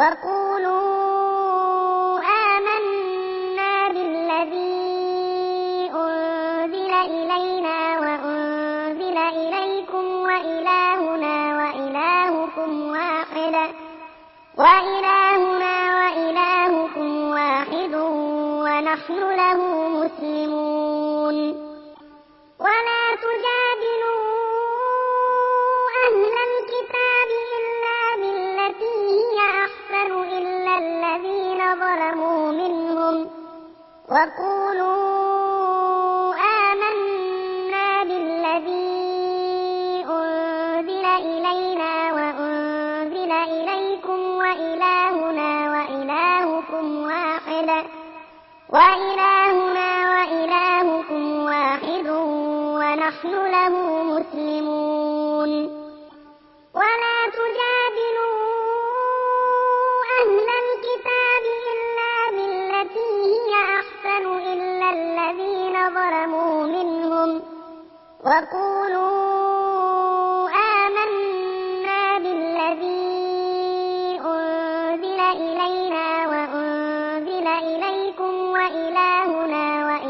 وقولوا آمنا بالذي أنزل إلينا وأنزل إليكم وإلهنا وإلهكم واحد ونحن له مسلمون. ولا تجادلوا أهل الكتاب إلا بالتي هي أحسن إلا الذين ظلموا منهم وقولوا آمنا بالذي أنزل إلينا وأنزل إليكم وإلهنا وإلهكم واحد ونحن له مسلمون. ولا تجادلوا أهل الكتاب إلا بالتي هي أحسن إلا الذين ظلموا منهم وقولوا آمنا بالذي أنزل إلينا وأنزل إليكم وإلهنا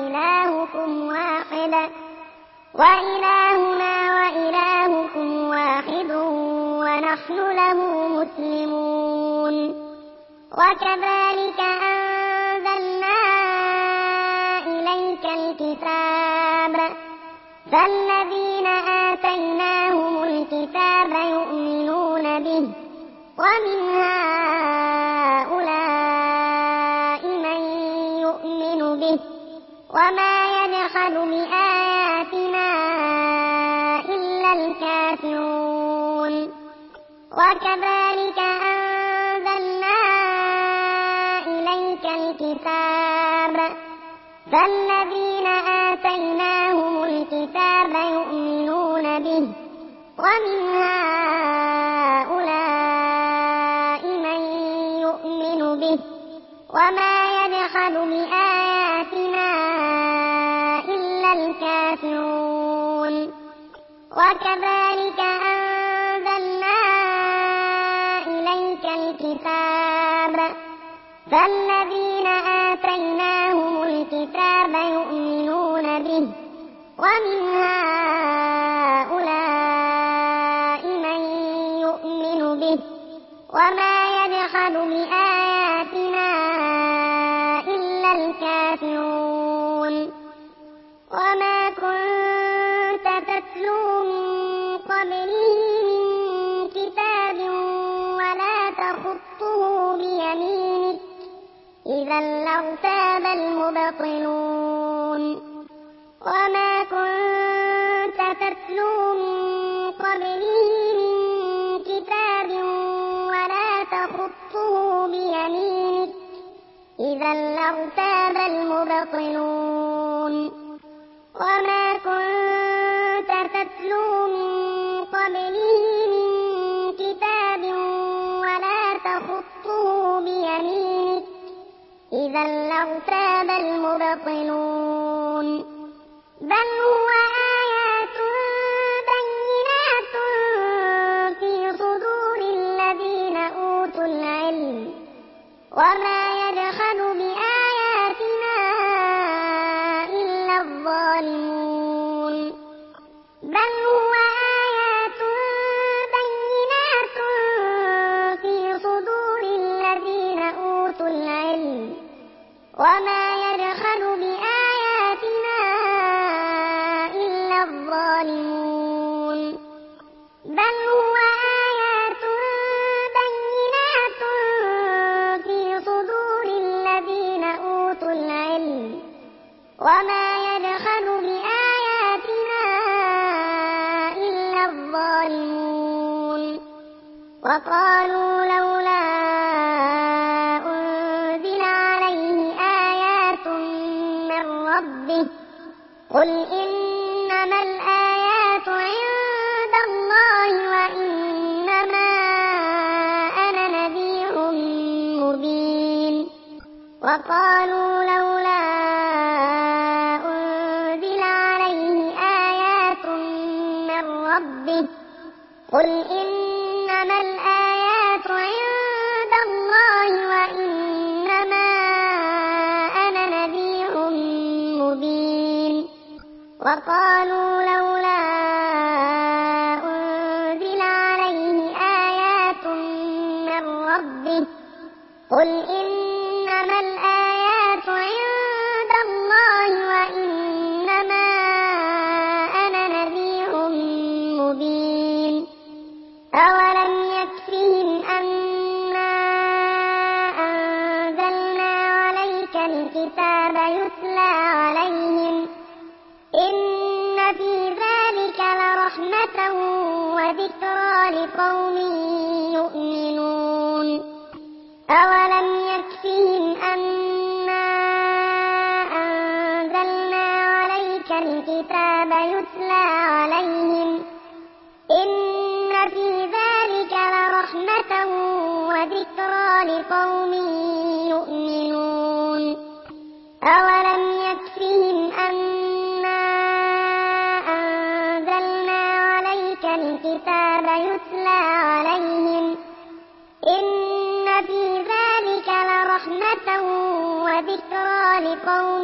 وإلهكم واحد ونحن له مسلمون. وكذلك أنزلنا إليك الكتاب فالذين آتيناهم الكتاب يؤمنون به ومن هؤلاء من يؤمن به وما يجحد بآياتنا إلا الكافرون. وكذلك أنزلنا إليك الكتاب فالذين آتيناهم الكتاب يؤمنون به ومن هؤلاء من يؤمن به وما يجحد بآياتنا إلا الكافرون. وكذلك أنزلنا إليك الكتاب فالذين آتيناهم الكتاب يؤمنون به ومن هؤلاء من يؤمن به وما يجحد بآياتنا إلا الكافرون. وما كنت تتلو من قبله من كتاب ولا تخطه بيمينك إذا لارتاب المبطلون. وما كنت تتلو من قبله من كتاب ولا تخطه بيمينك إذا لارتاب المبطلون. وما كنت تتلو من قبله من كتاب ولا تخطه بيمينك إذا لارتاب المبطلون. بل هو آيات بينات في صدور الذين أوتوا العلم وما يجحد بآياتنا إلا الظالمون. بل هو آيات بينات في صدور الذين أوتوا العلم وما يجحد بآياتنا إلا الظالمون. بل هو آيات بينات في صدور الذين أوتوا العلم وما يجحد بآياتنا إلا الظالمون. وقالوا لولا أنزل عليه آيات من ربه قل إنما الآيات عند الله وإنما أنا نذير مبين. وقالوا لولا أنزل عليه آيات من ربه قل إنما الآيات عند الله وقالوا لولا أنزل عليه آيات من ربه قل إنما الآيات عند الله وإنما أنا نذير مبين أولم يكفهم أنا أنزلنا عليك الكتاب يتلى عليهم إن في ذلك لرحمة وذكرى لقوم يؤمنون أولم يكفهم أنا أنزلنا عليك الكتاب يتلى عليهم إن في ذلك لرحمة وذكرى لقوم يؤمنون أولم يكفهم أنا أنزلنا عليك الكتاب يتلى عليهم إن في ذلك لرحمة وذكرى لقوم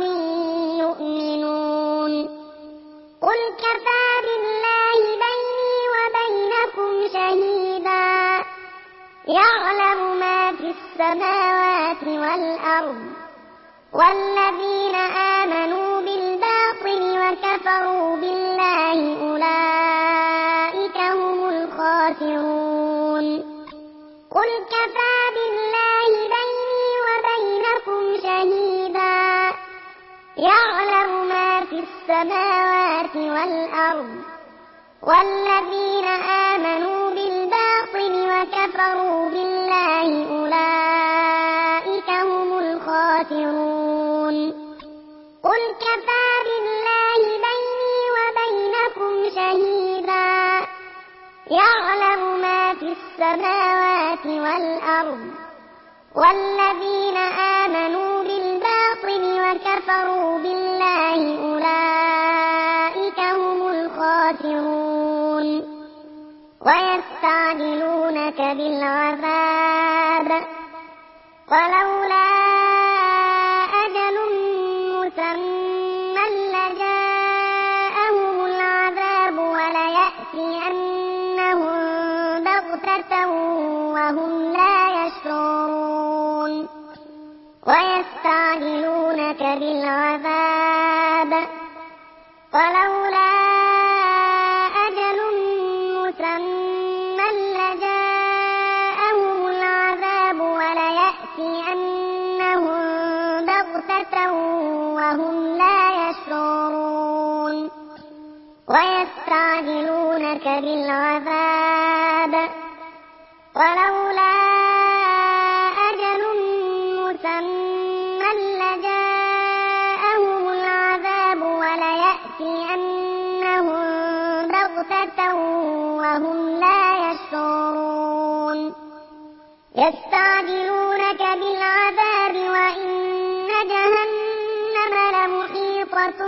يؤمنون قل كفى بالله بيني وبينكم شهيدا يعلم ما في السماوات والأرض والذين آمنوا بالباطل وكفروا بالله أولئك هم الخاسرون قل كفى بالله بيني وبينكم شهيدا يعلم ما في السماوات والأرض والذين آمنوا بالباطل وكفروا بالله أولئك هم الخاسرون قل كفى بالله بيني وبينكم شهيدا يعلم ما في السماوات والأرض والذين آمنوا بالباطل وكفروا بالله أولئك هم الخاسرون ويستعجلونك بالعذاب ولولا أجل مسمى لجاءهم العذاب وليأتينهم بغتة وهم لا يشعرون ويستعجلونك بالعذاب ولولا أجل مسمى لجاءهم العذاب وليأتينهم بغتة وهم لا يشعرون ويستعجلونك بالعذاب ولولا أجل مسمى لجاءهم العذاب وليأتينهم بغتة وهم لا يشعرون يستعجلونك بالعذاب وإن جهنم لمحيطة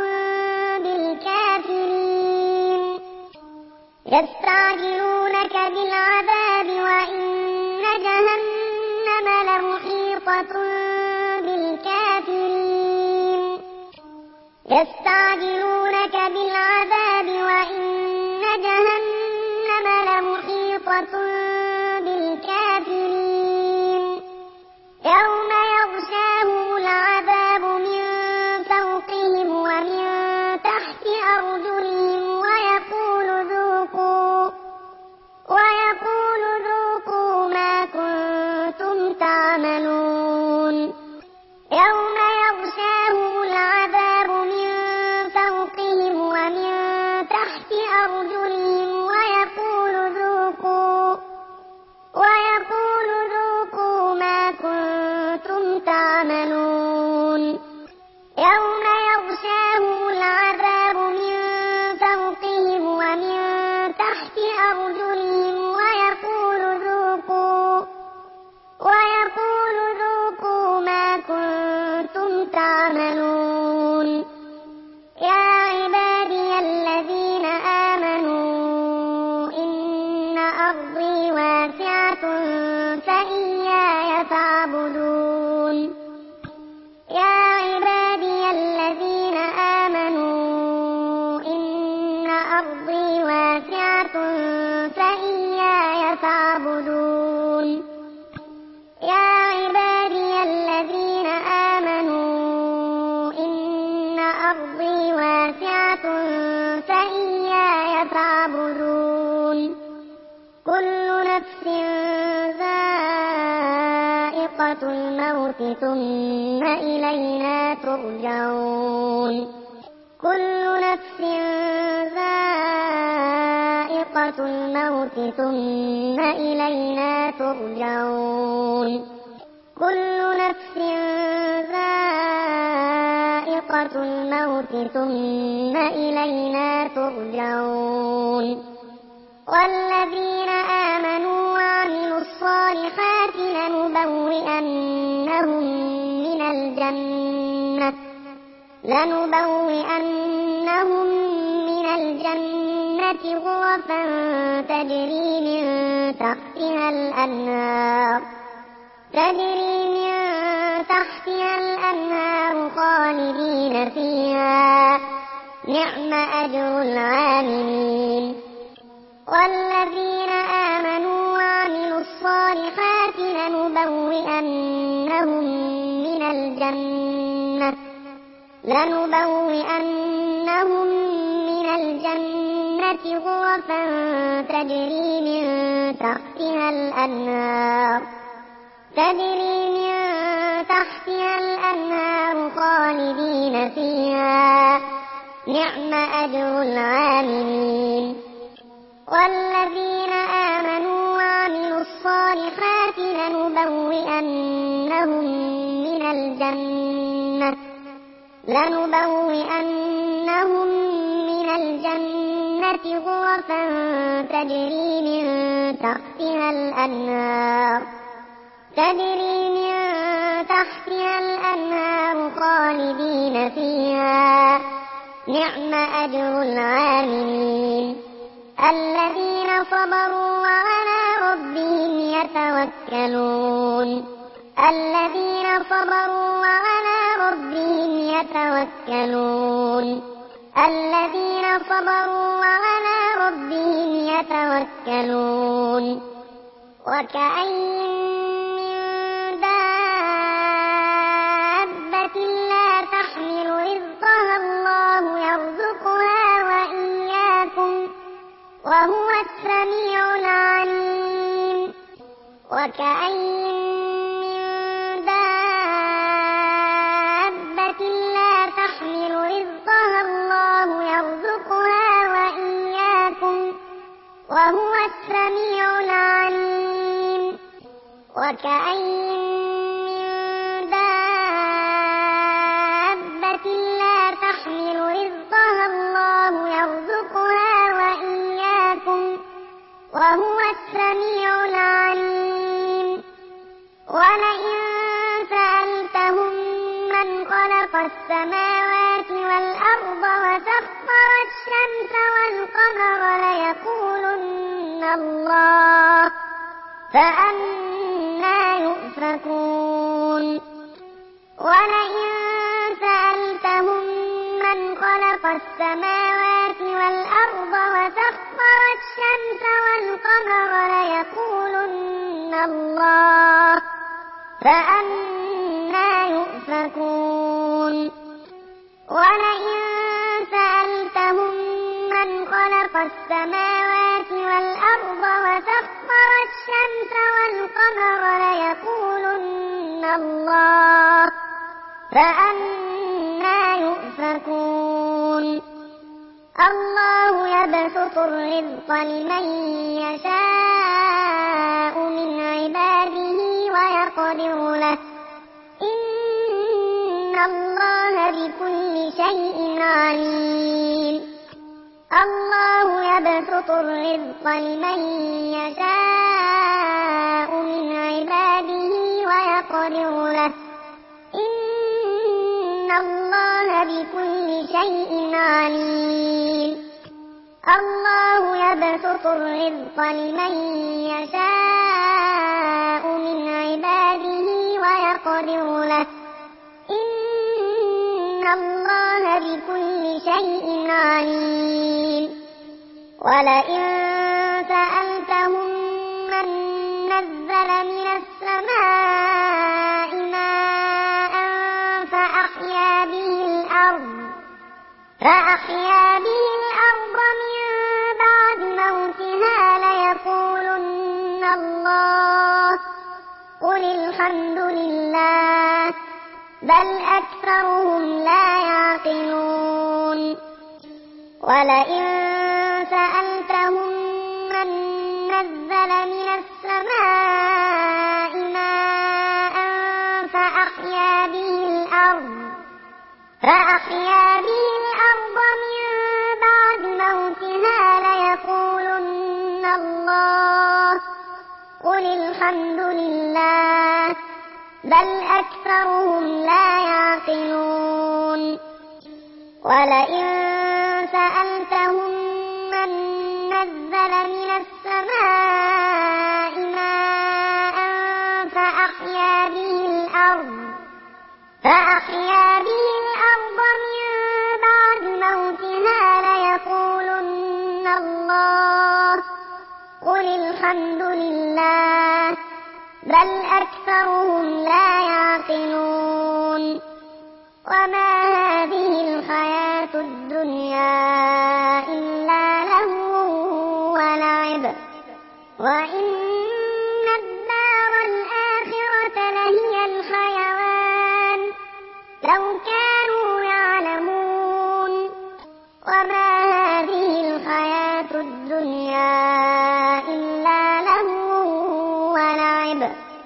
بالكافرين يستعجلونك بالعذاب وإن جهنم لمحيطة بالكافرين يستعجلونك بالعذاب وإن جهنم لمحيطة بالكافرين يوم يغشاهم العذاب من فوقهم ومن تحت أرجلهم ويقول ذوقوا ما كنتم تعملون يوم يغشاهم العذاب من فوقهم ومن تحت أرجلهم ويقول ذوقوا ما كنتم تعملون يوم يغشاهم العذاب من فوقهم ومن تحت أرجلهم ويقول ذوقوا ما كنتم تعملون يا عبادي الذين آمنوا إن أرضي واسعة فإياي فاعبدون يا عبادي الذين آمنوا الموت ثم إلينا ترجعون كل نفس ذائقة الموت ثم إلينا ترجعون كل نفس ذائقة الموت ثم إلينا ترجعون والذين آمنوا وعملوا الصالحات لنبوئنهم من الجنة غرفا تجري من تحتها الأنهار خالدين فيها نعم أجر العاملين والذين آمنوا وعملوا الصالحات لنبوئنهم من الجنة غرفا تجري من تحتها الأنهار خالدين فيها نعم أجر العاملين والذين آمنوا وعملوا الصالحات لنبوئنهم من الجنة غرفا تجري من تحتها الأنهار خالدين فيها نعم أجر العاملين الذين صبروا وعلى ربهم يتوكلون وكأين من دابة لا تحمل رزقها الله يرزقها وإياكم وهو السميع العليم وكأين من دابة لا تحمل رزقها الله يرزقها وإياكم وهو السميع العليم وكأين من دابة لا تحمل رزقها الله يرزقها وإياكم وهو السميع العليم ولئن سألتهم من خلق السماوات والأرض وسخر الشمس والقمر ليقولن الله فأنى يؤفكون ولئن سألتهم من خلق السماوات والأرض وسخر الشمس والقمر ليقولن الله فأنى يؤفكون ولئن سألتهم من خلق السماوات والأرض وسخر الشمس والقمر ليقولن الله فأنى يؤفكون الله يبسط الرزق لمن يشاء من عباده ويقدر له إن الله بكل شيء عليم الله يبسط الرزق لمن يشاء من عباده ويقدر له إن الله بكل شيء عليم الله يبسط الرزق لمن يشاء من عباده ويقدر له إن الله بكل شيء عليم ولئن سألتهم من نزل من السماء ماء فأحيا به الأرض من بعد موتها ليقولن الله قل الحمد لله لله بل أكثرهم لا يعقلون ولئن سألتهم من نزل من السماء ماء فأحيا به الأرض من بعد موتها ليقولن الله قل الحمد لله بل أكثرهم لا يعقلون ولئن سألتهم من نزل من السماء ماء فأحيا به الأرض من بعد موتها ليقولن الله قل الحمد لله بل أكثرهم لا يعقلون وما هذه الحياة الدنيا إلا لهو ولعب وإن الدار الآخرة لهي الحيوان لو كانوا يعلمون وما هذه الحياة الدنيا إلا لهو ولعب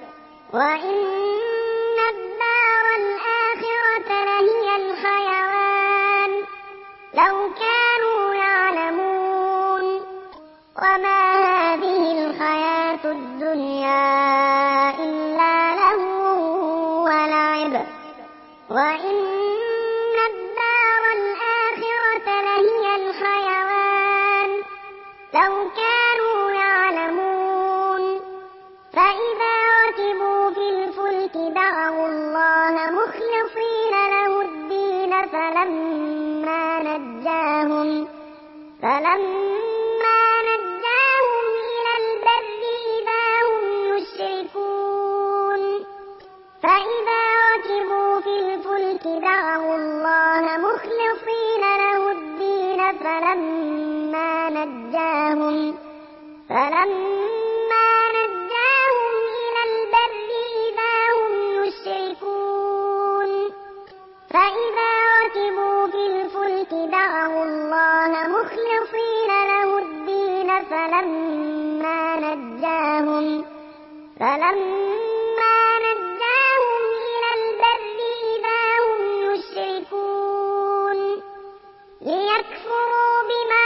وإن الدار الآخرة لهي الحيوان لو كانوا يعلمون وما هذه الحياة الدنيا إلا لهو ولعب وإن الدار الآخرة لهي الحيوان لو كانوا يعلمون فإذا ركبوا في الفلك دعوا الله مخلصين له الدين فلما نجاهم إلى البر إذا هم يشركون فإذا ركبوا في الفلك دعوا الله مخلصين له الدين فلما نجاهم إلى البر إذا هم يشركون فإذا ركبوا في الفلك دعوا الله مخلصين له الدين فلما نجاهم إلى البر إذا هم يشركون ليكفروا بما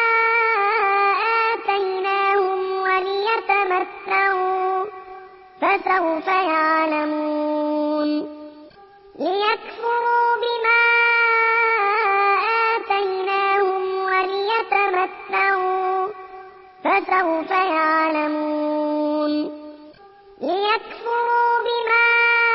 آتيناهم وليتمتعوا فسوف يعلمون ليكفروا بما آتيناهم وليتمتعوا فسوف يعلمون ليكفروا بما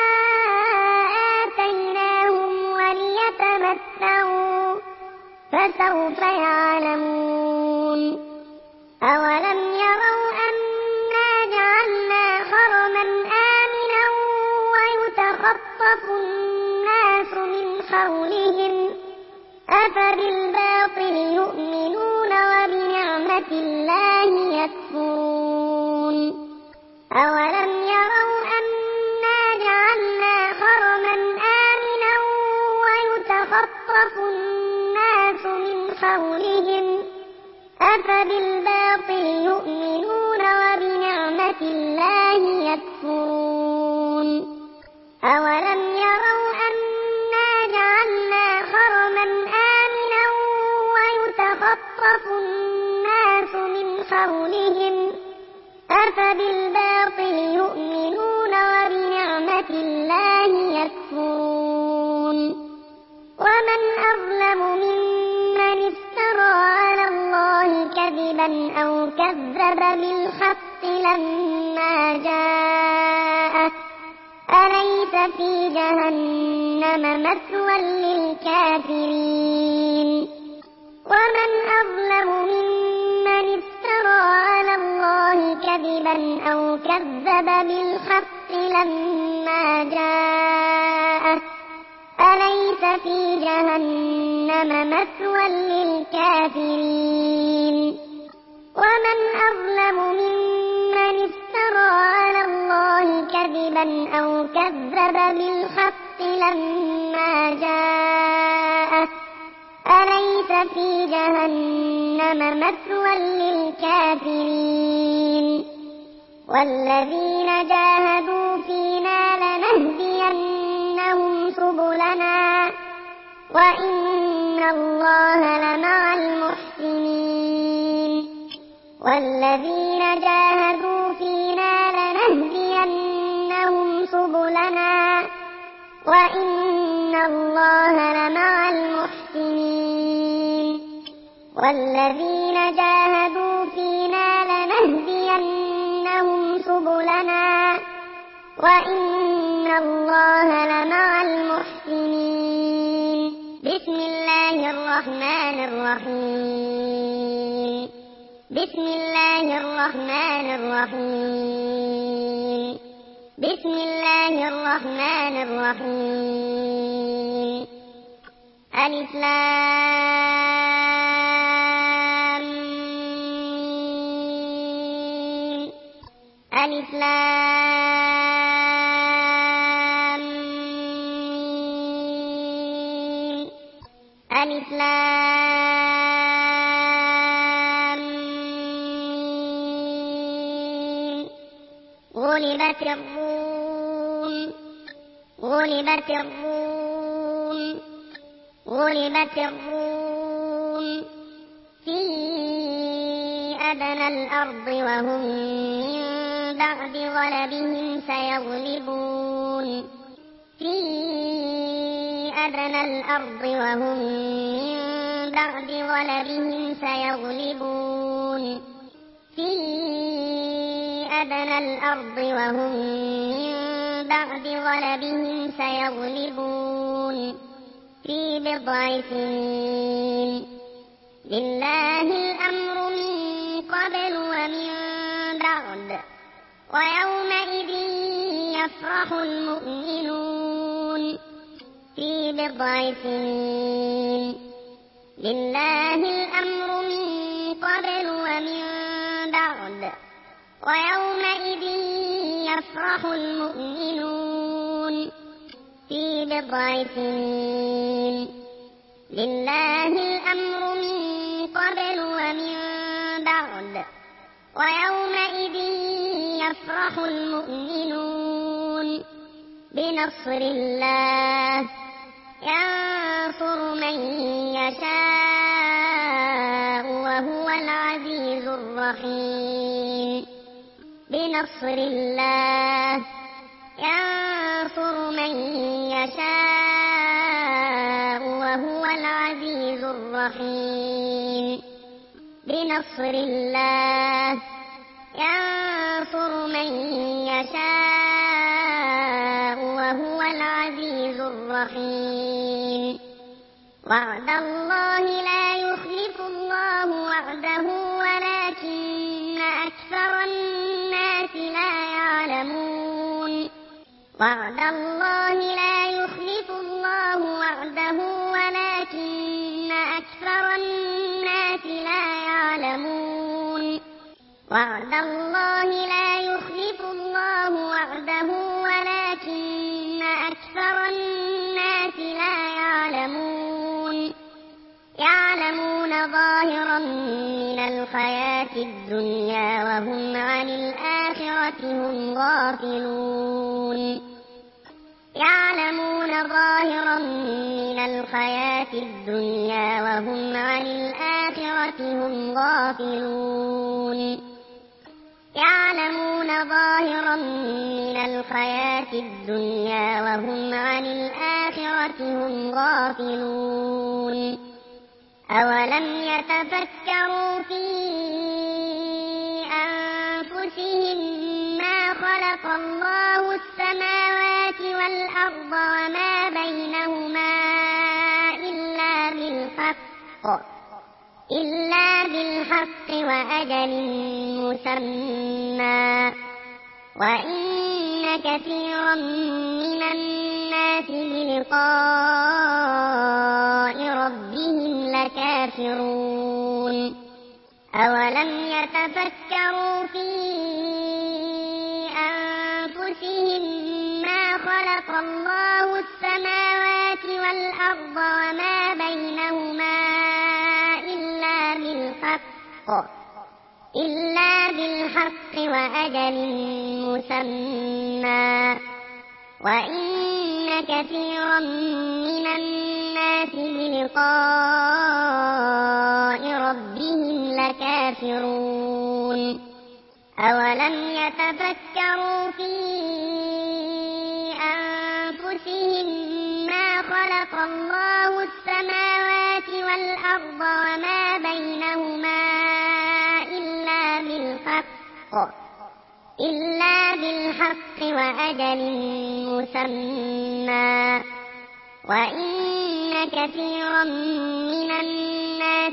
آتيناهم وليتمتعوا فسوف يعلمون أولم يروا أنا جعلنا حرما آمنا ويتخطف الناس من حولهم أفبالباطل يؤمنون وبنعمة الله يكفرون أولم يروا أنا جعلنا حرما آمنا ويتخطف الناس من حولهم أفبالباطل يؤمنون وبنعمة الله يكفرون أولم يروا أنا جعلنا حرما آمنا ويتخطف الناس من حولهم أفبالباطل يؤمنون وبنعمة الله يكفرون ومن أظلم ممن افترى على الله كذبا أو كذب بالحق لما جاءه أليس في جهنم مثوى للكافرين ومن أظلم ممن افترى على الله كذبا أو كذب بالحق لما جاءه أليس في جهنم مثوى للكافرين ومن أظلم ممن افترى على الله كذبا كذبا أو كذب بالحق لما جاءه أليس في جهنم مثوى للكافرين والذين جاهدوا فينا لنهدينهم سبلنا وإن الله لمع المحسنين والذين جاهدوا فينا لنهدينهم سبلنا وإن الله لمع المحسنين والذين جاهدوا فينا لنهدينهم سبلنا وإن الله لمع المحسنين بسم الله الرحمن الرحيم بسم الله الرحمن الرحيم بسم الله الرحمن الرحيم ألف لام ميم ألف لام ميم ألف لام ميم غلبت الروم غلبت الروم غلبت الروم في أدنى الأرض وهم من بعد غلبهم سيغلبون في أدنى الأرض وهم من بعد غلبهم سيغلبون في أدنى الأرض وهم من بعد غلبهم سيغلبون في بضع سنين لله الأمر من قبل ومن بعد ويومئذ يفرح المؤمنون في بضع سنين لله الأمر من قبل ومن بعد ويومئذ يفرح المؤمنون في بضع سنين لله الأمر من قبل ومن بعد ويومئذ يفرح المؤمنون بنصر الله ينصر من يشاء وهو العزيز الرحيم بنصر الله ينصر من يشاء وهو العزيز الرحيم بنصر الله ينصر من يشاء وهو العزيز الرحيم وعد الله لا يخلف الله وعده ولكن أكثر الناس لا يعلمون وعد الله لا يخلف الله وعده ولكن أكثر الناس لا يعلمون وعد الله لا يخلف الله وعده ولكن أكثر الناس لا يعلمون يعلمون ظاهرا من الحياة الدنيا وهم عن الآخرة هم غافلون يعلمون ظاهرا من الحياة الدنيا وهم عن الآخرة هم غافلون يعلمون ظاهرا من الحياة الدنيا وهم عن الآخرة هم غافلون أولم يتفكروا في أنفسهم ما خلق الله السماوات والأرض وما بينهما إلا بالحق وأجل مسمى وإن كثيرا من الناس بلقاء ربهم لكافرون أولم يتفكروا في أنفسهم والأرض وما بينهما إلا بالحق وأجل مسمى وإن كثيرا من الناس بلقاء ربهم لكافرون أولم يتفكروا في أنفسهم ما خلق الله السماوات والأرض وما بينهما إلا بالحق وأجل مسمى وإن كثيرا من الناس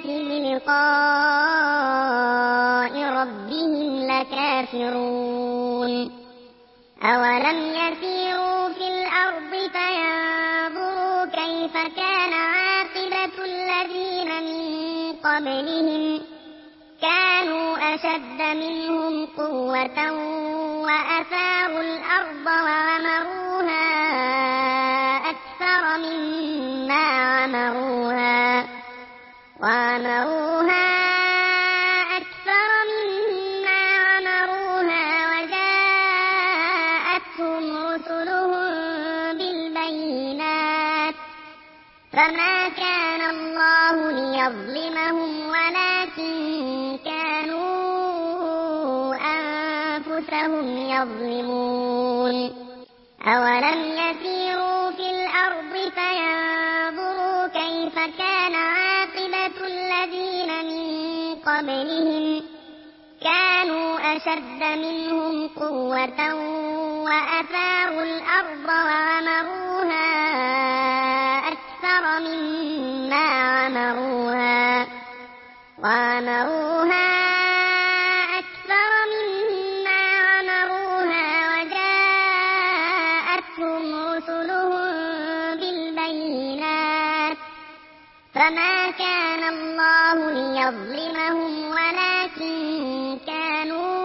بلقاء ربهم لكافرون أولم يسيروا في الأرض فينظروا كيف كان عاقبة الذين من قبلهم كانوا أشد منهم قوة وأثاروا الأرض وعمروها أكثر مما عمروها وجاءتهم رسلهم بالبينات فما كان الله ليظلمهم ولكن كانوا أنفسهم يظلمون أولم يسيروا في الأرض فينظروا كيف كان عاقبة الذين من قبلهم كانوا أشد منهم قوة وأثاروا الأرض وعمروها أكثر مما عمروها وجاءتهم رسلهم بالبينات فما كان الله ليظلمهم ولكن كانوا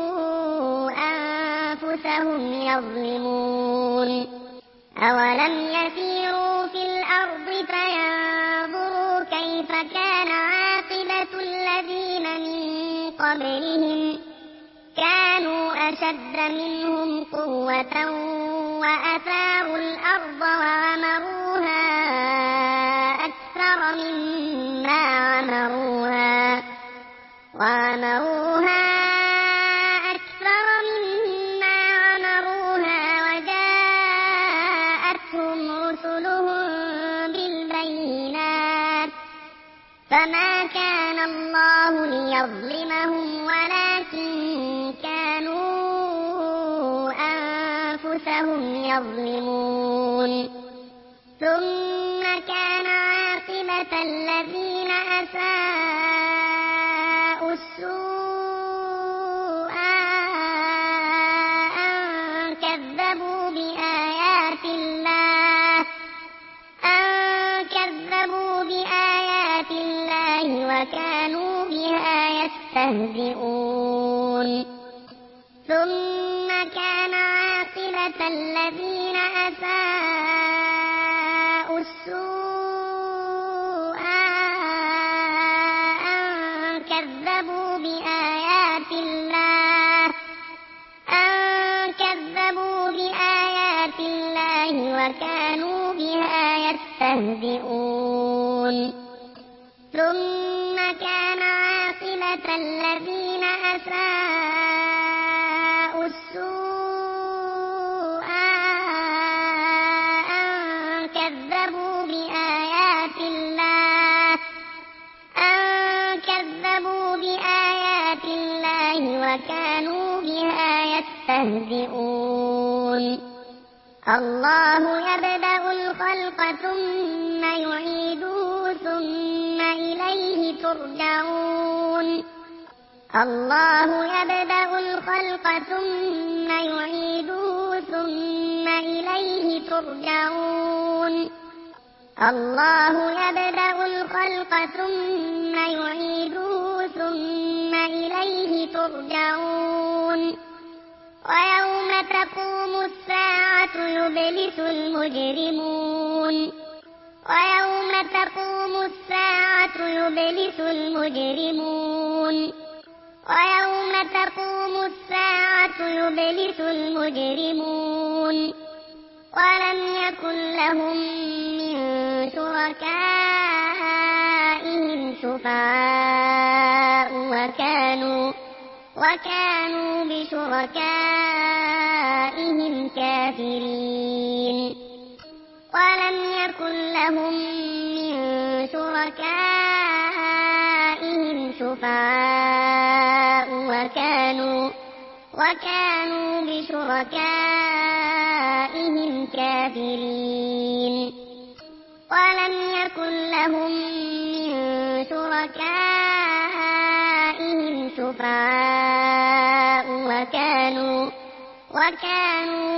أنفسهم يظلمون أولم يسيروا في الأرض فينظروا كيف كان عاقبة الذين من قبلهم كانوا أشد منهم قوة وأثاروا الأرض وعمروها أكثر مما عمروها وجاءتهم رسلهم بالبينات فما كان الله ليظلمهم ولكن كانوا أنفسهم يظلمون ثم كان عاقبة الذين أساءوا السوء أن كذبوا بآيات الله وكانوا بها يستهزئون ثم كان عاقبة الذين أساءوا السوء أن كذبوا بآيات الله وكانوا بها يستهزئون ثم كان عاقبة الذين أساءوا السوء أن كذبوا بآيات الله وكانوا بها يستهزئون الله يبدأ الخلق ثم يعيده ثم إليه ترجعون الله يبدأ الخلق ثم يعيده ثم إليه ترجعون الله يبدأ الخلق ثم يعيده ثم إليه ترجعون ويوم تقوم الساعة يبلس المجرمون ويوم تقوم الساعة يبلس المجرمون ويوم تقوم الساعة يبلس المجرمون ولم يكن لهم من شركائهم شفعاء وكانوا بشركائهم كافرين ولم يكن لهم من شركائهم شفعاء وكانوا بشركائهم كافرين ولم يكن لهم من شركائهم شفعاء وكانوا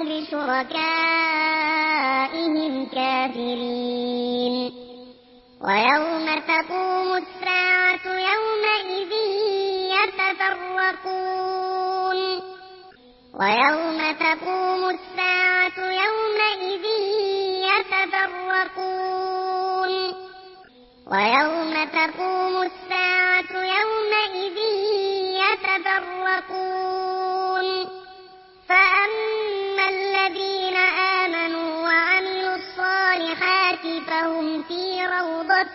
بشركائهم كافرين ويوم تقوم الساعة يومئذ يتفرقون ويوم تقوم الساعة يومئذ يتفرقون ويوم تقوم الساعة يومئذ يتفرقون فأما الذين آمنوا وعملوا الصالحات فهم في روضة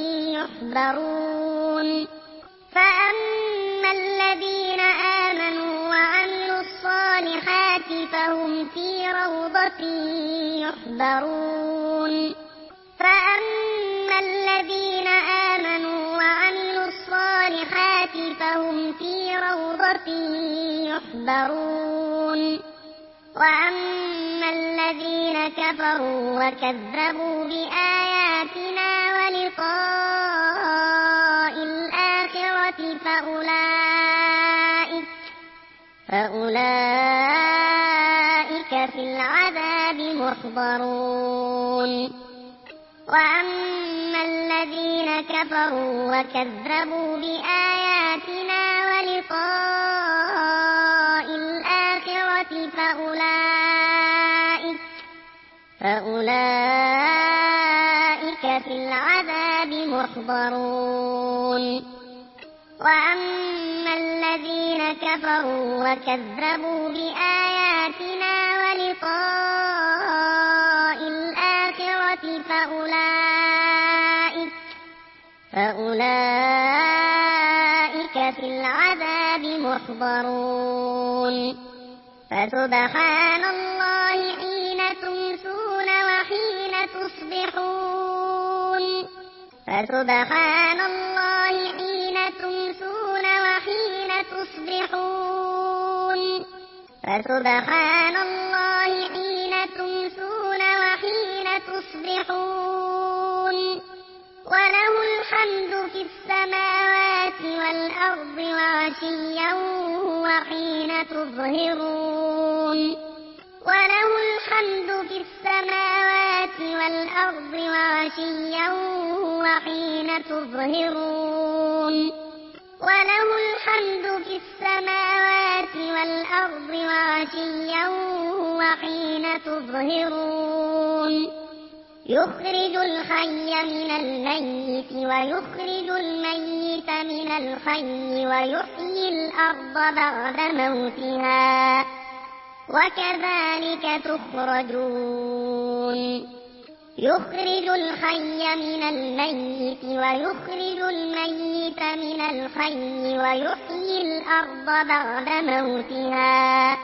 يحبرون فأما الذين آمنوا وعملوا الصالحات فهم في روضة يحبرون فأما الذين آمنوا وعملوا الصالحات فهم في روضة يحبرون وأما الذين كفروا وكذبوا بآياتنا ولقاء الآخرة فأولئك في العذاب محضرون وأما الذين كفروا وكذبوا بآياتنا ولقاء الآخرة فأولئك في العذاب محضرون وأما الذين كفروا وكذبوا بآياتنا ولقاء الآخرة فأولئك في العذاب محضرون فسبحان الله حين تمسون وحين تصبحون فسبحان الله حين تمسون وحين تصبحون فسبحان الله حين تمسون وحين تصبحون وله الحمد في السماوات والأرض وعشيا وحين تظهرون وله الحمد في السماوات والأرض وعشيا وحين تظهرون وله الحمد في السماوات والأرض وعشيا وحين تظهرون يخرج الحي من الميت ويخرج الميت من الحي ويحيي الأرض بعد موتها وكذلك تخرجون يخرج الحي من الميت ويخرج الميت من الحي ويحيي الأرض بعد موتها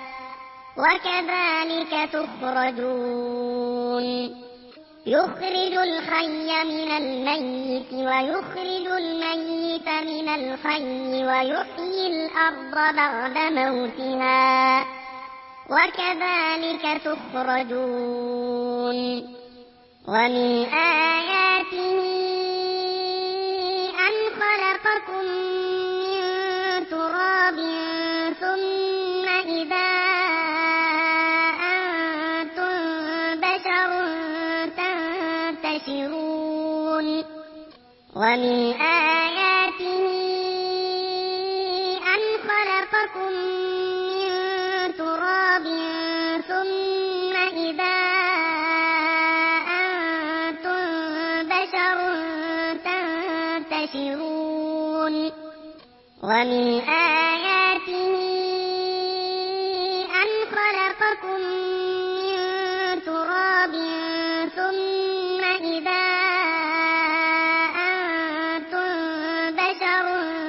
وكذلك تخرجون يخرج الحي من الميت ويخرج الميت من الحي ويحيي الأرض بعد موتها وكذلك تخرجون ومن آياته أن خلقكم من تراب ثم إذا أنتم بشر تنتشرون ومن آياته أن خلقكم من تراب ثم إذا أنتم تنتشرون ومن آياته أن خلقكم من تراب ثم إذا أنتم بشر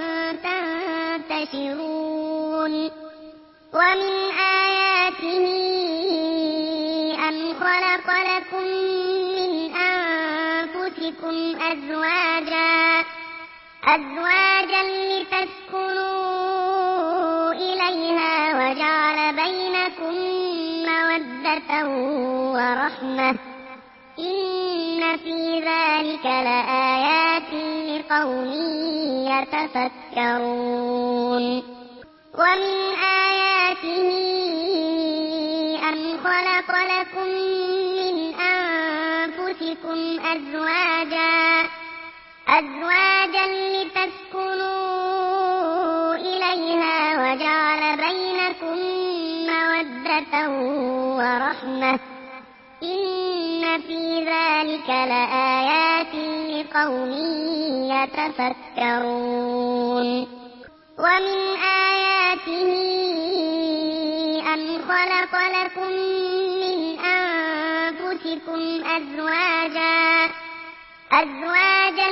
تنتشرون ومن آياته أن خلق لكم من أنفسكم أزواجا لتسكنوا إليها وجعل بينكم مودة ورحمة إن في ذلك لآيات لقوم يتفكرون ومن آياته أن خلق لكم من أنفسكم أزواجا لتسكنوا إليها وجعل بينكم مودة ورحمة إن في ذلك لآيات لقوم يتفكرون ومن آياته أن خلق لكم من أنفسكم أزواجا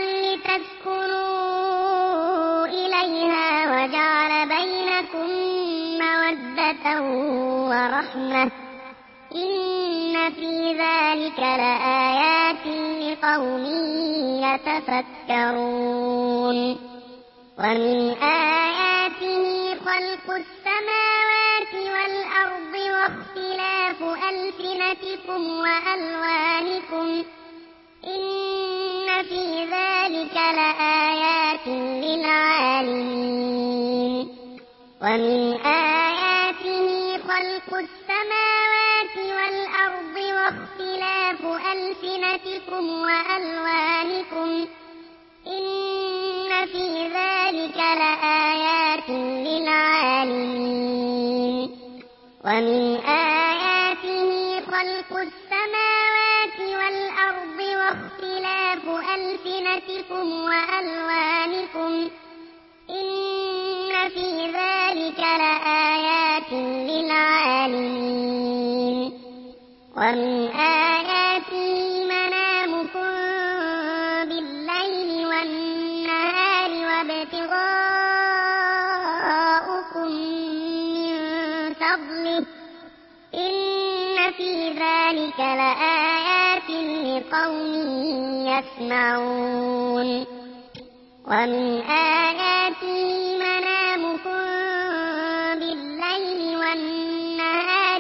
لتسكنوا إليها وجعل بينكم مودة ورحمة إن في ذلك لآيات لقوم يتفكرون ومن آياته خلق السماوات والأرض واختلاف ألسنتكم وألوانكم إن في ذلك لآيات للعالمين ومن آياته خلق السماوات والأرض واختلاف ألسنتكم وألوانكم إن في ذلك لآيات للعالمين ومن آياته خلق السماوات والأرض واختلاف ألسنتكم وألوانكم إن في ذلك لآيات للعالمين ومن آياته منامكم بالليل والنهار وابتغاؤكم من فضله إن في ذلك لآيات لقوم يسمعون ومن آياته منامكم بالليل والنهار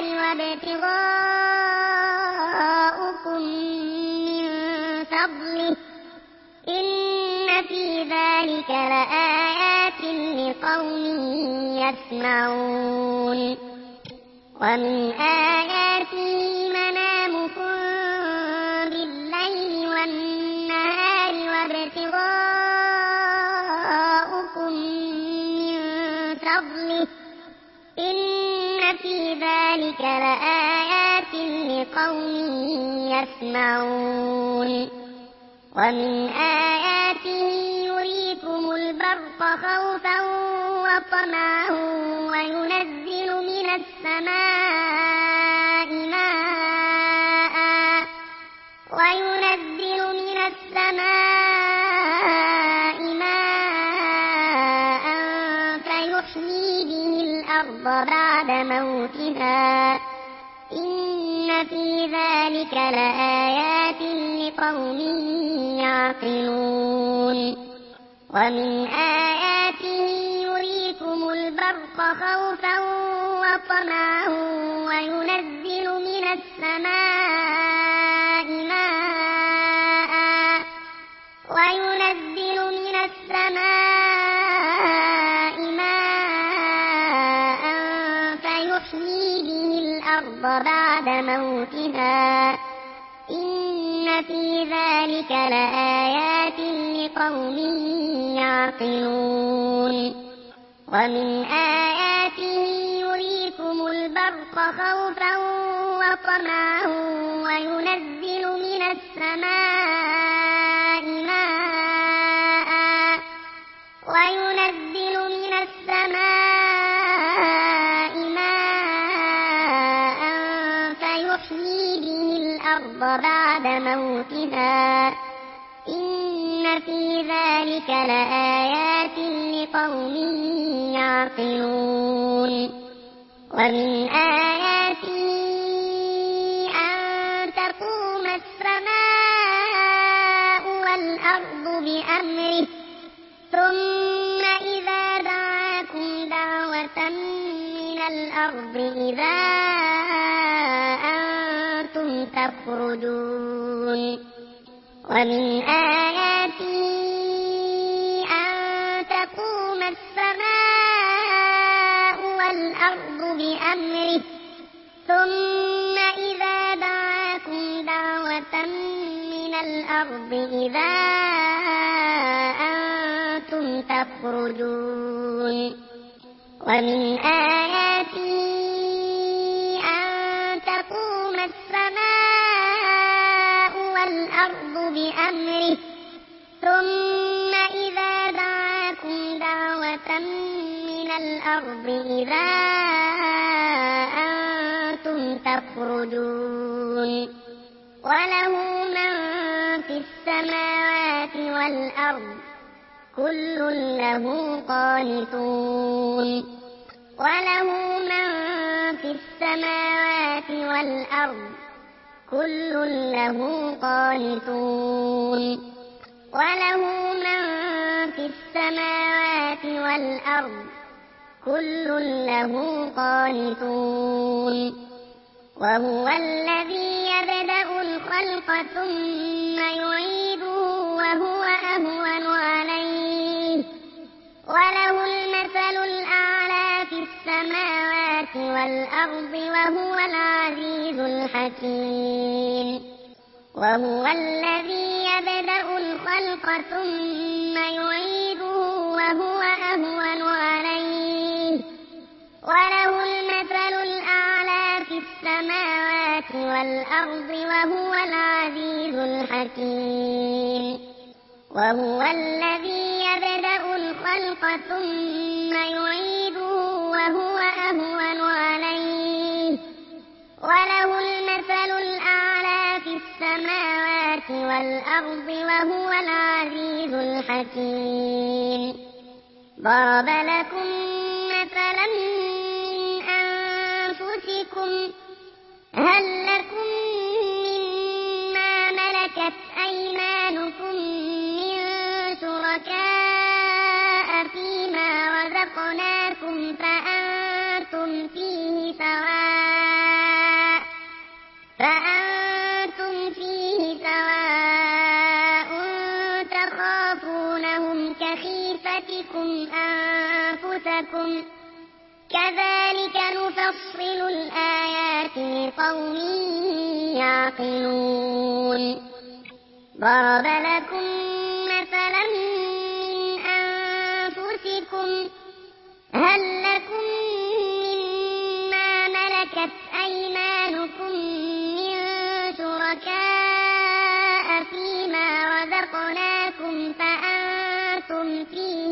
وابتغاؤكم من فضله إن في ذلك لآيات لقوم يسمعون ومن آياته منامكم بالليل والنهار وابتغاؤكم من فضله إن في ذلك لآيات لقوم يسمعون ومن آياته يريكم البرق خوفا وطمعا وينزل من السماء ماء فيحيي به الأرض بعد موتها إن في ذلك لآيات لقوم يعقلون ومن آياته يريكم البرق خوفا وطمعا وينزل من السماء ماء فيحيي به الأرض بعد موتها إن في ذلك لآيات لقوم يعقلون ومن آياته يريكم البرق خوفا وطمعا وينزل من السماء موتها إن في ذلك لآيات لقوم يعقلون ومن آياته أن تقوم السماء والأرض بأمره ثم إذا دعاكم دعوة من الأرض إذا أنتم تخرجون ومن آياته أن تقوم السماء والأرض بأمره ثم إذا دعاكم دعوة من الأرض إذا أنتم تخرجون ومن آياته أن تقوم السماء والأرض بأمره ثم إذا دعاكم دعوة من الأرض إذا أنتم تخرجون وله من في السماوات والأرض كل له قانتون وله من في السماوات والأرض كل له قانتون وله من في السماوات والأرض كل له قانتون وهو الذي يبدأ الخلق ثم يعيده وهو أهون عليه وله المثل الأعلى في السماوات والأرض وهو العزيز الحكيم وهو الذي يبدأ الخلق ثم يعيده وهو أهون عليه وله المثل الأعلى في السماوات والأرض وهو العزيز الحكيم وهو الذي يبدأ الخلق ثم يعيده وهو أهون عليه وله المثل الأعلى في السماوات والأرض وهو العزيز الحكيم ضرب لكم مثلا من أنفسكم هل لكم مما ملكت أيمانكم من شركاء فيما رزقناكم فأنتم فيه سواء تخافونهم كخيفتكم أنفسكم كذلك نفصل الآيات لقوم يعقلون ضرب لكم مثلا من أنفسكم هل لكم مما ملكت أيمانكم من شركاء فيما رزقناكم فأنتم فيه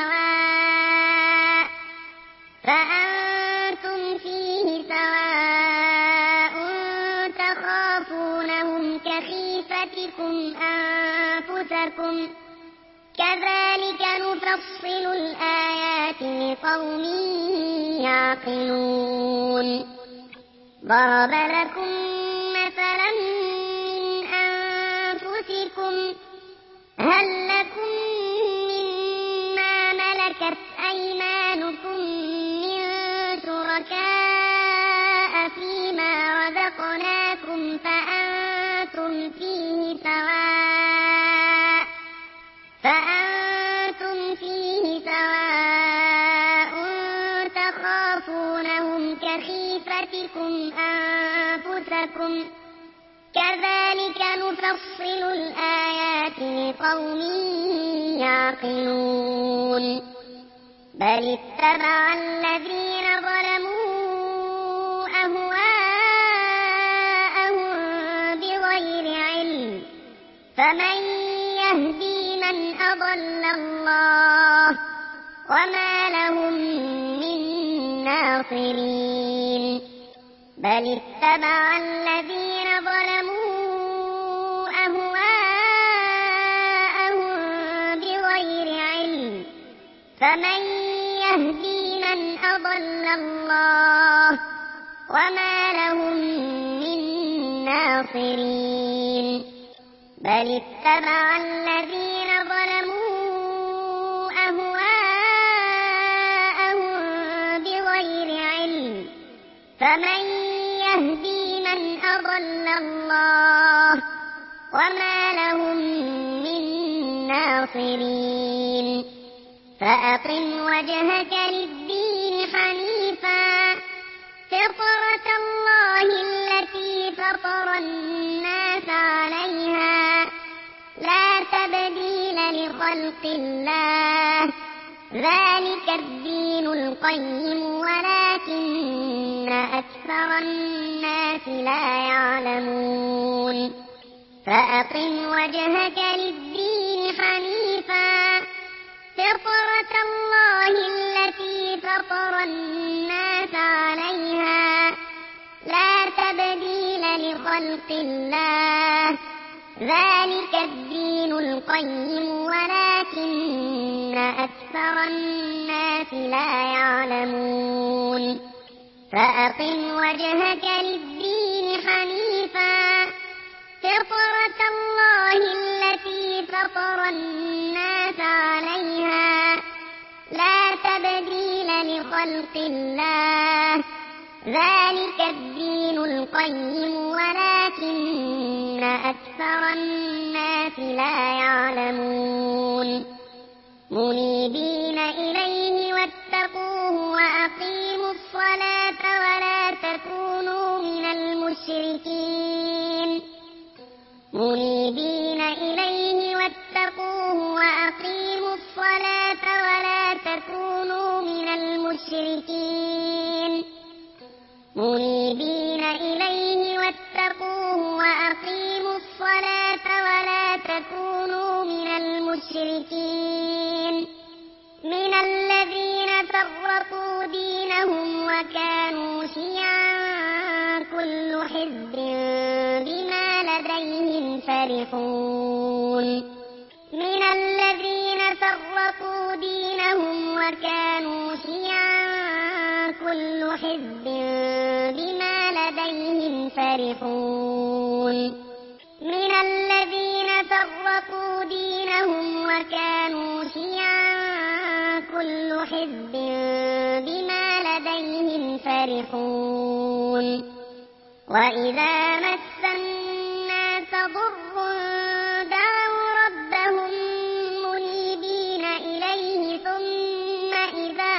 سواء تخافونهم كخيفتكم أنفسكم كذلك نفصل الآيات لقوم يعقلون ضرب لكم مثلا من أنفسكم هل لكم مما ملكت أيمانكم من شركاء فيما رزقناكم فأنتم فيه سواء تخافونهم كخيفتكم أنفسكم كذلك نفصل الآيات لقوم يعقلون بل اتبع الذين ظلموا أهواءهم بغير علم فمن يهدي من أضل الله وما لهم من ناصرين بل اتبع الذين ظلموا أهواءهم فمن يهدي من أضل الله وما لهم من ناصرين بل اتبع الذين ظلموا أهواءهم بغير علم فمن يهدي من أضل الله وما لهم من ناصرين فأقم وجهك للدين حنيفا فطرة الله التي فطر الناس عليها لا تبديل لخلق الله ذلك الدين القيم ولكن أكثر الناس لا يعلمون فأقم وجهك للدين حنيفا فطرة الله التي فطر الناس عليها لا تبديل لخلق الله ذلك الدين القيم ولكن أكثر الناس لا يعلمون فأقم وجهك للدين حنيفا فطرة الله التي فطر الناس عليها لا تبديل لخلق الله ذلك الدين القيم ولكن أكثر الناس لا يعلمون منيبين إليه واتقوه وأقيموا الصلاة ولا تكونوا من المشركين منيبين إليه واتقوه وأقيموا الصلاة ولا تكونوا من المشركين منيبين إليه واتقوه وأقيموا الصلاة ولا تكونوا من المشركين من الذين فرقوا دينهم وكانوا شيعا كل حزب بما لديهم فرحون من الذين فرقوا دينهم وكانوا شيعا كل حزب بما لديهم فرحون من الذين فرقوا دينهم وكانوا شيعا كل حزب بما لديهم فرحون وإذا مس الناس ضر دعوا ربهم منيبين إليه ثم إذا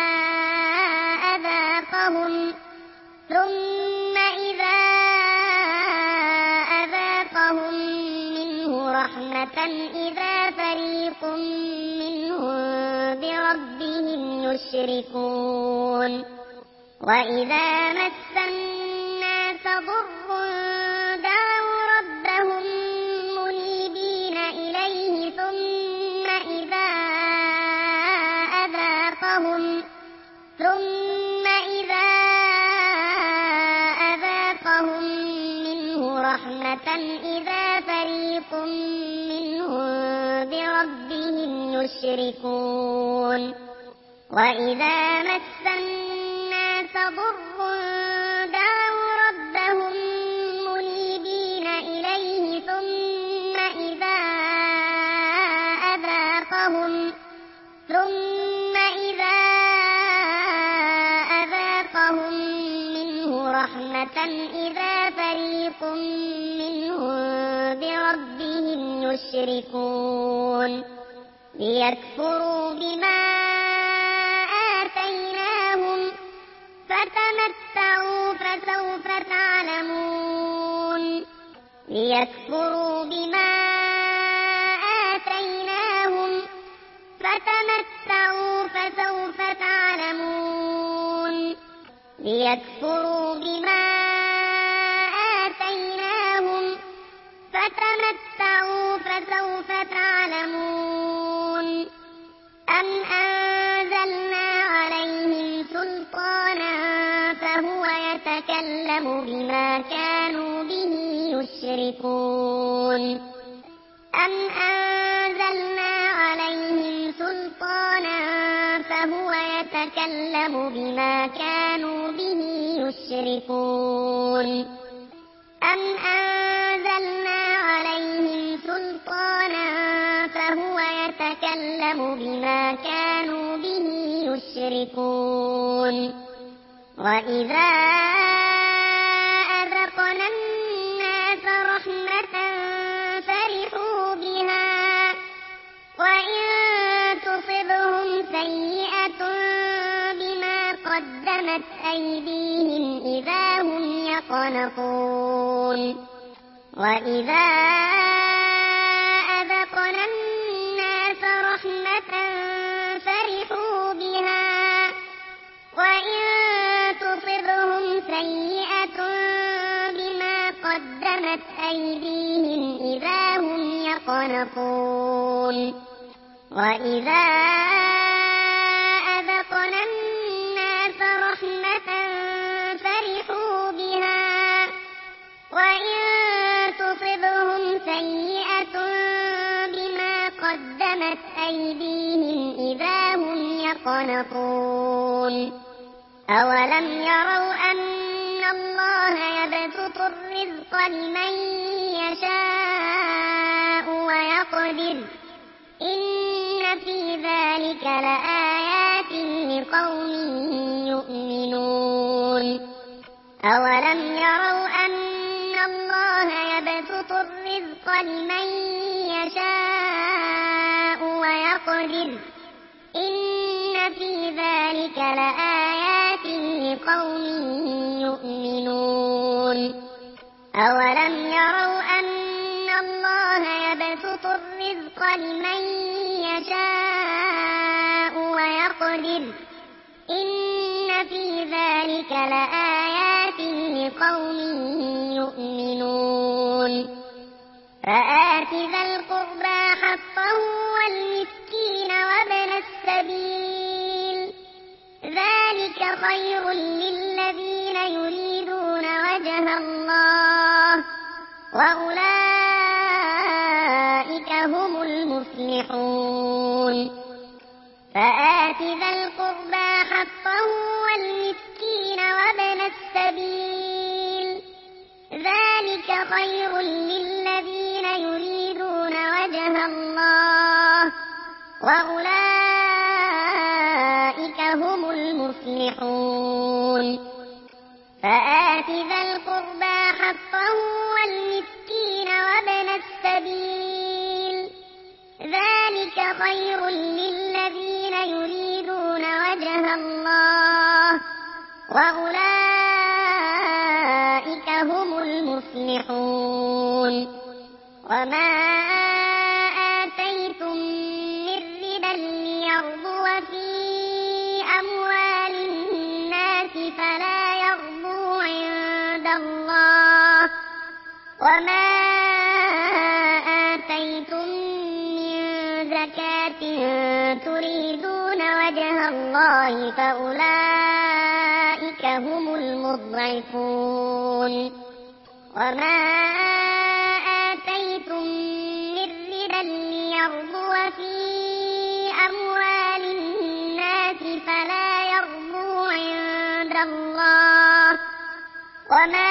أذاقهم منه رحمة إذا فريق منهم بربهم يشركون وإذا مس الناس ضر دعوا ربهم منيبين إليه ثم إذا أذاقهم منه رحمة إذا فريق منهم بربهم يشركون وإذا مس الناس ضر دعوا ربهم منيبين إليه ثم إذا أذاقهم منه رحمة إذا فريق منهم بربهم يشركون ليكفروا بما آتيناهم فتمتعوا فسوف تعلمون ليكفروا بما آتيناهم فتمتعوا فسوف تعلمون ليكفروا بما آتيناهم فتمتعوا فسوف تعلمون أم أنزلنا عليهم سلطانا فهو يتكلم بما كانوا به يشركون أم أنزلنا عليهم سلطانا يتكلم بما كانوا به يشركون أم أنزلنا عليهم سلطانا فهو يتكلم بما كانوا به يشركون وإذا أذقنا الناس رحمة فرحوا بها وإن تصبهم سيئة بما قدمت أيديهم إذا هم يقنطون وإذا أذقنا الناس رحمة فرحوا بها وإن تصبهم سيئة بما قدمت أيديهم إذا هم يقنطون وإذا أذقنا الناس رحمة فرحوا بها وإن تصبهم سيئة بما قدمت أيديهم إذا هم يقنطون أولم يروا أن الله يبسط الرزق لمن يشاء ويقدر إن في ذلك لآيات لقوم يؤمنون أولم يروا أن الله يبسط الرزق لمن يشاء ويقدر إن في ذلك لآيات لقوم يؤمنون أولم يروا أن الله يبسط الرزق لمن يشاء ويقدر إن في ذلك لآيات لقوم يؤمنون فآت ذا القربى حقه والمسكين وابن السبيل ذلك خير للذين يريدون وجه الله وأولئك هم المفلحون فآت ذا القربى حقه والمسكين وابن السبيل ذلك خير للذين يريدون وجه الله وأولئك هم المفلحون فآت ذا القربى حقه والمسكين وابن السبيل ذلك خير للذين يريدون وجه الله وأولئك هم المفلحون وما آتيتم من ربا ليربو في أموال الناس فلا يربو عند الله وما آتيتم من زكاة تريدون وجه الله فأولئك هم المضعفون وما آتيتم من ربا ليربو في أموال الناس فلا يربو عند الله وما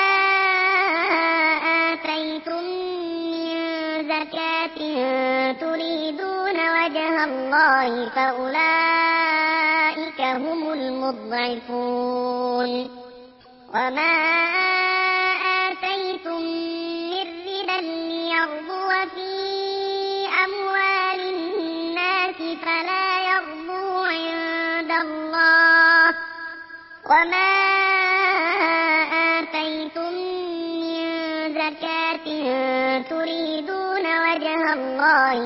آتيتم من زكاة تريدون وجه الله فأولئك هم المضعفون وما آتيتم من ربا ليربو في أموال الناس فلا يربو عند الله وما آتيتم من زكاة تريدون وجه الله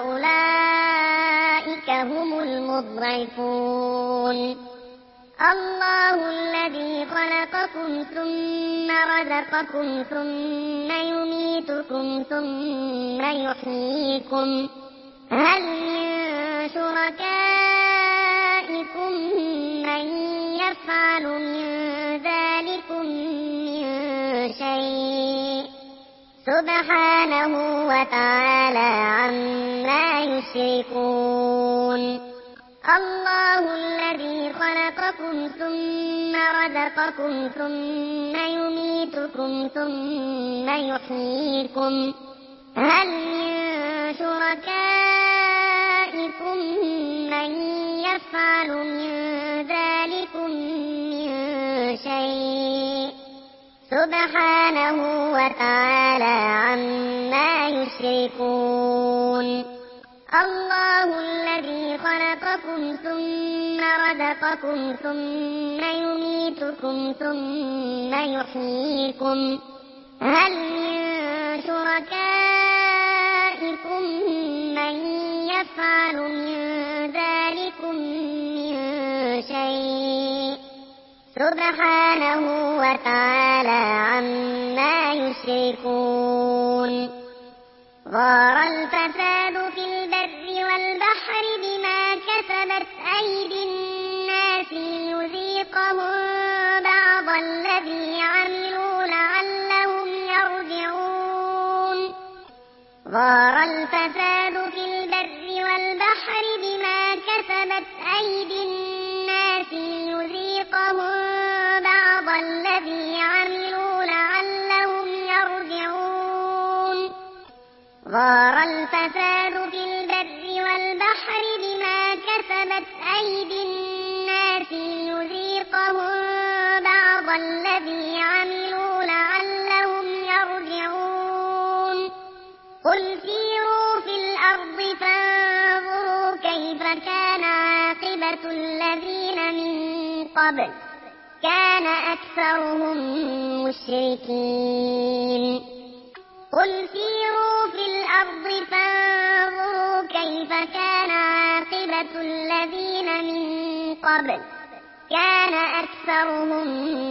فأولئك هم المضعفون الله الذي خلقكم ثم رزقكم ثم يميتكم ثم يحييكم هل من شركائكم من يفعل من ذلكم من شيء سبحانه وتعالى عما يشركون الله الذي خلقكم ثم رزقكم ثم يميتكم ثم يحييكم هل من شركائكم من يفعل من ذلكم من شيء سبحانه وتعالى عما يشركون الله الذي خلقكم ثم رزقكم ثم يميتكم ثم يحييكم هل من شركائكم من يفعل من ذلكم من شيء سبحانه وتعالى عما يشركون ظهر الفساد في البر والبحر بما كسبت أيدي الناس ليذيقهم بعض الذي عملوا لعلهم يرجعون ظهر الفساد في البر والبحر بما كسبت أيدي الناس ليذيقهم بعض الذي عملوا لعلهم يرجعون ظهر الفساد في البر والبحر بما كسبت أيدي الناس ليذيقهم بعض الذي عملوا لعلهم يرجعون قل سيروا في الأرض فانظروا كيف كان عاقبة الذين من قبل كان أكثرهم مشركين قل سيروا في الأرض فانظروا كيف كان عاقبة الذين من قبل كان أكثرهم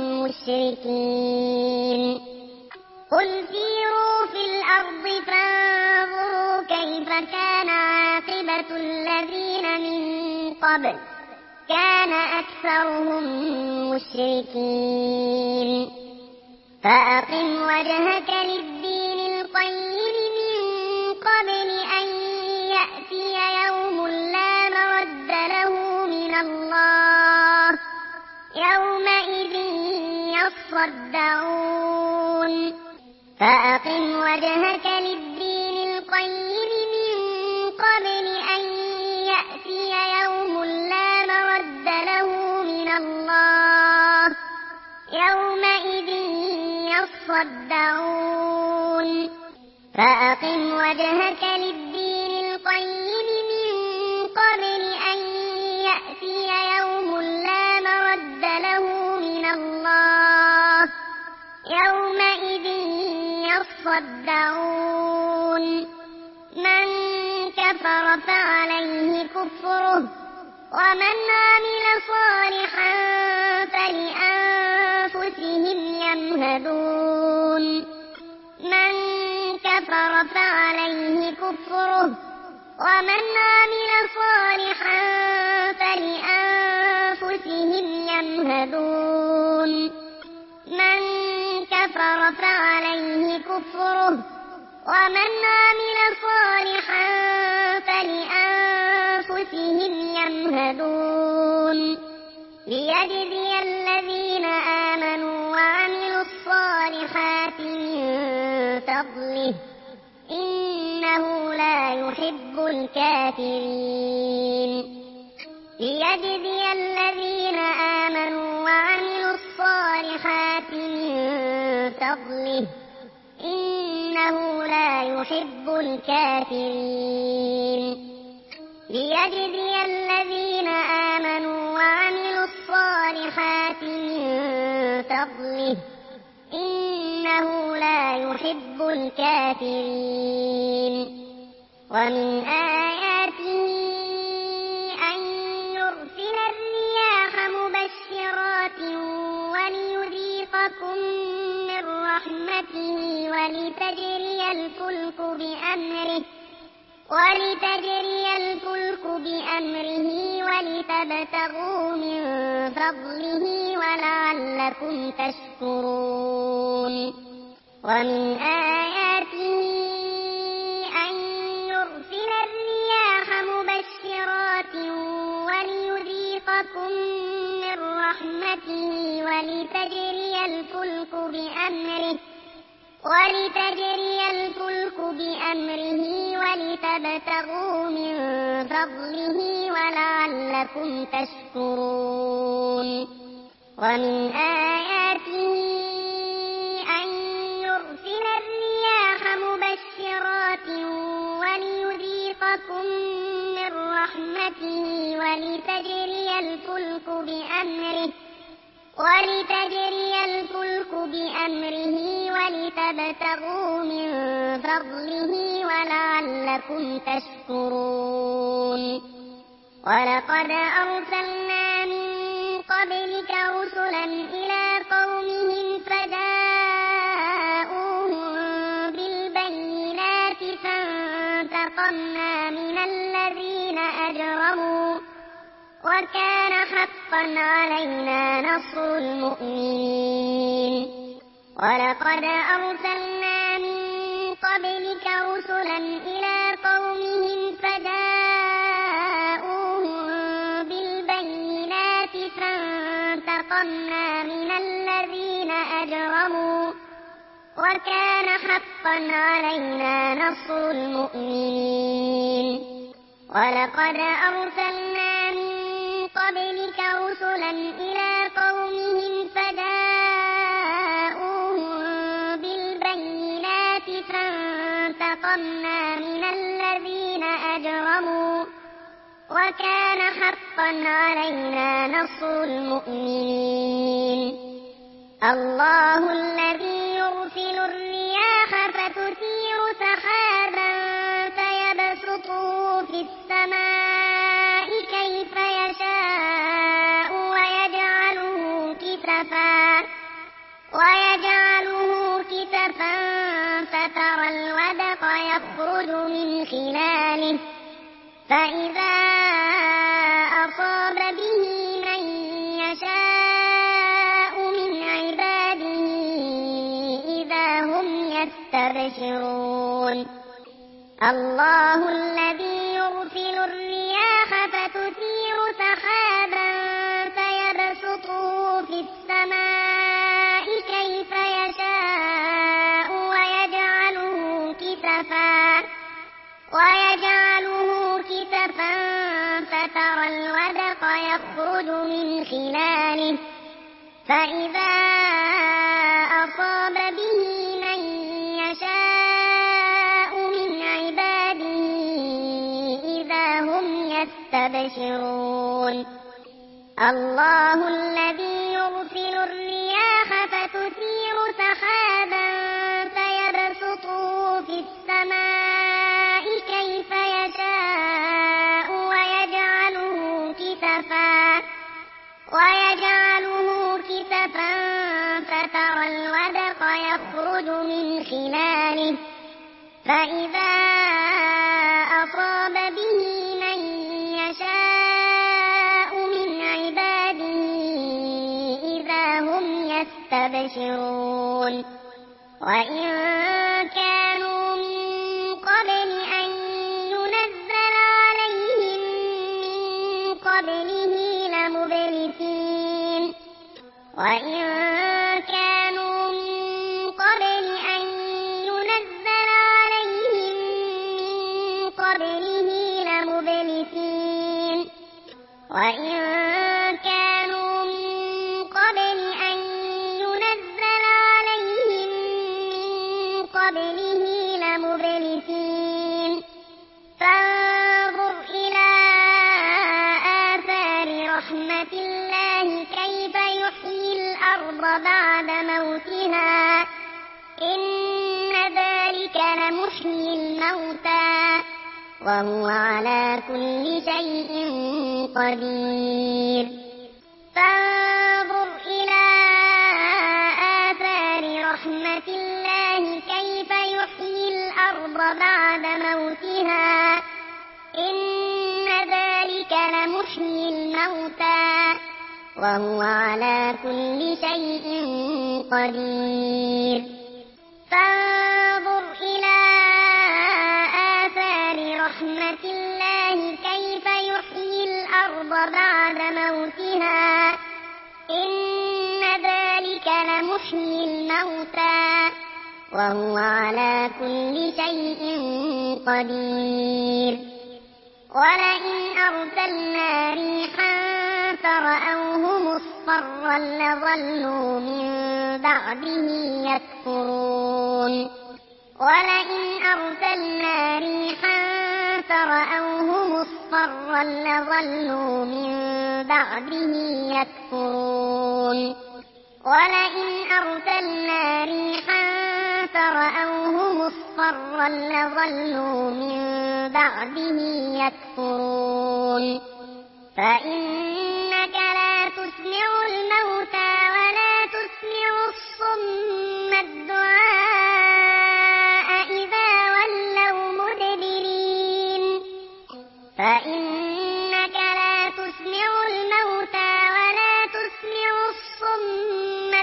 مشركين قل سيروا في الأرض فانظروا كيف كان عاقبة الذين من قبل كان أكثرهم مشركين فأقم وجهك للدين القيم من قبل أن يأتي يوم لا مرد له من الله يومئذ يصدعون فأقم وجهك للدين القيم من قبل أن يأتي يوم لا مرد له من الله يومئذ يصدعون فأقم وجهك للدين القيم من قبل أن يأتي يوم لا مرد له من الله يومئذ يصدعون من كفر فعليه كفره ومن عمل صالحا فلأنفسهم يمهدون من كفر فعليه كفره ومن عمل صالحا فلأنفسهم يمهدون من كفر فعليه كفره ومن عمل صالحا فلأنفسهم يمهدون ليجزي الذين آمنوا وعملوا الصالحات من فضله إنه لا يحب الكافرين ليجزي الذين آمنوا وعملوا الصالحات من فضله إنه لا يحب الكافرين ليجزي الذين آمنوا وعملوا الصالحات من فضله إنه لا يحب الكافرين ومن آياته أن يرسل الرياح مبشرات وليذيقكم من رحمته ولتجري الفلك بأمره ولتبتغوا من فضله ولعلكم تشكرون ومن آياته أن يرسل الرياح مبشرات برحمته ولتجري الفلك بأمره ولتبتغوا من فضله ولعلكم تشكرون ومن آياته أن يرسل الرياح مبشرات وليذيقكم من رحمته ولتجري الفلك بأمره ولتبتغوا من فضله ولعلكم تشكرون ولقد أرسلنا من قبلك رسلا إلى قومهم فجاءوهم بالبينات فانتقمنا من الذين أجرموا وكان حقا علينا نصر المؤمنين ولقد أرسلنا من قبلك رسلا إلى قومهم فجاءوهم بالبينات فانتقمنا من الذين أجرموا وكان حقا علينا نصر المؤمنين ولقد أرسلنا من قبلك رسلا إلى قومهم فجاءوهم بالبينات فانتقمنا من الذين أجرموا وكان حقا علينا نصر المؤمنين الله الذي يرسل الرياح فتثير سحابا فيبسطه في السماء كيف يشاء ويجعله كسفا فترى الودق يخرج من خلاله فإذا أصاب به من يشاء من عباده إذا هم يستبشرون الله الذي يرسل الرياح فتثير سحابا فيبسطه في السماء كيف يشاء ويجعله كسفا فترى الودق يخرج من خلاله فإذا أصاب به من يشاء من عباده إذا هم يستبشرون الله الذي يرسل الرياح فتثير سحابا فيبسطه في السماء كيف يشاء ويجعله كسفا فترى الودق يخرج من خلاله فإذا أصاب به من يشاء من عباده إذا هم يستبشرون وإن كانوا من قبل أن ينزل عليهم من قبله لمبلسين وإن كانوا من قبل أن ينزل عليهم من قبله لمبلسين وإن كانوا من قبل أن ينزل عليهم من قبله لمبلسين فانظر إلى آثار رحمة الله كيف يحيي الأرض بعد موتها إن ذلك لمحيي الموتى وهو على كل شيء قدير فانظر إلى آثار رحمة الله كيف يحيي الأرض بعد موتها إن ذلك لمحيي الموتى وهو على كل شيء قدير فانظر إلى آثار رحمة الله كيف يحيي الأرض بعد موتها يحيي الموتى وهو على كل شيء قدير ولئن أرسلنا ريحا فرأوه مصفرا لظلوا من بعده يكفرون ولئن أرسلنا ريحا فرأوه مصفرا لظلوا من بعده يكفرون ولئن أرسلنا ريحا فرأوه مصفرا لظلوا من بعده يكفرون فإنك لا تسمع الموتى ولا تسمع الصم الدعاء إذا ولوا مدبرين فإنك لا تسمع الموتى ولا تسمع الصم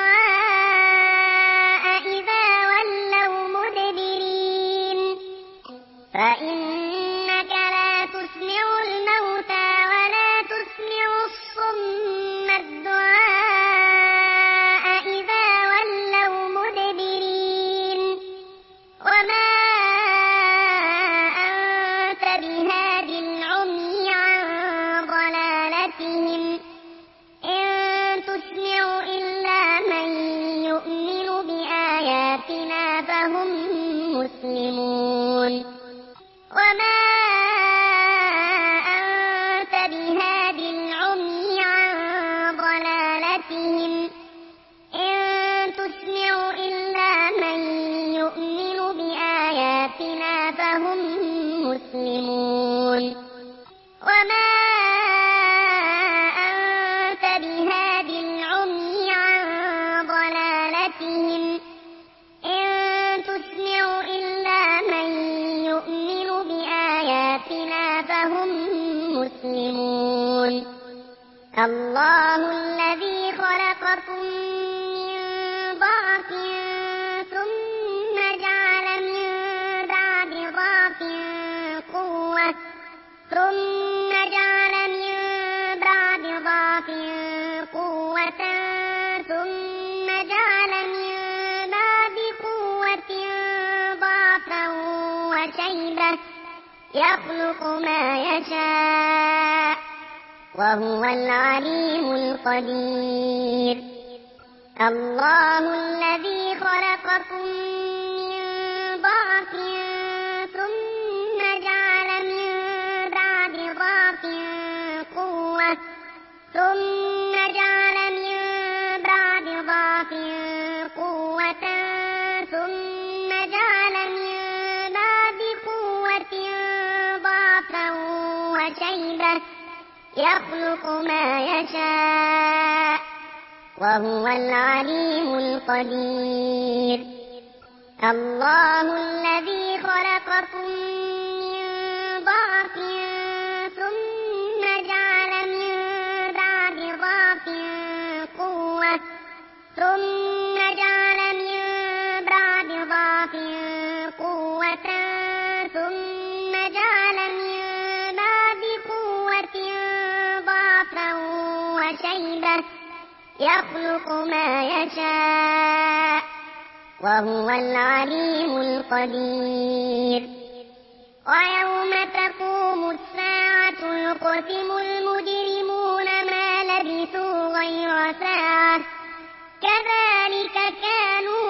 الدعاء إذا ولوا مدبرين فإنك لا تسمع الموتى ولا تسمع الصم الدعاء إذا ولوا مدبرين وما أنت بهاد العمي عن ضلالتهم إن تسمع إلا من يؤمن بآياتنا فهم مسلمون وما أنت بهاد العمي عن ضلالتهم إن تسمع إلا من يؤمن بآياتنا فهم مسلمون وما أنت بهاد العمي عن ضلالتهم إن تسمع إلا من يؤمن بآياتنا فهم مسلمون الله الذي خلقكم من ضعف ثم جعل من بعد ضعف قوة ثم جعل من بعد ضعف قوة ثم جعل من بعد قوة ضعفا وشيبة يخلق ما يشاء وهو العليم القدير الله الذي خلقكم من ضعف ثم جعل من بعد ضعف قوة ثم جعل من بعد ضعف قوة ثم جعل من بعد قوة ضعفا وشيبة يخلق ما يشاء وهو العليم القدير الله الذي خلقكم من ضعف ثم جعل من بعد ضعف قوة ثم جعل من بعد ضعف قوة ثم جعل من بعد قوة ضعفا وشيبة يخلق ما يشاء وهو العليم القدير ويوم تقوم الساعة يقسم المجرمون ما لبثوا غير ساعة كذلك كانوا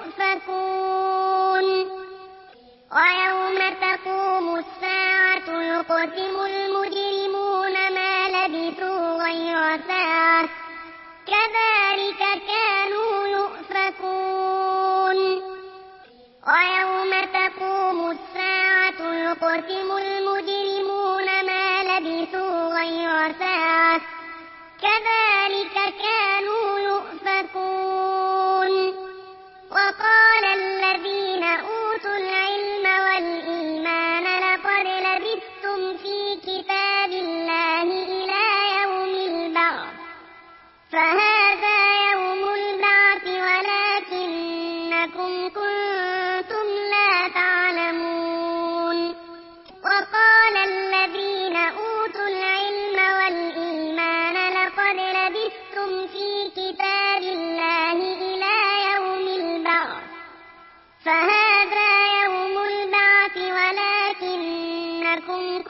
يؤفكون ويوم تقوم الساعة يقسم المجرمون ما لبثوا غير ساعة كذلك كانوا يؤفكون ويوم تقوم الساعة يقسم المجرمون ما لبثوا غير ساعة كذلك كانوا يؤفكون وقال الذين أوتوا العلم والإيمان لقد لبثتم في كتاب الله إلى يوم البعث فهذا يوم البعث ولكنكم كنتم لا تعلمون وقال الذين أوتوا العلم والإيمان لقد لبثتم في كتاب الله إلى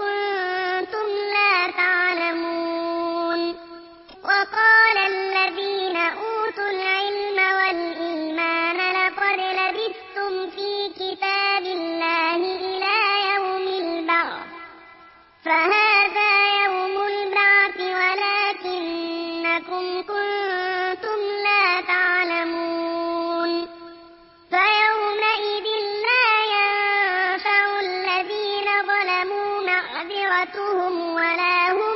كنتم لا تعلمون وقال الذين أوتوا العلم والإيمان لقد لبثتم في كتاب الله إلى يوم البعث فهذا يوم البعث ولكنكم كنتم لا تعلمون فيومئذ لا ينفع الذين ظلموا معذرتهم ولا هم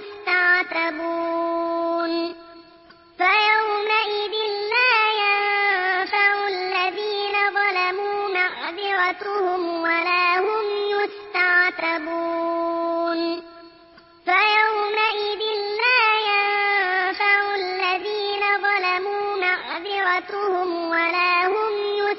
يستعتبون فيومئذ لا ينفع الذين ظلموا معذرتهم ولا هم يستعتبون فيومئذ لا ينفع الذين ظلموا معذرتهم ولا هم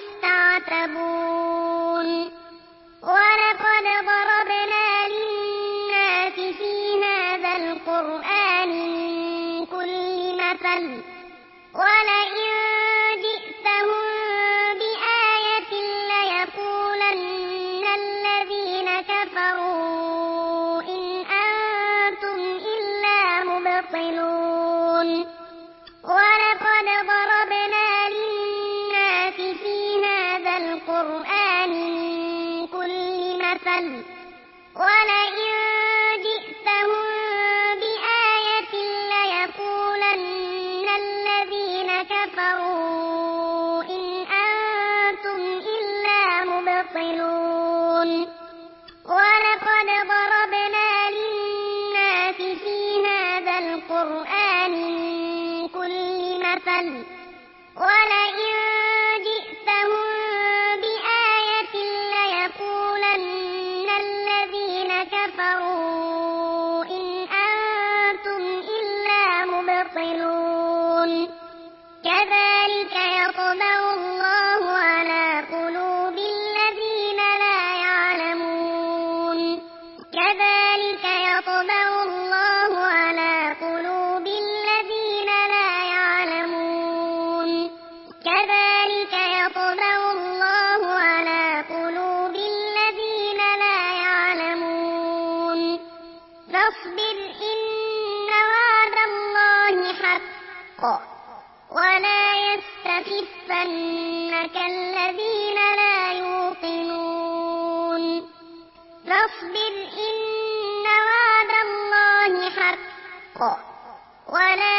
يستعتبون ولقد ضربنا للناس في هذا القرآن من كل مثل ولئن جئتهم بآية ليقولن الذين كفروا إن أنتم إلا مبطلون ولقد ضربنا للناس في هذا القرآن من كل مثل ولئن جئتهم بآية ليقولن الذين كفروا إن أنتم إلا مبطلون ولقد ضربنا للناس في هذا القرآن من كل مثل ولئن جئتهم بآية ليقولن الذين كفروا إن أنتم إلا مبطلون كذلك يطبع الله على قلوب الذين لا يعلمون كذلك يطبع الله على قلوب الذين لا يعلمون كذلك يطبع الله على قلوب الذين لا يعلمون فاصبر إن وعد الله حق ولا يستخفنك الذين لا يوقنون فاصبر إن وعد الله حق ولا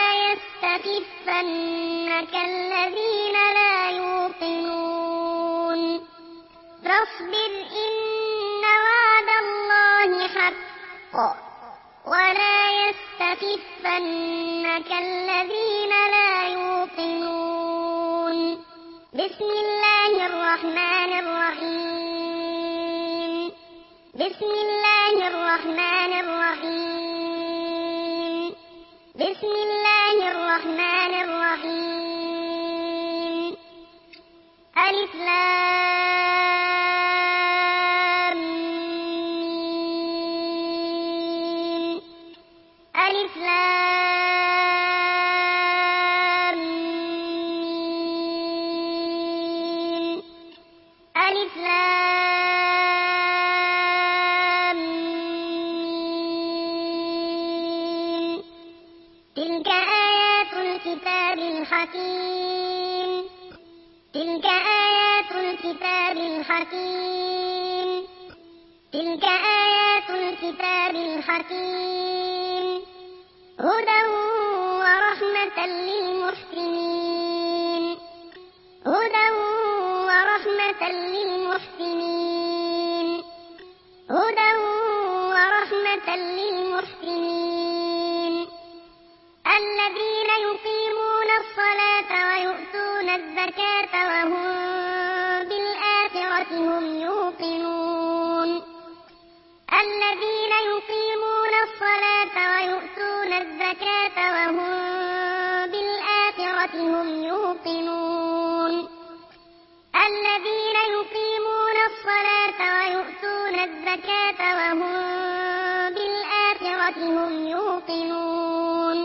يستخفنك الذين لا يوقنون فاصبر إن وعد الله حق ولا يستخفنك الذين لا يوقنون بسم الله الرحمن الرحيم بسم الله الرحمن الرحيم بسم الله الرحمن الرحيم ألف لام ميم ألف لام ميم ألف لام ميم تلك آيات الكتاب الحكيم تلك آيات الكتاب الحكيم تلك آيات الكتاب الحكيم هدى ورحمة للمحسنين هدى ورحمة للمحسنين هدى ورحمة للمحسنين الذين يقيمون الصلاة ويؤتون الزكاة وهم بالآخرة هم يوقنون الذين يقيمون الصلاة ويؤتون الزكاة وهم بالآخرة هم يوقنون الذين يقيمون الصلاة ويؤتون الزكاة وهم بالآخرة هم يوقنون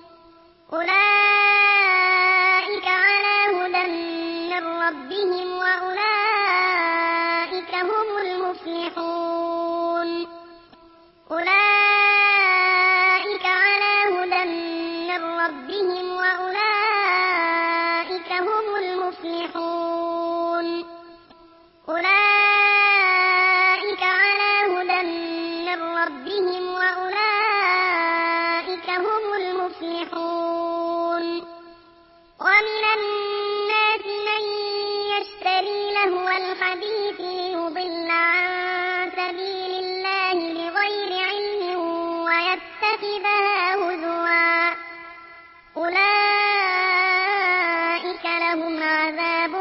أولئك على هدى من ربهم وأولئك هم المفلحون ربهم وأولئك هم المفلحون. ومن الناس من يشتري لهو الحديث ليضل عن سبيل الله بغير علم ويتخذها هزوا، أولئك لهم عذاب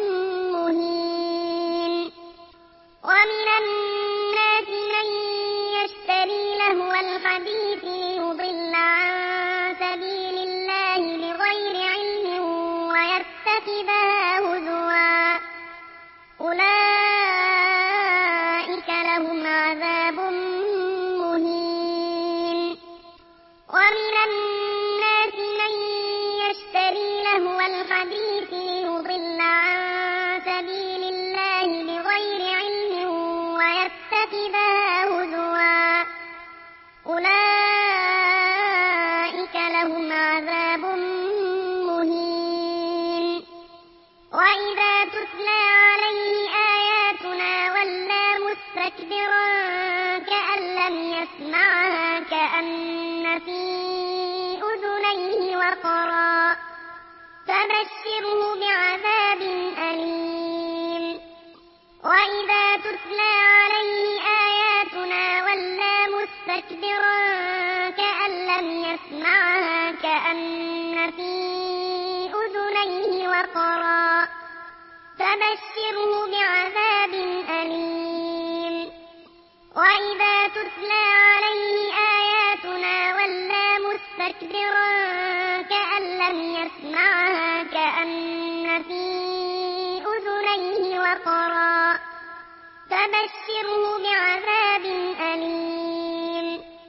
مهين. ومن الناس من يشتري لهو الحديث ليضل عن سبيل الله بغير علم ويتخذها هزوا، أولئك لهم عذاب مهين. ومن الناس من يشتري لهو الحديث ليضل عن سبيل الله بغير علم ويتخذها هزوا، أولئك لهم عذاب مهين. وإذا تتلى عليه آياتنا ولى مستكبرا كأن لم يسمعها كأن في أذنيه وقرا، فبشره بعذاب أليم. وإذا تتلى عليه آياتنا ولى مستكبرا كأن لم يسمعها كأن في أذنيه وقرا، فبشره بعذاب أليم. وإذا تتلى عليه آياتنا ولى مستكبرا كأن لم يسمعها كأن في أذنيه وقرا، فبشره بعذاب أليم.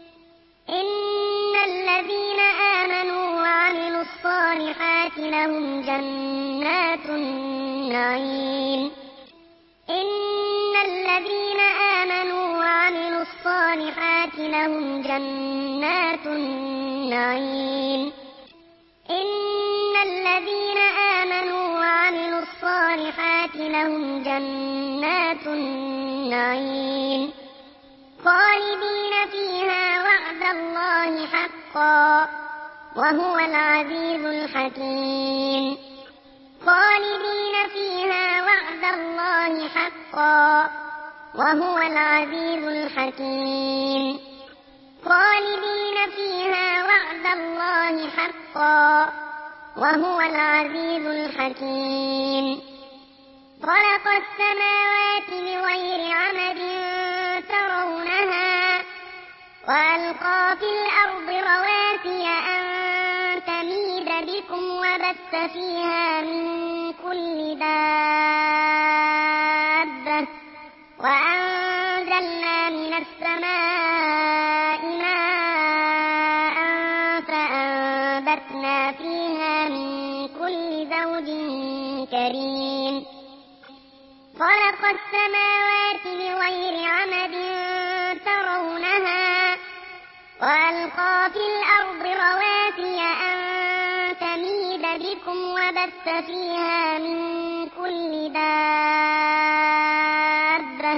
إن الذين آمنوا وعملوا الصالحات لهم جنات النعيم. إن الذين آمنوا وعملوا الصالحات لهم جنات النعيم. إن الذين آمنوا وعملوا الصالحات لهم جنات النعيم خالدين فيها وعد الله حقا وهو العزيز الحكيم. خالدين فيها وعد الله حقا وهو العزيز الحكيم. خالدين فيها وعد الله حقا وهو العزيز الحكيم. خلق السماوات بغير عمد ترونها وألقى في الأرض رواسي أن تميد بكم وبث فيها من كل دابة وأنزلنا من السماء ماء فأنبتنا فيها من كل زوج كريم. خلق السماوات بغير عمد ترونها وألقى في الأرض رواسي أن تميد بكم وبث فيها من كل دابة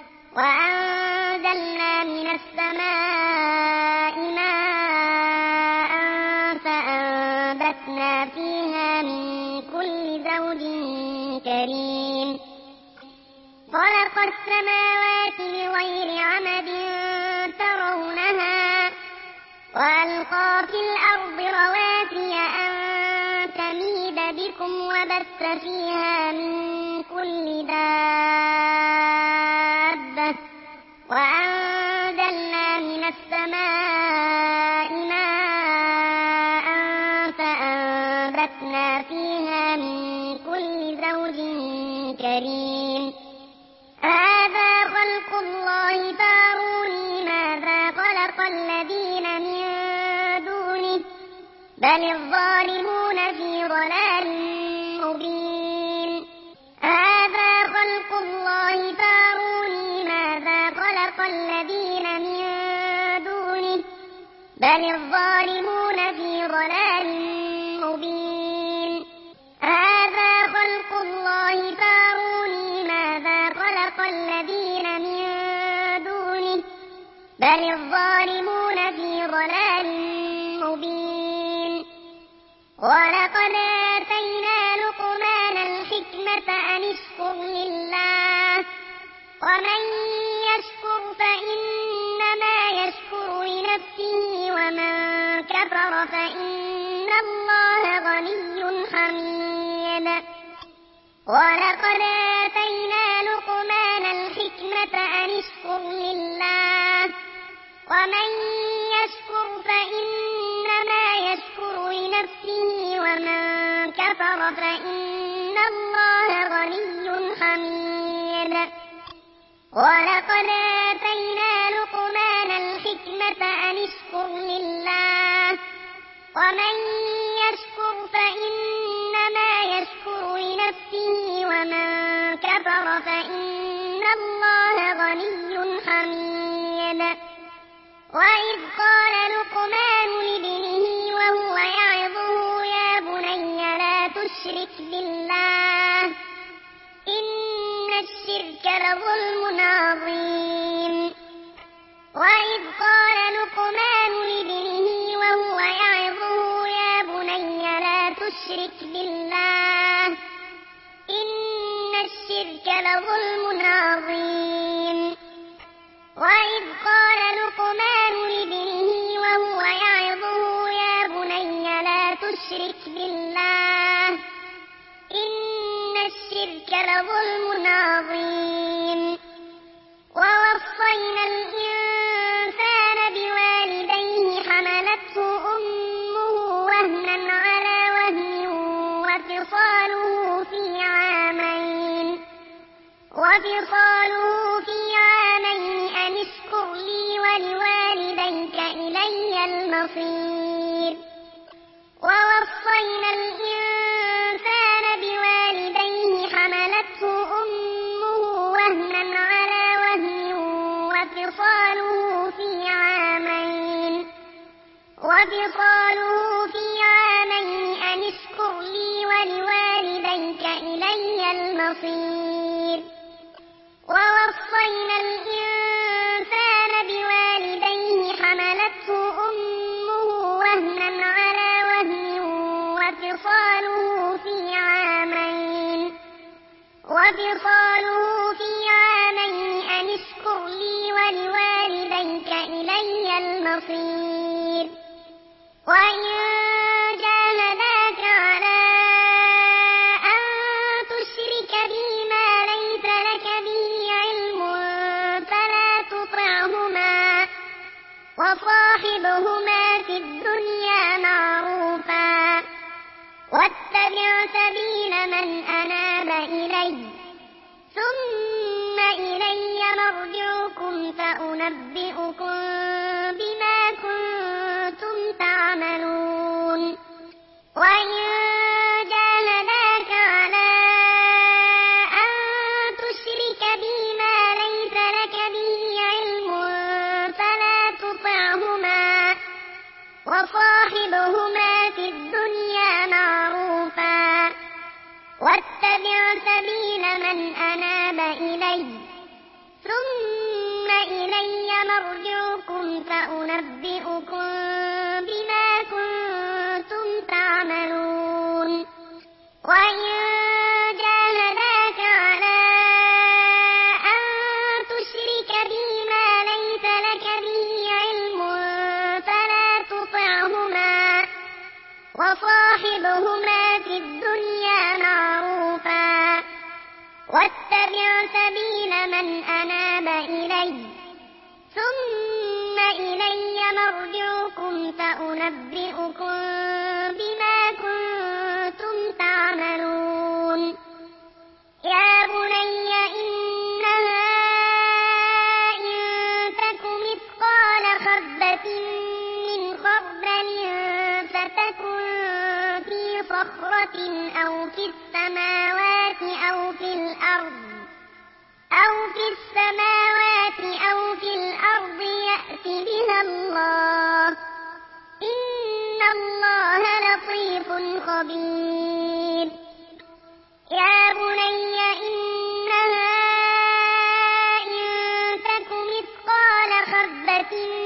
وأنزلنا من السماء ماء فأنبتنا فيها من كل زوج كريم. خلق السماوات بغير عمد ترونها وألقى في الأرض رواسي أن تميد بكم وبث فيها من كل دابة وأنزلنا من السماء ماء فأنبتنا فيها من كل زوج كريم. هذا خلق الله فاروني ماذا خلق الذين من دونه بل الظالمون في ضلال مبين. هذا خلق الله فاروني ماذا خلق الذين من دونه بل الظالمون في ضلال مبين. هذا خلق الله فاروني ماذا خلق الذين من دونه بل بل الظالمون في ضلال مبين ولقد آتينا لقمان الحكمة أن اشكر لله ومن يشكر فإنما يشكر لنفسه ومن كفر فإن الله غني حميد ولقد آتينا لقمان الحكمة أن اشكر لله ومن يشكر فإنما يشكر لنفسه ومن كفر فإن الله غني حميد ولقد آتينا لقمان الحكمة أن اشكر لله ومن يشكر فإنما يشكر لنفسه ومن كفر فإن الله غني حميد وإذ قال لقمان لابنه وهو يعظه يا بني لا تشرك بالله إن الشرك لظلم عظيم وإذ قال لقمان لابنه وهو يعظه يا بني لا تشرك بالله إن الشرك لظلم عظيم وإذ قال لقمان لابنه وهو يعظه يا بني لا تشرك بالله إن الشرك لظلم عظيم ووصينا الإنسان بوالديه حملته أمه وهنا على وهن وفصاله في عامين أن اشكر لي ولوالديك إلي المصير ووصينا الإنسان بوالديه حملته أمه وهنا على وهن وفصاله في عامين أن اشكر لي ولوالديك إلي المصير ووصينا الإنسان بوالديه حملته أمه وهنا على وهن وفصاله في عامين أن اشكر لي ولوالديك إلي المصير وإن جاهداك على أن تشرك بي ما ليس لك به علم فلا تطعهما وصاحبهما في الدنيا معروفا واتبع سبيل من أناب إلي ثم إلي مرجعكم فأنبئكم بما كنتم تعملون وإن جاهداك على أن تشرك بي ما ليس لك به علم فلا تطعهما وصاحبهما في الدنيا معروفا واتبع سبيل من أناب إلي ثم إلي مرجعكم فأنبئكم بما كنتم تعملون وإن جاهداك على أن تشرك بي ما ليس لك به علم فلا تطعهما وصاحبهما في الدنيا معروفا واتبع سبيل من أناب إلي ثم إلي مرجعكم فأنبئكم بما كنتم تعملون يا بني إنها إن تك مثقال حبة من خردل فتكن في صخرة أو في السماوات أو في الأرض يأت بها الله إن الله لطيف خبير يا بني إنها إن تك مثقال حبة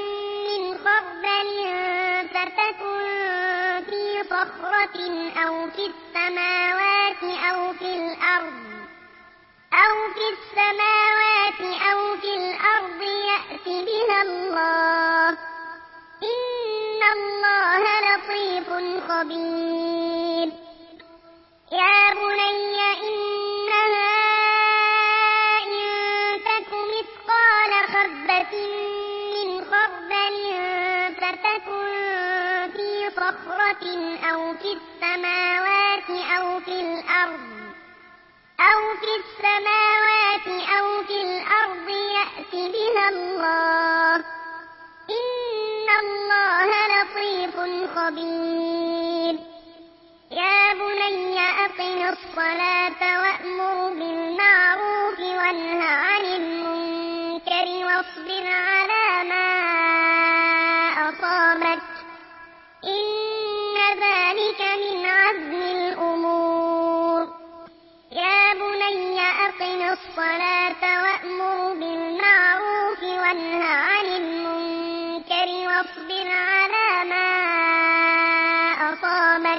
صخرة أو في السماوات أو في الأرض يأت بها الله إن الله لطيف خبير يا بني إنها إن تك مثقال حبة من خردل فتكن في صخرة أو في السماوات أو في الأرض يأت بها الله إن الله لطيف خبير يا بني أقم الصلاة وأمر بالمعروف وانه عن المنكر واصبر على ما أصابك إن ذلك من عزم الأمور يا بني أقم الصلاة وأمر بالمعروف وانه عن المنكر واصبر على ما أصابك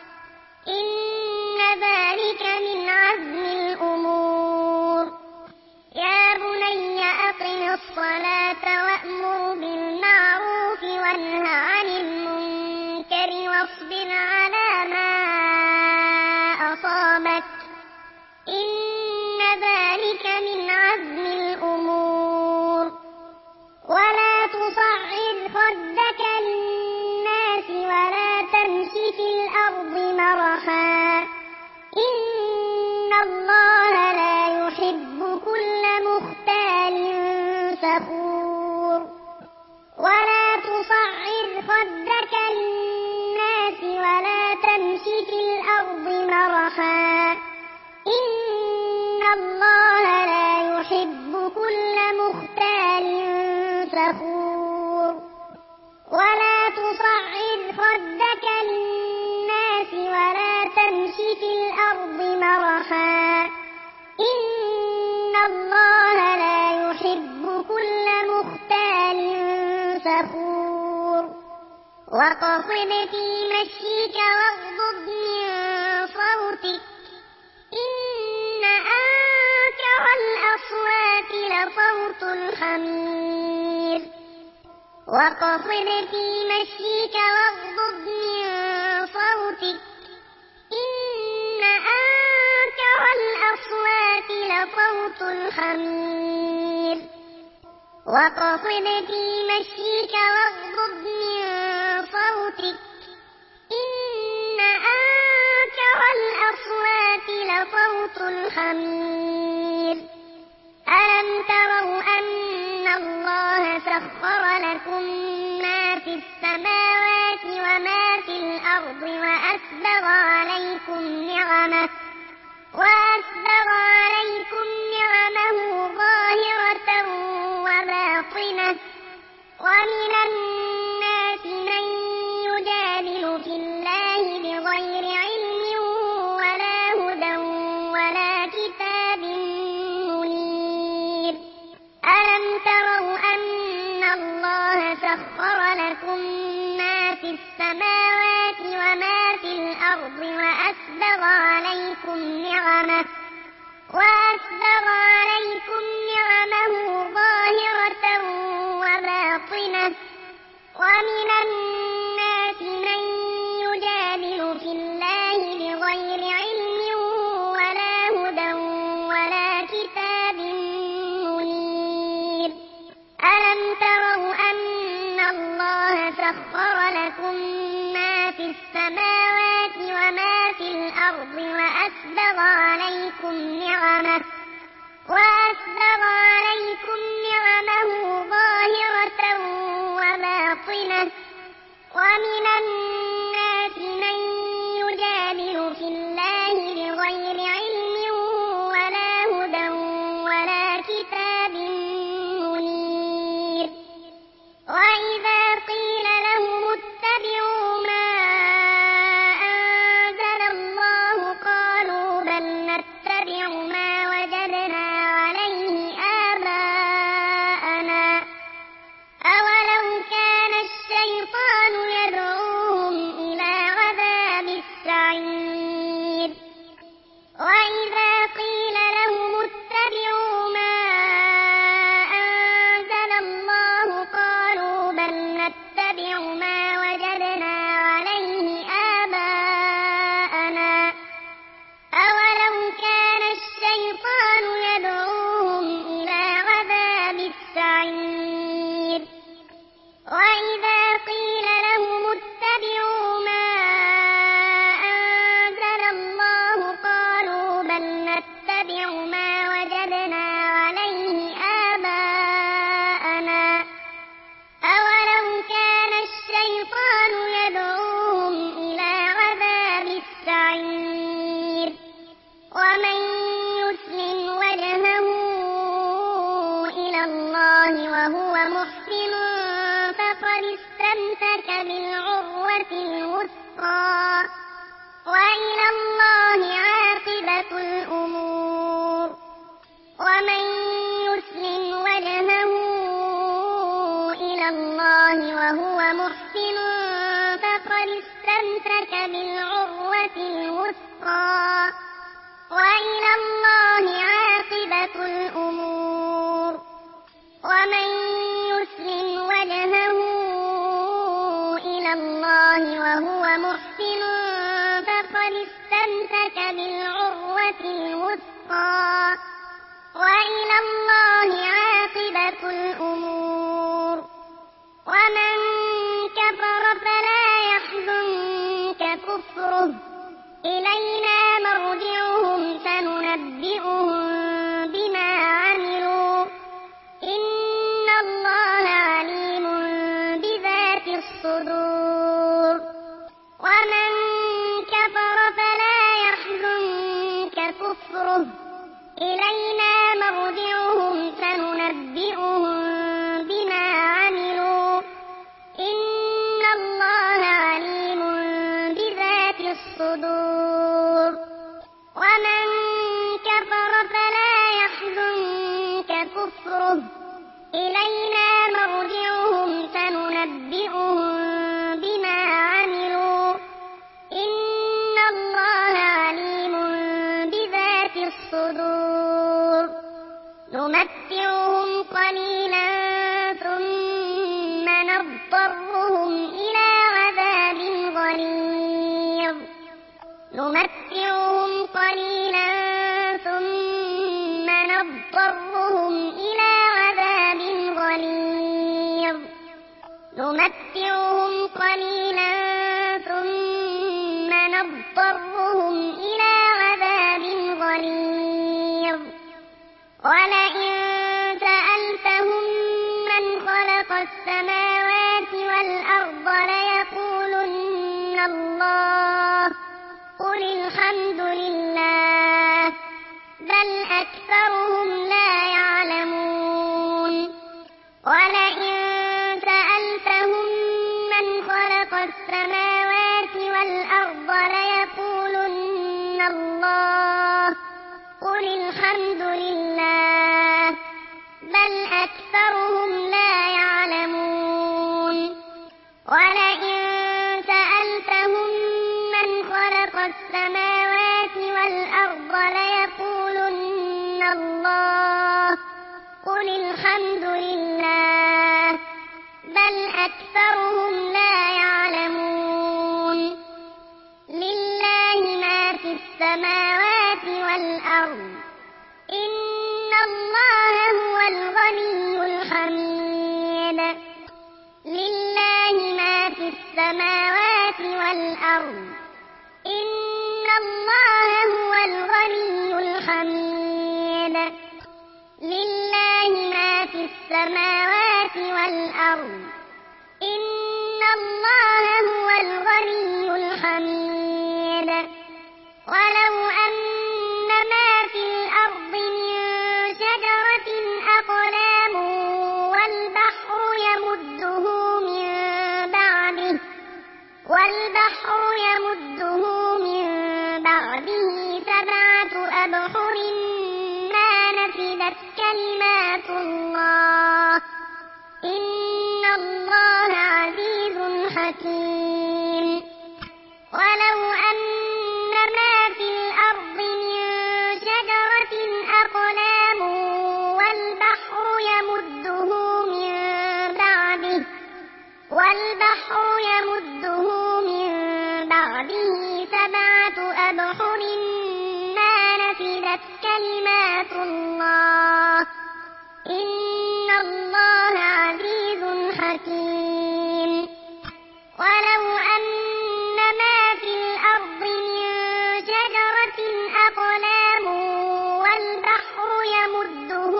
إن ذلك من عزم الأمور يا بني أقم الصلاة وأمر بالمعروف وانه عن المنكر واصبر على ما أصابك إن ذلك من عزم الأمور ولا تصعر خدك للناس ولا تمش في الأرض مرحا إن الله لا يحب كل مختال فخور ولا تصعر خدك للناس ولا تمش في الأرض مرحا إن الله لا يحب كل مختال فخور ولا تصعر خدك للناس ولا تمش في الأرض مرحا إن الله لا يحب كل مختال فخور وقصد في مشيك واغضض من صوتك إن أنكر الأصوات لصوت الحمير وقصد في مشيك واغضض من صوتك إن أنكر الأصوات لصوت الحمير وقصد في مشيك واغضض من صوتك إن أنكر الأصوات لصوت الحمير ألم تروا أن الله سخر لكم ما في السماوات وما في الأرض وأسبغ عليكم نعمه ظاهرة وباطنة ومن الناس من يجادل في الله بغير علم ولا هدى ولا كتاب منير ألم تروا أن الله سخر لكم ما في السماوات وما في الأرض وأسبغ عليكم نعمه ظاهرة وباطنة ومن الناس من يجادل في الله بغير علم ولا هدى ولا كتاب منير ألم تروا أن الله سخر لكم ما في السماوات وما في الأرض وأسبغ عليكم نعمه ظاهرة وباطنة ومن الناس من يجادل في الله بغير علم ولا هدى ولا كتاب منير وإذا قيل لهم اتبعوا ما أنزل الله قالوا بل نتبع ما وجدنا عليه آباءنا أولو كان الشيطان يدعوهم نتبع ما وجدنا عليه آباءنا أولو كان الشيطان يدعوهم إلى عذاب السعير وإذا قيل لهم اتبعوا ما أنزل الله قالوا بل نتبع ما وجدنا عليه آباءنا أولو كان الشيطان يدعوهم إلى عذاب السعير ومن يسلم وجهه إلى الله وهو محسن فقد استمسك بالعروة الوثقى وإلى الله عاقبة الأمور ومن يسلم وجهه إلى الله وهو محسن فقد استمسك بالعروة الوثقى وإلى الله عاقبة الأمور ومن يسلم وجهه إلى الله وهو محسن فقد استمسك بالعروة الوثقى وإلى الله عاقبة الأمور ومن كفر فلا يحزنك كفره إلينا مرجعهم فننبئهم بما عملوا إن الله عليم بذات الصدور ومن كفر فلا يحزنك كفره إلينا مرجعهم فننبئهم بما عملوا إن الله عليم بذات الصدور ومن كفر فلا يحزنك كفره إلينا مرجعهم فننبئهم بما عملوا إن الله عليم بذات الصدور نمتعهم قليلا ثم نضطرهم إلى عذاب غليظ نمتعهم قليلا ثم نضطرهم إلى عذاب غليظ نمتعهم قليلا ثم نضطرهم إلى عذاب غليظ ولئن سألتهم من خلق السماوات والأرض ليقولن الله قل الحمد لله بل أكثرهم لا يعلمون ولئن سألتهم من خلق السماوات والأرض ليقولن الله قل الحمد لله بل أكثرهم لا يعلمون ولئن سألتهم من خلق السماوات والأرض ليقولن الله قل الحمد لله بل أكثرهم لا يعلمون لله ما في السماوات والأرض إن الله هو الغني الحميد لله ما في السماوات والأرض إن الله هو الغني الحميد لله ما في السماوات والأرض إن الله هو الغني الحميد ولو أن ما في الأرض من شجرة أقلام والبحر يمده من بعده سبعة أبحر ما نفدت كلمات الله إن الله عزيز حكيم ولو أن ما في الأرض من شجرة أقلام والبحر يمده من بعده والبحر يمده من بعده 7 أبحر ما نفدت كلمات الله إن الله عزيز حكيم ولو أن ما في الأرض من شجرة أقلام والبحر يمده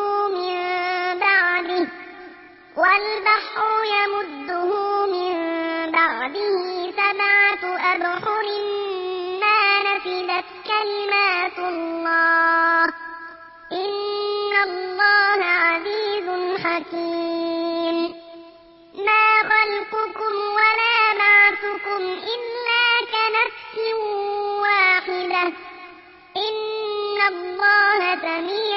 من بعده 7 أبحر ما نفدت كلمات الله إن الله عزيز حكيم ما خلقكم ولا بعثكم إلا كنفس واحدة إن الله سميع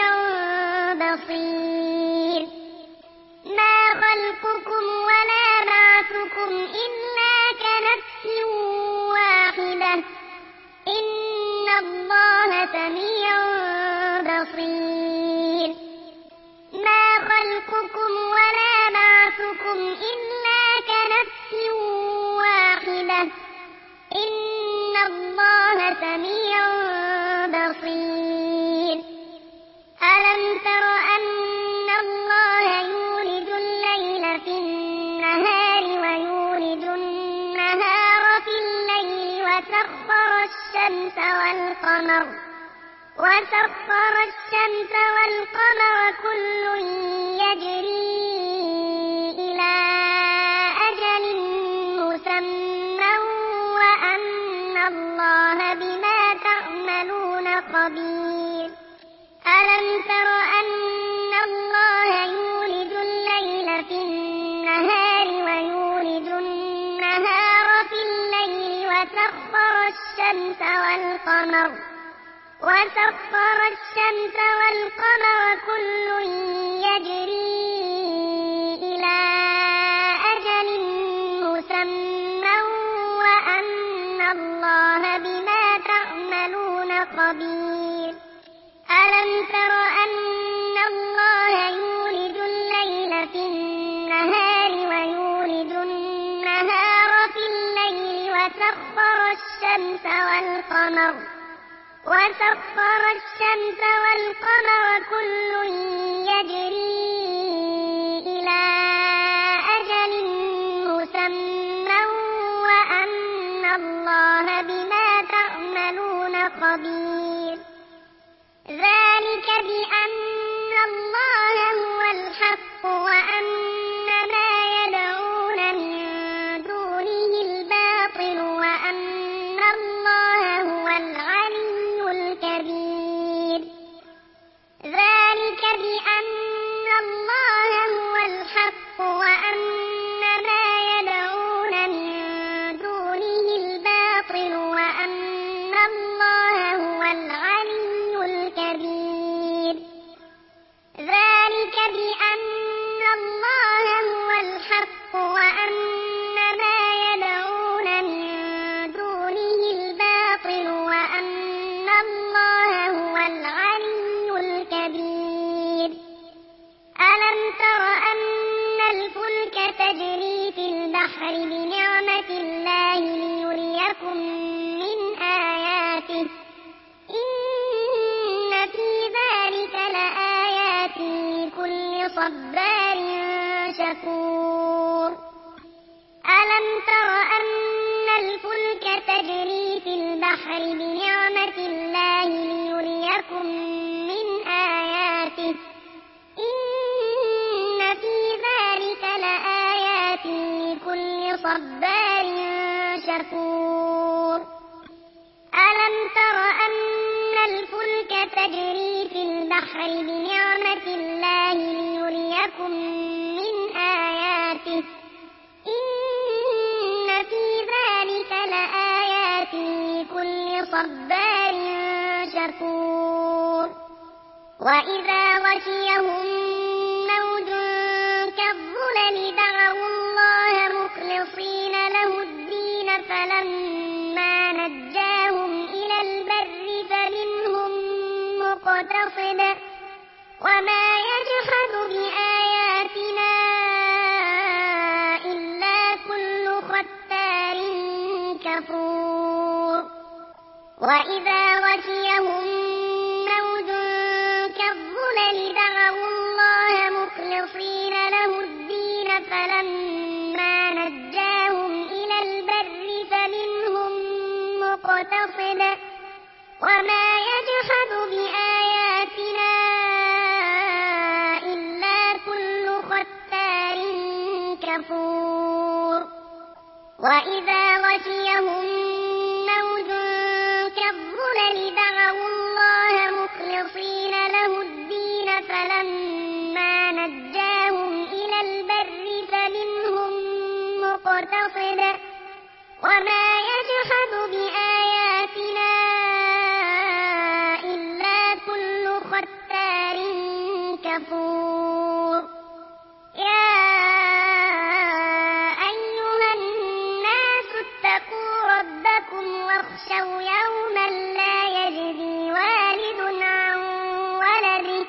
بصير ما خلقكم ولا بعثكم إلا كنفس واحدة إن الله سميع بصير ما خلقكم ولا بعثكم إلا كنفس واحدة إن الله سميع بصير ألم تر أن الله يولج الليل في النهار ويولج النهار في الليل وسخر الشمس والقمر كل يجري إلى أجل مسمى وأن الله بما تعملون خبير ألم تر أن الله يولج الليل في النهار ويولج النهار في الليل وسخر الشمس والقمر كل يجري إلى أجل مسمى وأن الله بما تعملون خبير ألم تر أن الله يولج الليل في النهار ويولج النهار في الليل وسخر الشمس والقمر كل يجري إلى أجل مسمى وأن الله بما تعملون خبير ذلك بأن الله هو الحق وأن ما يدعون من دونه الباطل وأن الله هو العلي الكبير ذلك بأن الله هو الحق وأن ما يدعون من دونه الباطل وأن الله هو العلي الكبير ذلك بأن الله هو الحق وأن ما يدعون من دونه الباطل وأن الله هو العلي الكبير ألم تر أن الفلك تجري في البحر بنعمة الله ليريكم من آياته إن في ذلك لآيات لكل صبار شكور ألم تر أن الفلك تجري في البحر بنعمة الله ليريكم من آياته إن في ذلك لآيات لكل صبار شكور ألم تر أن الفلك تجري في البحر بنعمة الله ليريكم من آياته إن في ذلك لآيات لكل صبار شكور وإذا غشيهم موج كالظلل دعوا الله مخلصين له الدين فلما نجاهم إلى البر فمنهم مقتصد وما يجحد بآياتنا إلا كل كفور وإذا غشيهم موج كالظلل دعوا الله مخلصين له الدين فلما نجاهم إلى البر فمنهم مقتصد وما يجحد بآياتنا إلا كل ختار كفور وإذا غشيهم موج كالظلل دعوا الله مخلصين له الدين فلما نجاهم إلى البر فمنهم مقتصد وما يجحد بآياتنا إلا كل ختار كفور يا أيها الناس اتقوا ربكم واخشوا يوما لا يجزي والد عن ولده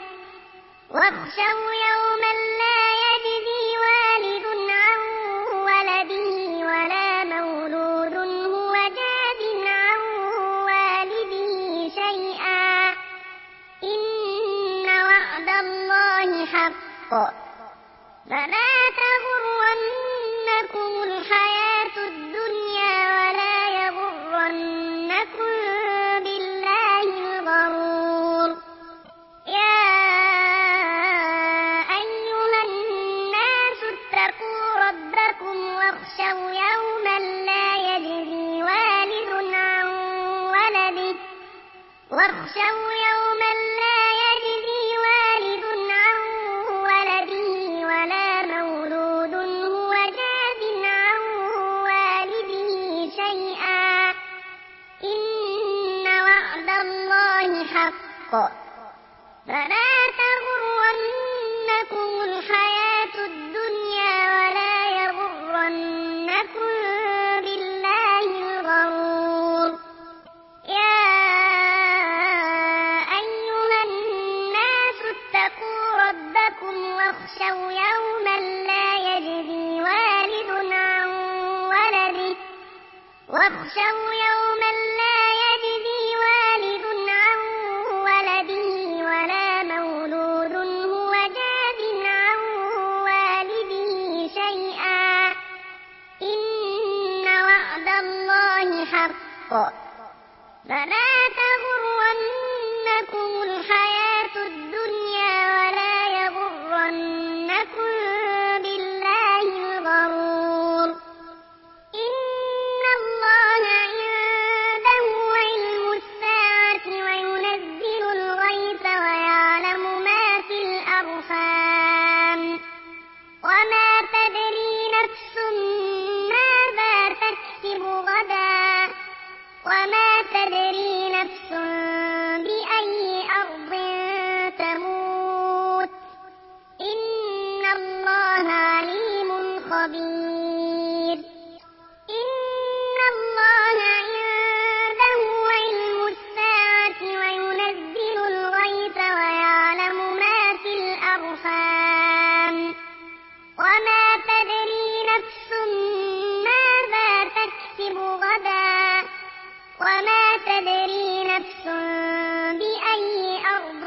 ولا مولود هو جاز عن والده شيئا إن وعد الله حق فلا تغرنكم الحياة الدنيا ولا يغرنكم بالله الغرور يا أيها الناس اتقوا ربكم واخشوا يوما لا يجزي والد عن ولده ولا مولود هو جاز عن والده شيئا إن وعد الله حق فلا تغرنكم الحياة الدنيا ولا يغرنكم بالله الغرور يا أيها الناس اتقوا ربكم واخشوا يوما لا يجزي والد عن ولده ولا مولود هو جاز عن والده شيئا إن وعد الله حق فلا تغرنكم الحياة الدنيا ولا يغرنكم بالله الغرور إن الله عنده علم الساعة وينزل الغيث ويعلم ما في الأرحام وما تدري نفس ماذا تكسب غدا وما تدري نفس بأي أرض تموت إن الله عليم خبير إن الله عنده علم الساعة وينزل الغيث ويعلم ما في الأرحام وما تدري نفس ماذا تكسب غدا وما تدري نفس بأي أرض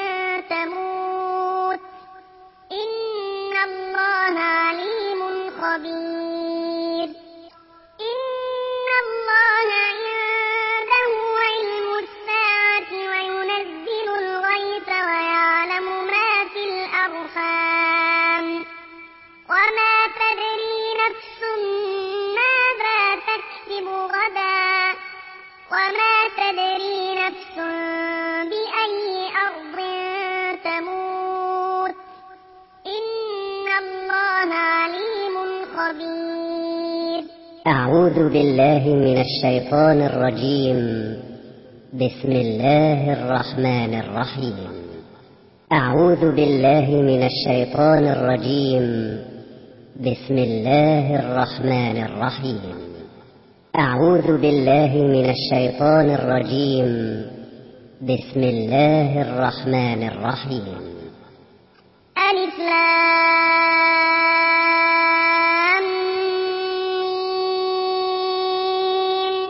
تموت إن الله عليم خبير إن الله عنده علم الساعة وينزل الغيث ويعلم ما في الأرحام وما تدري نفس ماذا تكسب غدا وما تدري نفس بأي أرض تموت إن الله عليم خبير أعوذ بالله من الشيطان الرجيم بسم الله الرحمن الرحيم أعوذ بالله من الشيطان الرجيم بسم الله الرحمن الرحيم أعوذ بالله من الشيطان الرجيم بسم الله الرحمن الرحيم ألف لام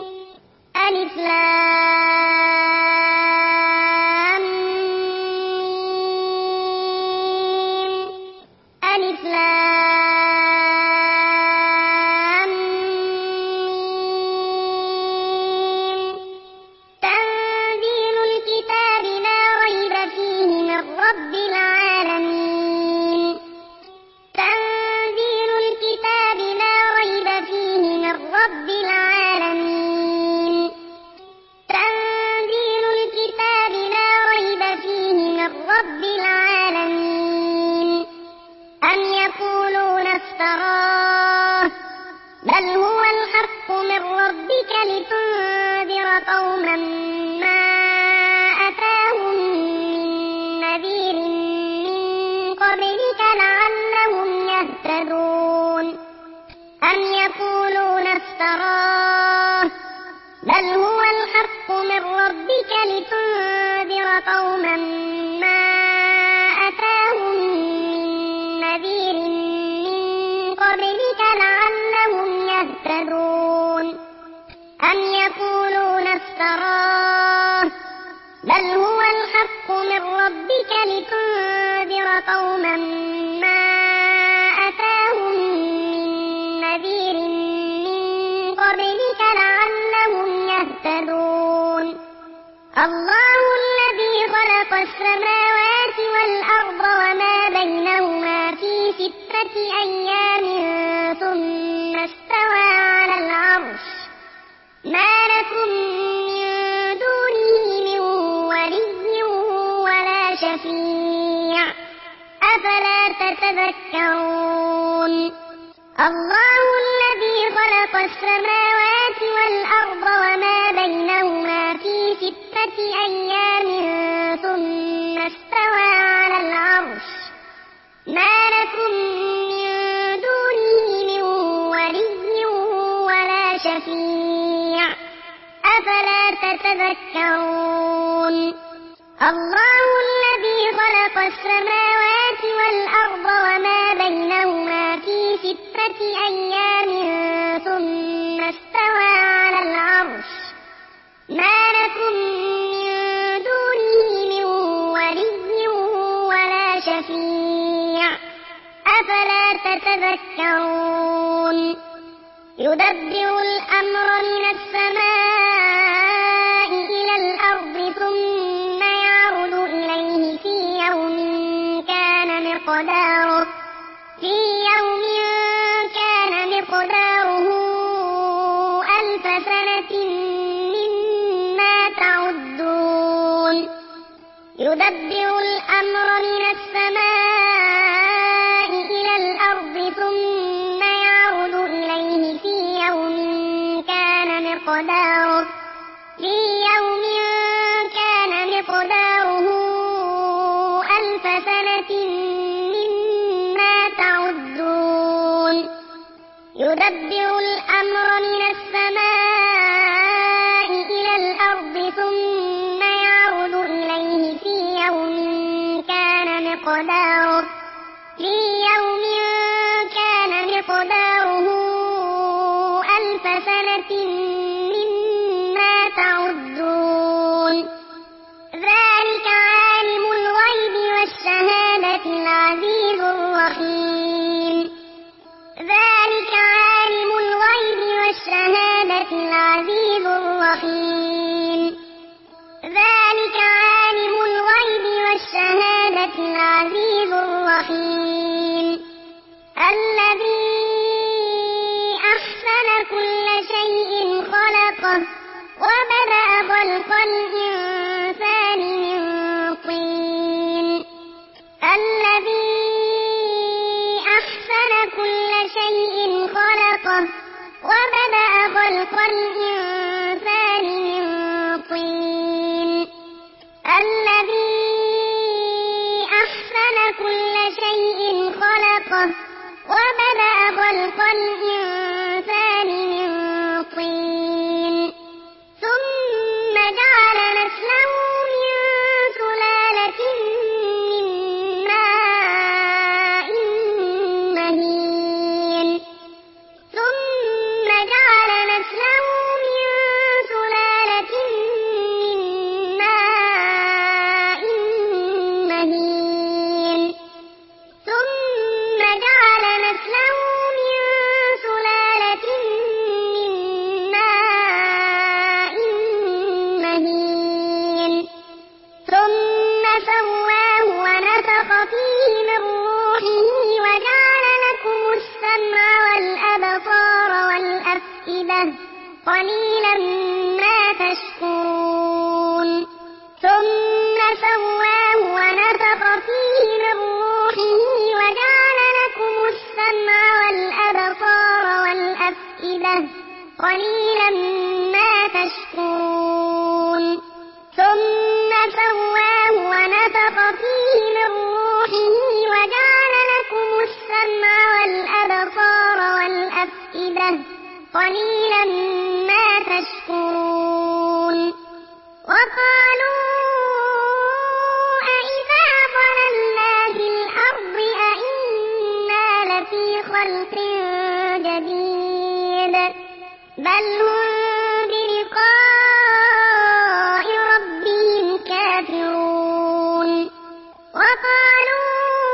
هو الحق من ربك لتنذر قوما ما أتاهم من نذير من قبلك لعلهم يهتدون أم يقولون افتراه بل هو الحق من ربك لتنذر قوما ما أتاهم من نذير من قبلك لعلهم يهتدون أم يقولون افتراه بل هو الحق من ربك لتنذر قوما ما أتاهم من نذير من قبلك لعلهم يهتدون الله الذي خلق السماوات والأرض وما بينهما في 6 أيام ثم استوى على العرش ما لكم من دونه من ولي ولا شفيع أفلا تتذكرون الله الذي خلق السماوات والأرض وما بينهما في 6 أيام ثم استوى على العرش ما لكم من دونه من ولي ولا شفيع أفلا تتذكرون الله الذي خلق السماوات والأرض وما بينهما في 6 أيام ثم استوى على العرش ما لكم من دونه من ولي ولا شفيع أفلا تتذكرون يدبر الأمر من السماء إلى الأرض ثم يعرض إليه في يوم كان مقداره 1000 سنة مما تعدون يدبر الأمر من السماء إلى الأرض ثم يعرض إليه في يوم كان مقداره 1000 سنة مما تعدون يدبر الأمر من السماء إلى الأرض ثم يعرض إليه في يوم كان مقداره 1000 سنة مما تعدون ذلك عالم الغيب والشهادة العزيز الرحيم ذلك عالم الغيب والشهادة العزيز الرحيم ذلك عالم الغيب والشهادة العزيز الرحيم الذي أحسن كل شيء خلقه وبدأ خلق الإنسان من طين الذي أحسن كل شيء خلقه وبدأ خلق الإنسان من طين الذي أحسن كل شيء خلقه وبدأ خلق الإنسان من طين ثم جعل نسله من سلالة من ماء مهين ثم جعل نسله من سلالة من ماء مهين ثم جعل نسله من سلالة من ماء مهين ثم سواه ونفخ فيه من روحه وجعل لكم السمع والأبصار والأفئدة قليلا ما تشكرون ثم سواه ونفخ فيه من روحه وجعل لكم السمع والأبصار والأفئدة الأفئدة قليلا ما تشكرون ثم سواه ونفخ فيه من روحه وجعل لكم السمع والأبصار والأفئدة قليلا ما تشكرون وقالوا أإذا ضللنا في الأرض أإنا لفي خلق جديد بل هم بلقاء ربهم كافرون وقالوا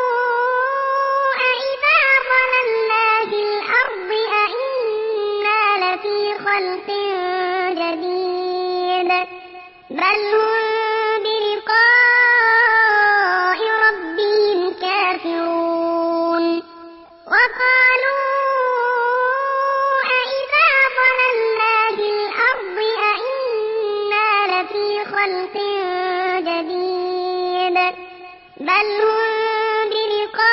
أإذا ضللنا في الأرض أإنا لفي خلق جديد بل هم بلقاء ربهم كافرون وقالوا أإذا ضللنا في الأرض أإنا لفي خلق جديد بل هم بلقاء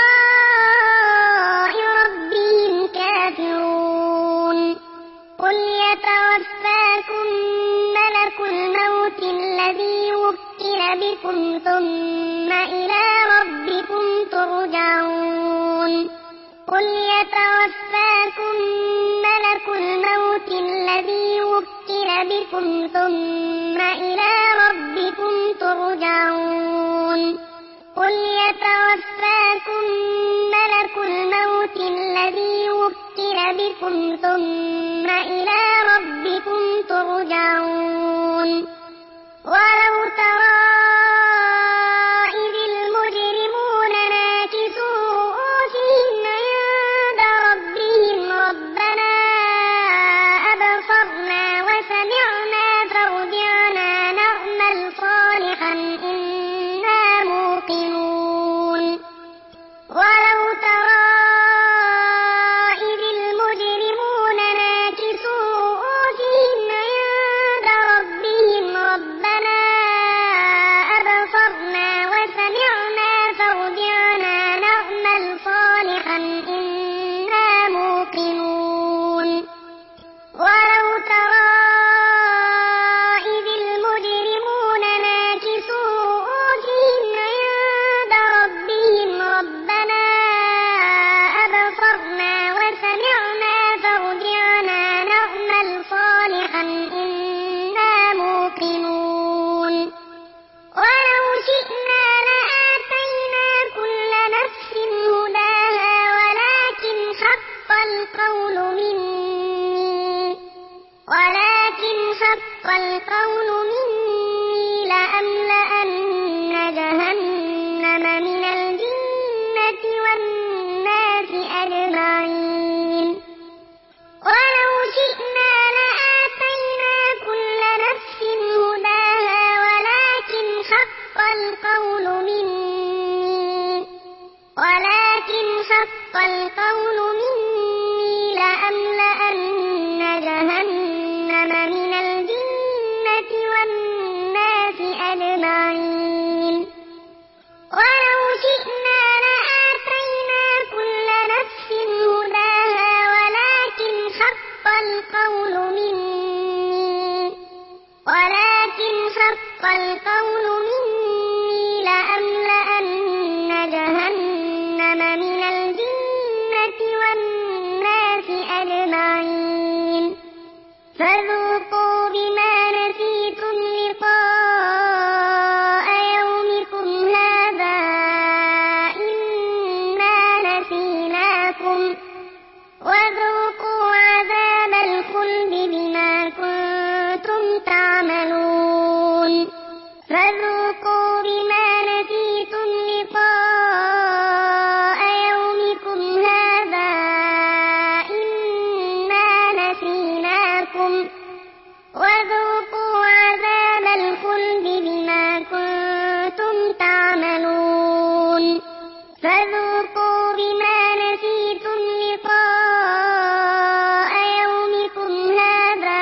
ربهم كافرون قل يتوفاكم ملك الموت الذي وكل بكم ثم إلى ربكم ترجعون قل يتوفاكم ملك الموت الذي وكل بكم ثم إلى ربكم ترجعون قل يتوفاكم ملك الموت الذي وكل بكم ثم إلى ربكم ترجعون ولو ترى إذ المجرمون ناكسوا رؤوسهم عند ربهم ربنا أبصرنا وسمعنا فارجعنا نعمل صالحا إنا موقنون ولو ترى إذ المجرمون ناكسوا رؤوسهم عند ربهم ربنا أبصرنا وسمعنا فارجعنا نعمل صالحا إنا موقنون ولو ترى إذ المجرمون ناكسوا رؤوسهم عند ربهم ربنا أبصرنا وسمعنا فارجعنا نعمل صالحا إنا موقنون ولو شئنا لآتينا كل نفس هداها ولكن حق القول مني لأملأن جهنم من الجنة والناس أجمعين ولو شئنا لآتينا كل نفس هداها ولكن حق القول مني لأملأن جهنم من الجنة والناس أجمعين ولو شئنا لآتينا كل نفس هداها ولكن حق القول مني لأملأن جهنم من الجنة والناس أجمعين فذوقوا بما نسيتم لقاء يومكم هذا إنا نسيناكم وذوقوا عذاب الخلد بما كنتم تعملون فذوقوا بما نسيتم لقاء يومكم هذا إنا نسيناكم وذوقوا عذاب الخلد بما كنتم تعملون فذوقوا بما نسيتم لقاء يومكم هذا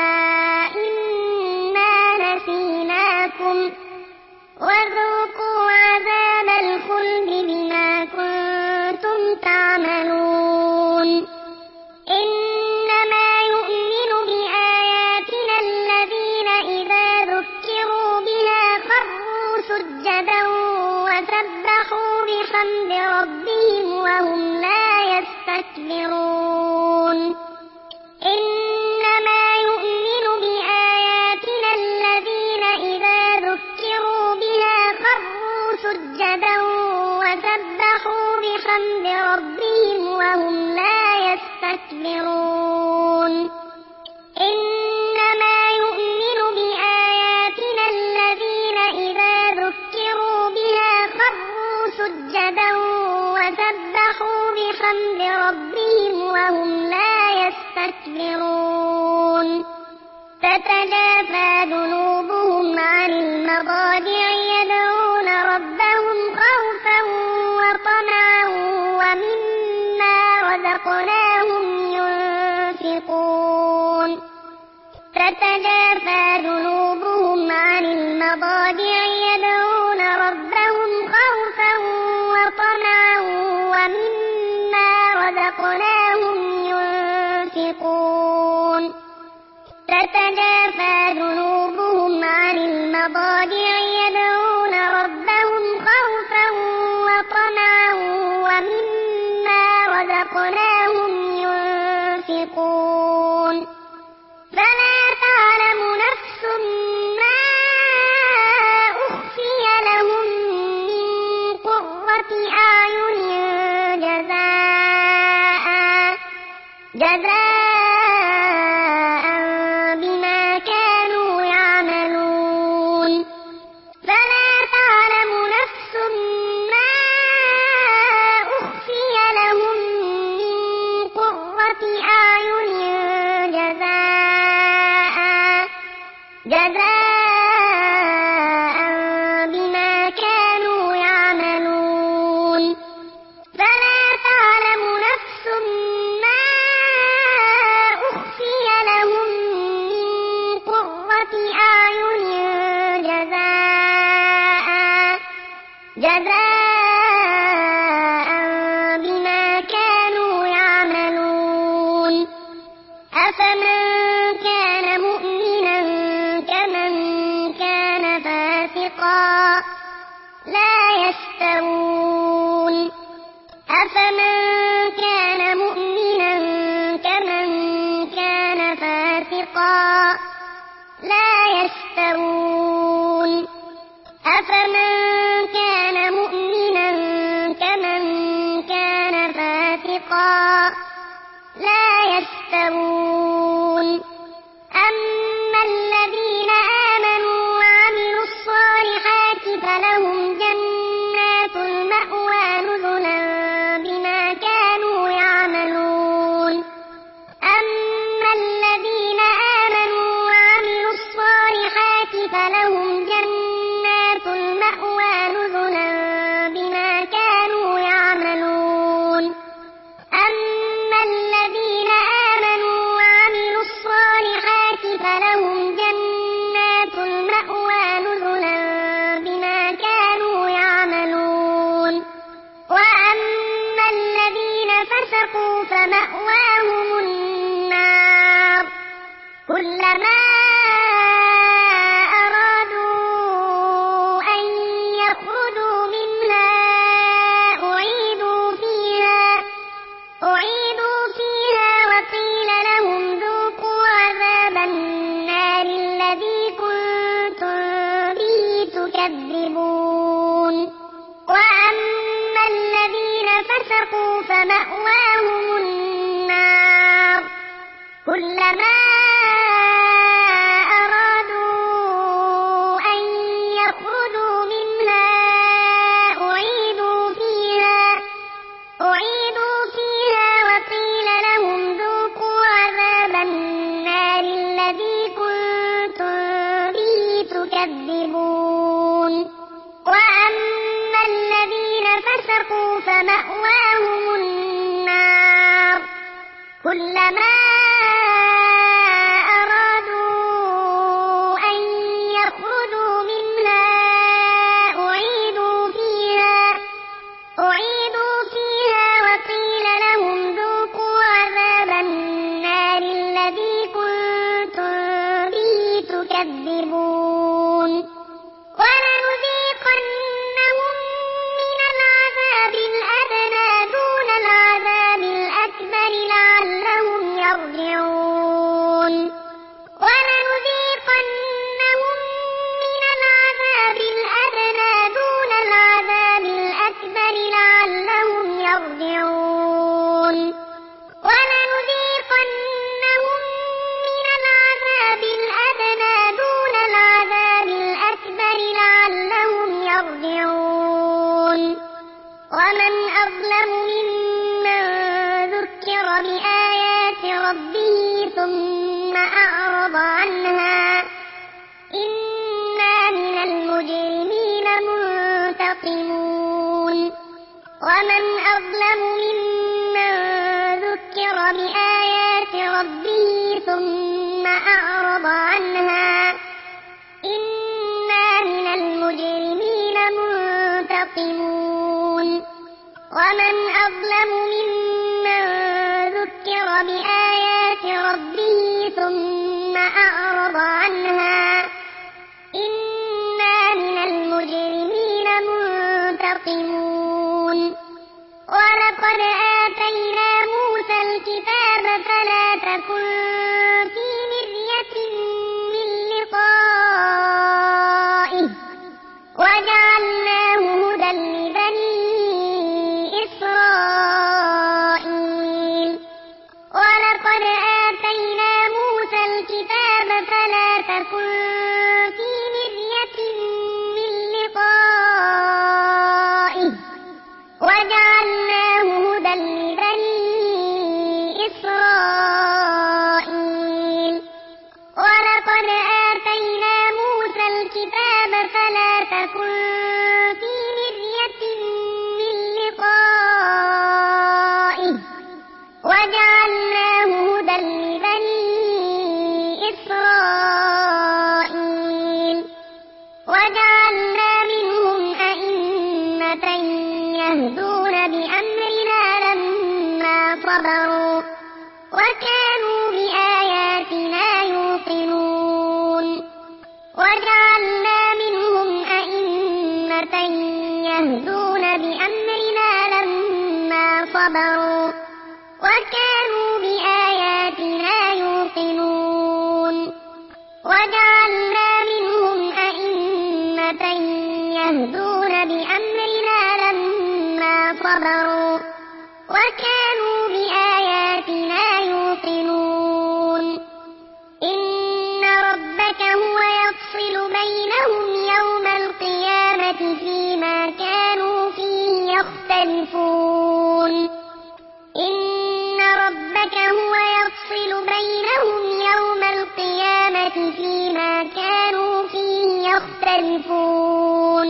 إنا نسيناكم وذوقوا عذاب الخلد بما كنتم تعملون إنما يستكبرون إنما يؤمن بآياتنا الذين إذا ذكروا بها خروا سجدا وسبحوا بحمد ربهم وهم لا يستكبرون تتجافى جنوبهم عن المضاجع يدعون ربهم خوفا وطمعا ومما رزقناهم ينفقون تتجافى جنوبهم عن المضاجع يدعون ربهم خوفا وطمعا ومما رزقناهم ينفقون تتجافى جنوبهم عن المضاجع يدعون ربهم خوفا وطمعا ومما رزقناهم ينفقون فلا تعلم نفس ما أخفي لهم من قرة أعين جزاء بما كانوا يعملون فلا تعلم نفس ما أخفي لهم من قرة أعين جزاء بما كانوا يعملون فلا تعلم نفس ما أخفي لهم من قرة أعين جزاء بما كانوا يعملون أفمن كان مؤمنا كمن كان فاسقا لا يستوون أفمن كان مؤمنا كمن كان فاسقا لا يستوون أفمن كان مؤمنا كمن كان فاسقا لا يستوون أما الذين آمنوا وعملوا الصالحات فلهم جنات المأوى نزلا بما كانوا يعملون أما الذين آمنوا وعملوا الصالحات فلهم جنات المأوى نزلا بما كانوا يعملون أما الذين آمنوا وعملوا الصالحات فلهم جنات المأوى نزلا بما كانوا يعملون وأما الذين فسقوا فمأواهم النار كلما أرادوا أن يخرجوا منها أعيدوا فيها وقيل لهم ذوقوا عذاب النار الذي كنتم به تكذبون وأما الذين فسقوا فمأواهم النار كلما أرادوا أن يخرجوا منها أعيدوا فيها وقيل لهم ذوقوا عذاب النار الذي كنتم به تكذبون وأما الذين فسقوا فمأواهم النار كلما أرادوا أن يخرجوا منها أعيدوا فيها وقيل لهم ذوقوا عذاب النار الذي كنتم به تكذبون ولنذيقنهم من العذاب الأدنى دون العذاب الأكبر لعلهم يرجعون ولنذيقنهم من العذاب الأدنى دون العذاب الأكبر لعلهم يرجعون ولنذيقنهم بآيات ربه ثم أعرض عنها إنا من المجرمين منتقمون ومن أظلم ممن ذكر بآيات ربه ثم أعرض عنها إنا من المجرمين منتقمون ومن أظلم ممن ذكر بآيات ربه ثم أعرض عنها إنا من المجرمين منتقمون ولقد آتينا موسى الكتاب فلا تكن في مرية من لقائه وجعلناه هدى لبني إسرائيل ولقد آتينا موسى الكتاب فلا تكن في مرية من لقائه وجعلناه هدى لبني إسرائيل ولقد آتينا موسى الكتاب فلا تكن في مرية من لقائه وجعلناه هدى لبني إسرائيل وجعلنا منهم أئمة يهدون بأمرنا لما صبروا وكانوا بآياتنا يوقنون وجعلنا منهم أئمة يهدون بأمرنا لما صبروا وكانوا بآياتنا يوقنون وجعلنا منهم أئمة يهدون بأمرنا لما صبروا وكانوا بآياتنا يوقنون إن ربك هو يفصل بينهم يوم القيامة فيما كانوا فيه يختلفون إن ربك هو يفصل بينهم يوم القيامة فيما كانوا فيه يختلفون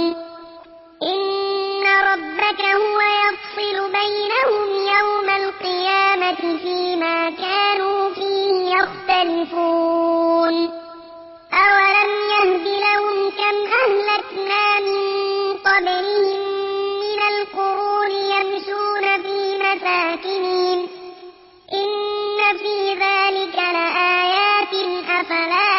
إن ربك هو يفصل بينهم يوم القيامة فيما كانوا فيه يختلفون أولم يهد لهم كم أهلكنا من قبلهم من القرون يمشون في مساكنهم إن في ذلك لآيات أفلا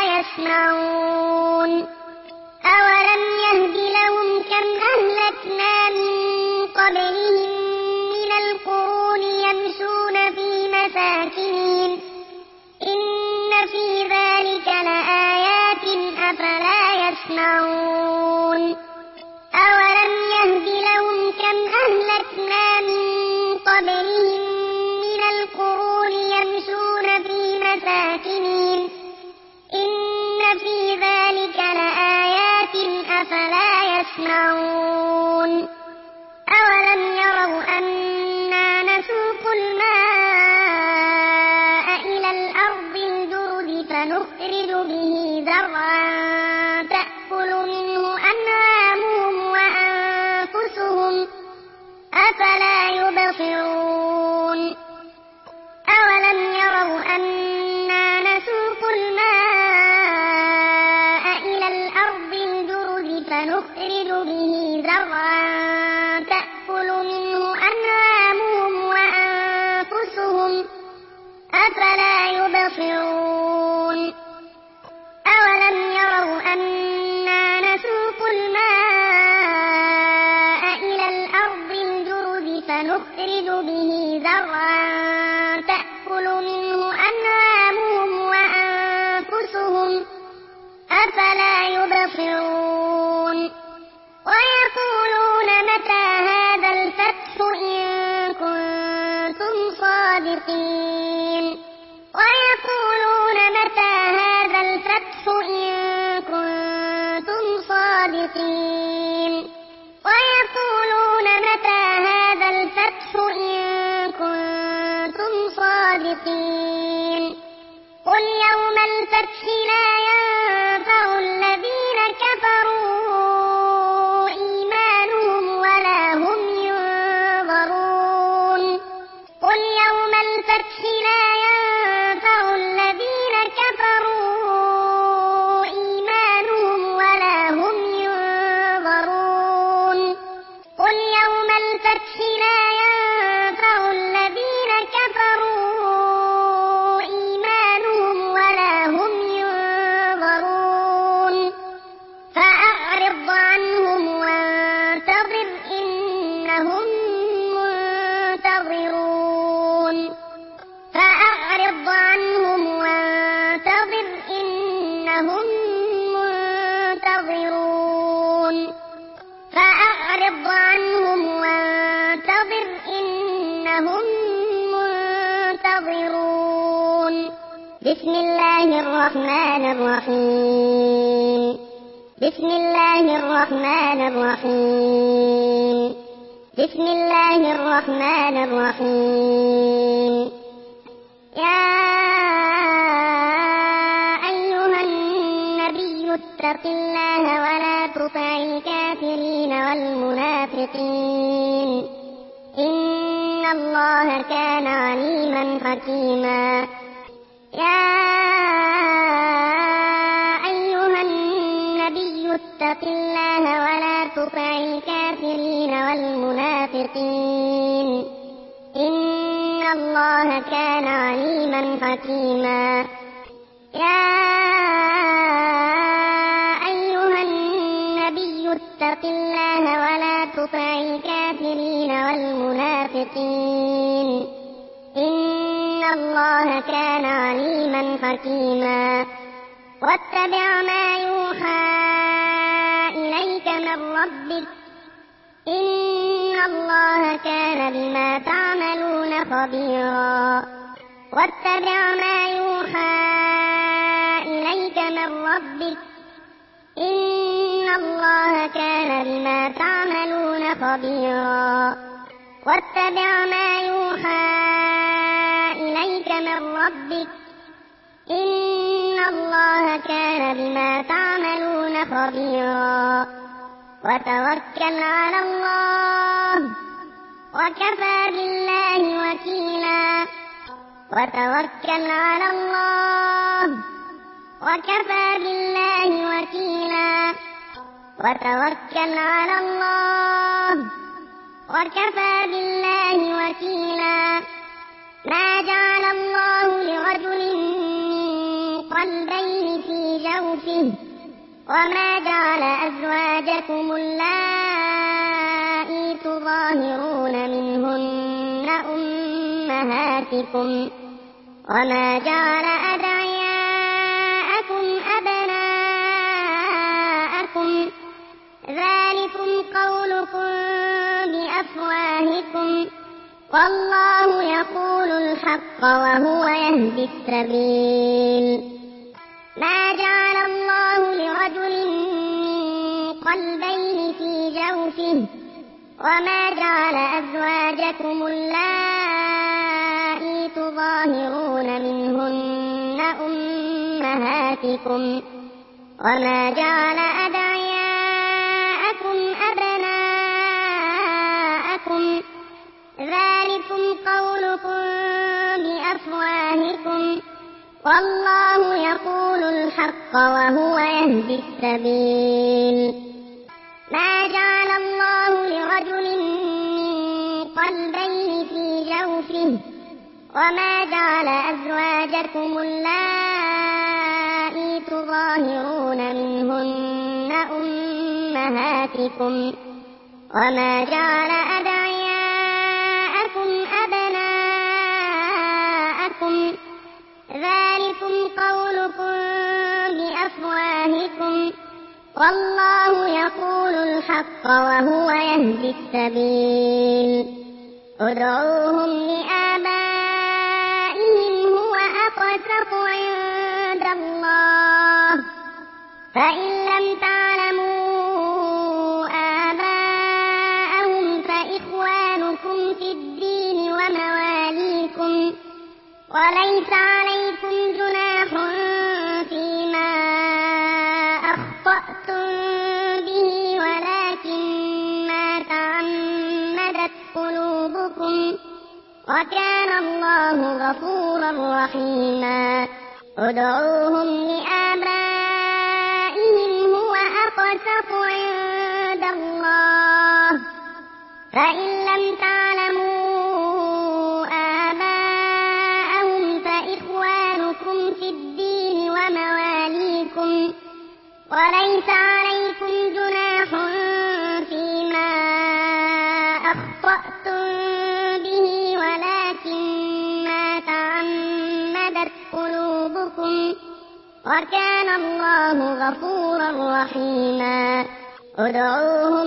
يسمعون أولم يهد لهم كم أهلكنا من قبلهم من القرون يمشون في مساكنهم إن في ذلك لآيات أفلا يسمعون أولم يهد لهم كم أهلكنا من قبلهم من القرون يمشون في مساكنهم إن في ذلك لآيات أفلا يسمعون أولم يروا أنا نسوق الماء إلى الأرض الجرد فنخرج به زرعا تأكل منه أنعامهم وأنفسهم أفلا يبصرون أولم يروا أنا نسوق الماء إلى الأرض الجرد فنخرج به زرعا تأكل منه أنعامهم وأنفسهم أفلا يبصرون أولم يروا أنا نسوق الماء إلى الأرض الجرد فنخرج به زرعا تأكل منه أنعامهم وأنفسهم أفلا يبصرون ويقولون متى هذا الفتح إن كنتم صادقين ويقولون متى هذا الفتح إن كنتم صادقين ويقولون متى هذا الفتح إن كنتم صادقين الفتح لا ينفع الذين كفروا إيمانهم ولا هم ينظرون قل يوم الفتح لا ينفع الذين كفروا إيمانهم ولا هم ينظرون قل يوم الفتح لا ينفع الذين كفروا إيمانهم ولا هم ينظرون فأعرض عنهم وانتظر إنهم منتظرون فأعرض عنهم وانتظر إنهم منتظرون فأعرض عنهم وانتظر إنهم منتظرون بسم الله الرحمن الرحيم بسم الله الرحمن الرحيم بسم الله الرحمن الرحيم يا أيها النبي اتق الله ولا تطع الكافرين والمنافقين إن الله كان عليما حكيما يا أيها النبي اتق الله ولا تطع الكافرين والمنافقين إن الله كان عليما حكيما يا أيها النبي اتق الله ولا تطع الكافرين والمنافقين إن الله كان عليما حكيما واتبع ما يوحى إليك من ربك إن الله كان بما تعملون خبيرا واتبع ما يوحى إليك من ربك إن الله كان بما تعملون خبيرا واتبع ما يوحى إليك من ربك إن الله كان بما تعملون خبيرا وتوكل على الله وكفى بالله وكيلا وتوكل على الله وكفى بالله وكيلا وتوكل على الله وكفى بالله وكيلا ما جعل الله لرجل من قلبين في جوفه وما جعل أزواجكم اللائي تظاهرون منهن أمهاتكم وما جعل أدعياءكم أبناءكم ذلكم قولكم بأفواهكم والله يقول الحق وهو يهدي السبيل ما جعل الله لرجل من قلبين في جوفه وما جعل أزواجكم اللائي تظاهرون منهن أمهاتكم وما جعل أدعياءكم أبناءكم ذلكم قولكم بأفواهكم والله يقول الحق وهو يهدي السبيل ما جعل الله لرجل من قلبين في جوفه وما جعل أزواجكم اللائي تظاهرون منهن أمهاتكم وما جعل أدعياءكم أبناءكم ذلكم قولكم بأفواهكم والله يقول الحق وهو يهدي السبيل ادعوهم لآبائهم هو أقسط عند الله فإن لم تعلموا آباءهم فإخوانكم في الدين ومواليكم وليس عليكم جناح وكان الله غفورا رحيما. ادعوهم لآبائهم هو أقسط عند الله، فإن لم تعلموا آباءهم فإخوانكم في الدين ومواليكم، وليس عليكم جناح فيما أخطأتم به ولكن ما تعمدت قلوبكم، وكان الله غفورا رحيما. ادعوهم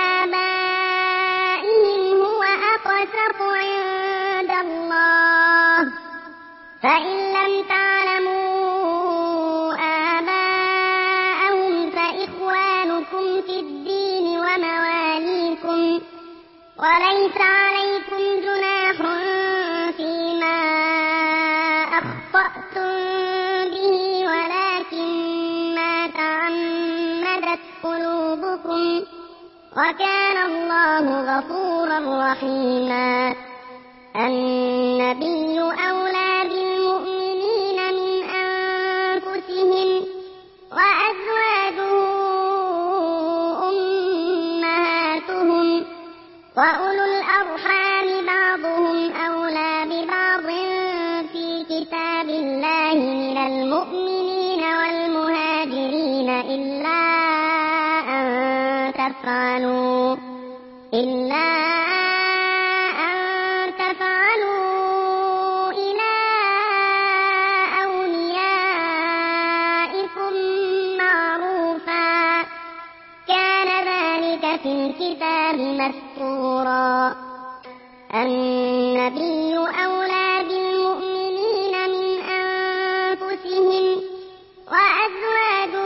لآبائهم هو أقسط عند الله، فإن لم تعلموا آباءهم فإخوانكم في الدين ومواليكم، وليس عليكم جناح فيما أخطأتم به ولكن ما تعمدت قلوبكم، وكان الله غفورا رحيما. النبي أولى بالمؤمنين من أنفسهم، وأزواجه أمهاتهم، وأولو الأرحام بعضهم أولى ببعض في كتاب الله من المؤمنين والمهاجرين إلا أن تفعلوا إلى أوليائكم معروفا، كان ذلك في الكتاب مسطورا. النبي أولى بالمؤمنين من أنفسهم، وأزواجه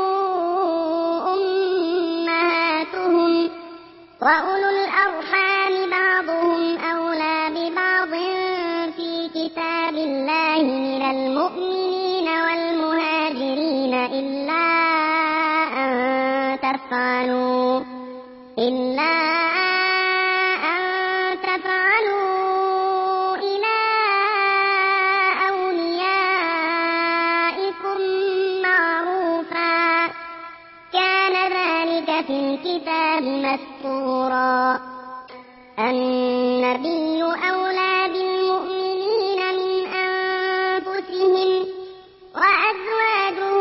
أمهاتهم، وأولو الأرحام بعضهم أولى ببعض في كتاب الله من المؤمنين والمهاجرين إلا أن تفعلوا إلى أوليائكم معروفا، كان ذلك في الكتاب مسطورا. النبي أولى بالمؤمنين من أنفسهم، وأزواجه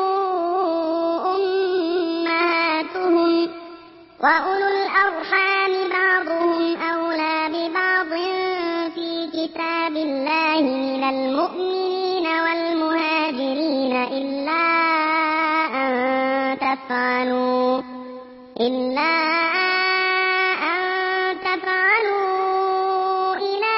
أمهاتهم، وأولو الأرحام بعضهم أولى ببعض في كتاب الله من المؤمنين والمهاجرين إلا أن تفعلوا إلى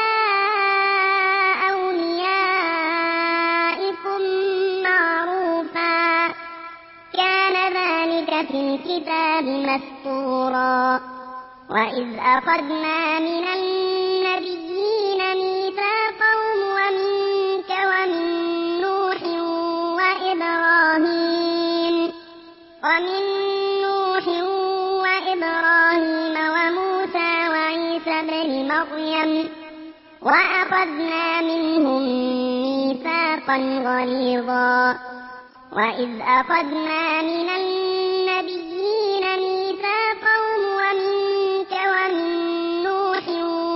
أوليائكم معروفا، كان ذلك في الكتاب مسطورا. وإذ أخذنا من النبيين ميثاقهم ومنك ومن نوح وإبراهيم وموسى وعيسى بن مريم، وأخذنا منهم ميثاقا غليظا. وإذ أخذنا من النبيين ميثاقهم ومنك ومن نوح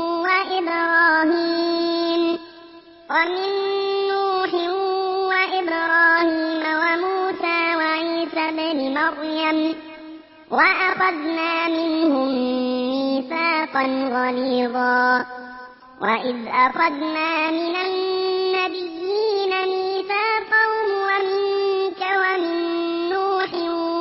وإبراهيم وموسى وعيسى بن مريم، وأخذنا منهم ميثاقا غليظا. وإذ أخذنا من النبيين ميثاقهم ومنك ومن نوح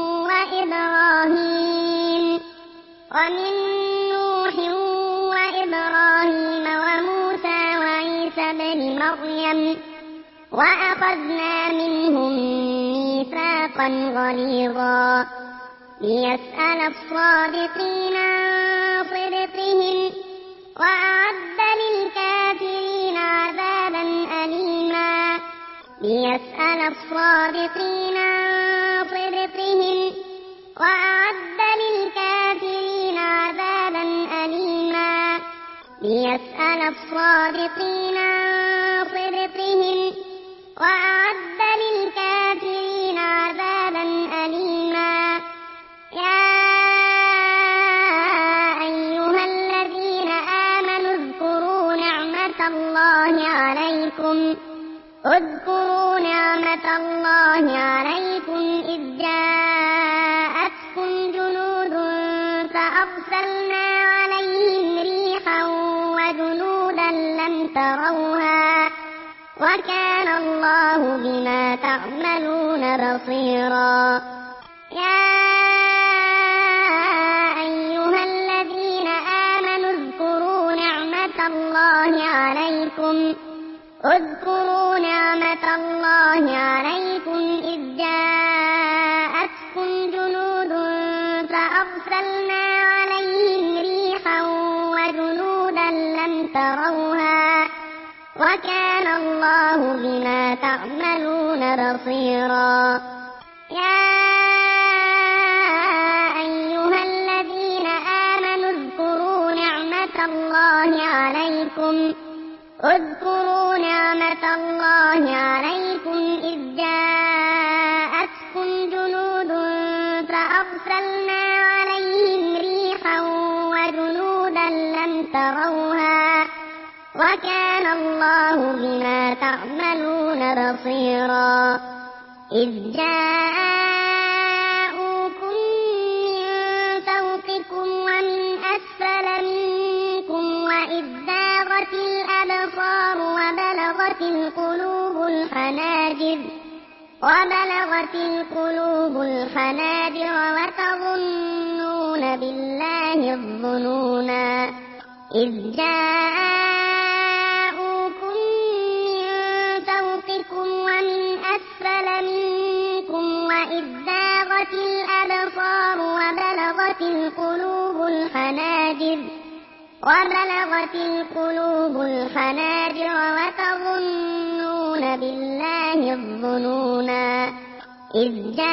وإبراهيم وموسى وعيسى بن مريم، وأخذنا منهم ميثاقا غليظا. ليسأل الصادقين عن صدقهم، وأعد للكافرين عذابا أليما. ليسأل الصادقين عن صدقهم، وأعد للكافرين عذابا أليما. ليسأل الصادقين عن صدقهم وأعد للكافرين عذابا أليما. يا أيها الذين آمنوا اذكروا نعمة الله عليكم إذ جاءتكم جنود فأرسلنا عليهم ريحا وجنودا لم تروها وكان الله بما تعملون بصيرا. يا أيها الذين آمنوا اذكروا نعمة الله عليكم إذ جاءتكم جنود فأرسلنا عليهم ريحا وجنودا لم تروها وكان الله بما تعملون بصيرا. يا أيها الذين آمنوا اذكروا نعمة الله عليكم إذ جاءتكم جنود فأرسلنا عليهم ريحا وجنودا لم تروها وكان الله بما تعملون بصيرا. إذ جاءوكم من فوقكم ومن أسفل منكم وإذ زاغت الأبصار وبلغت القلوب الحناجر وتظنون بالله الظنونا. إذ جاءوكم من فوقكم ومن أسفل منكم وإذ زاغت الأبصار وبلغت القلوب الحناجر وتظنون بالله الظنونا. إذ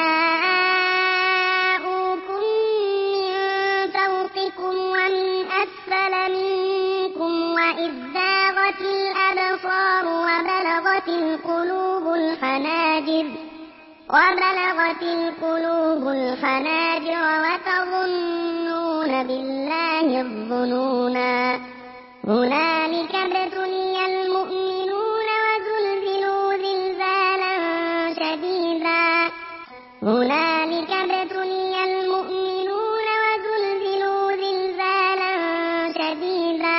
جاءوكم من فوقكم ومن أسفل منكم وإذ زاغت الأبصار وبلغت القلوب الحناجر وتظنون بالله الظنونا. هنالك ابتلي المؤمنون وزلزلوا زلزالا شديدا. هنالك ابتلي المؤمنون وزلزلوا زلزالا شديدا.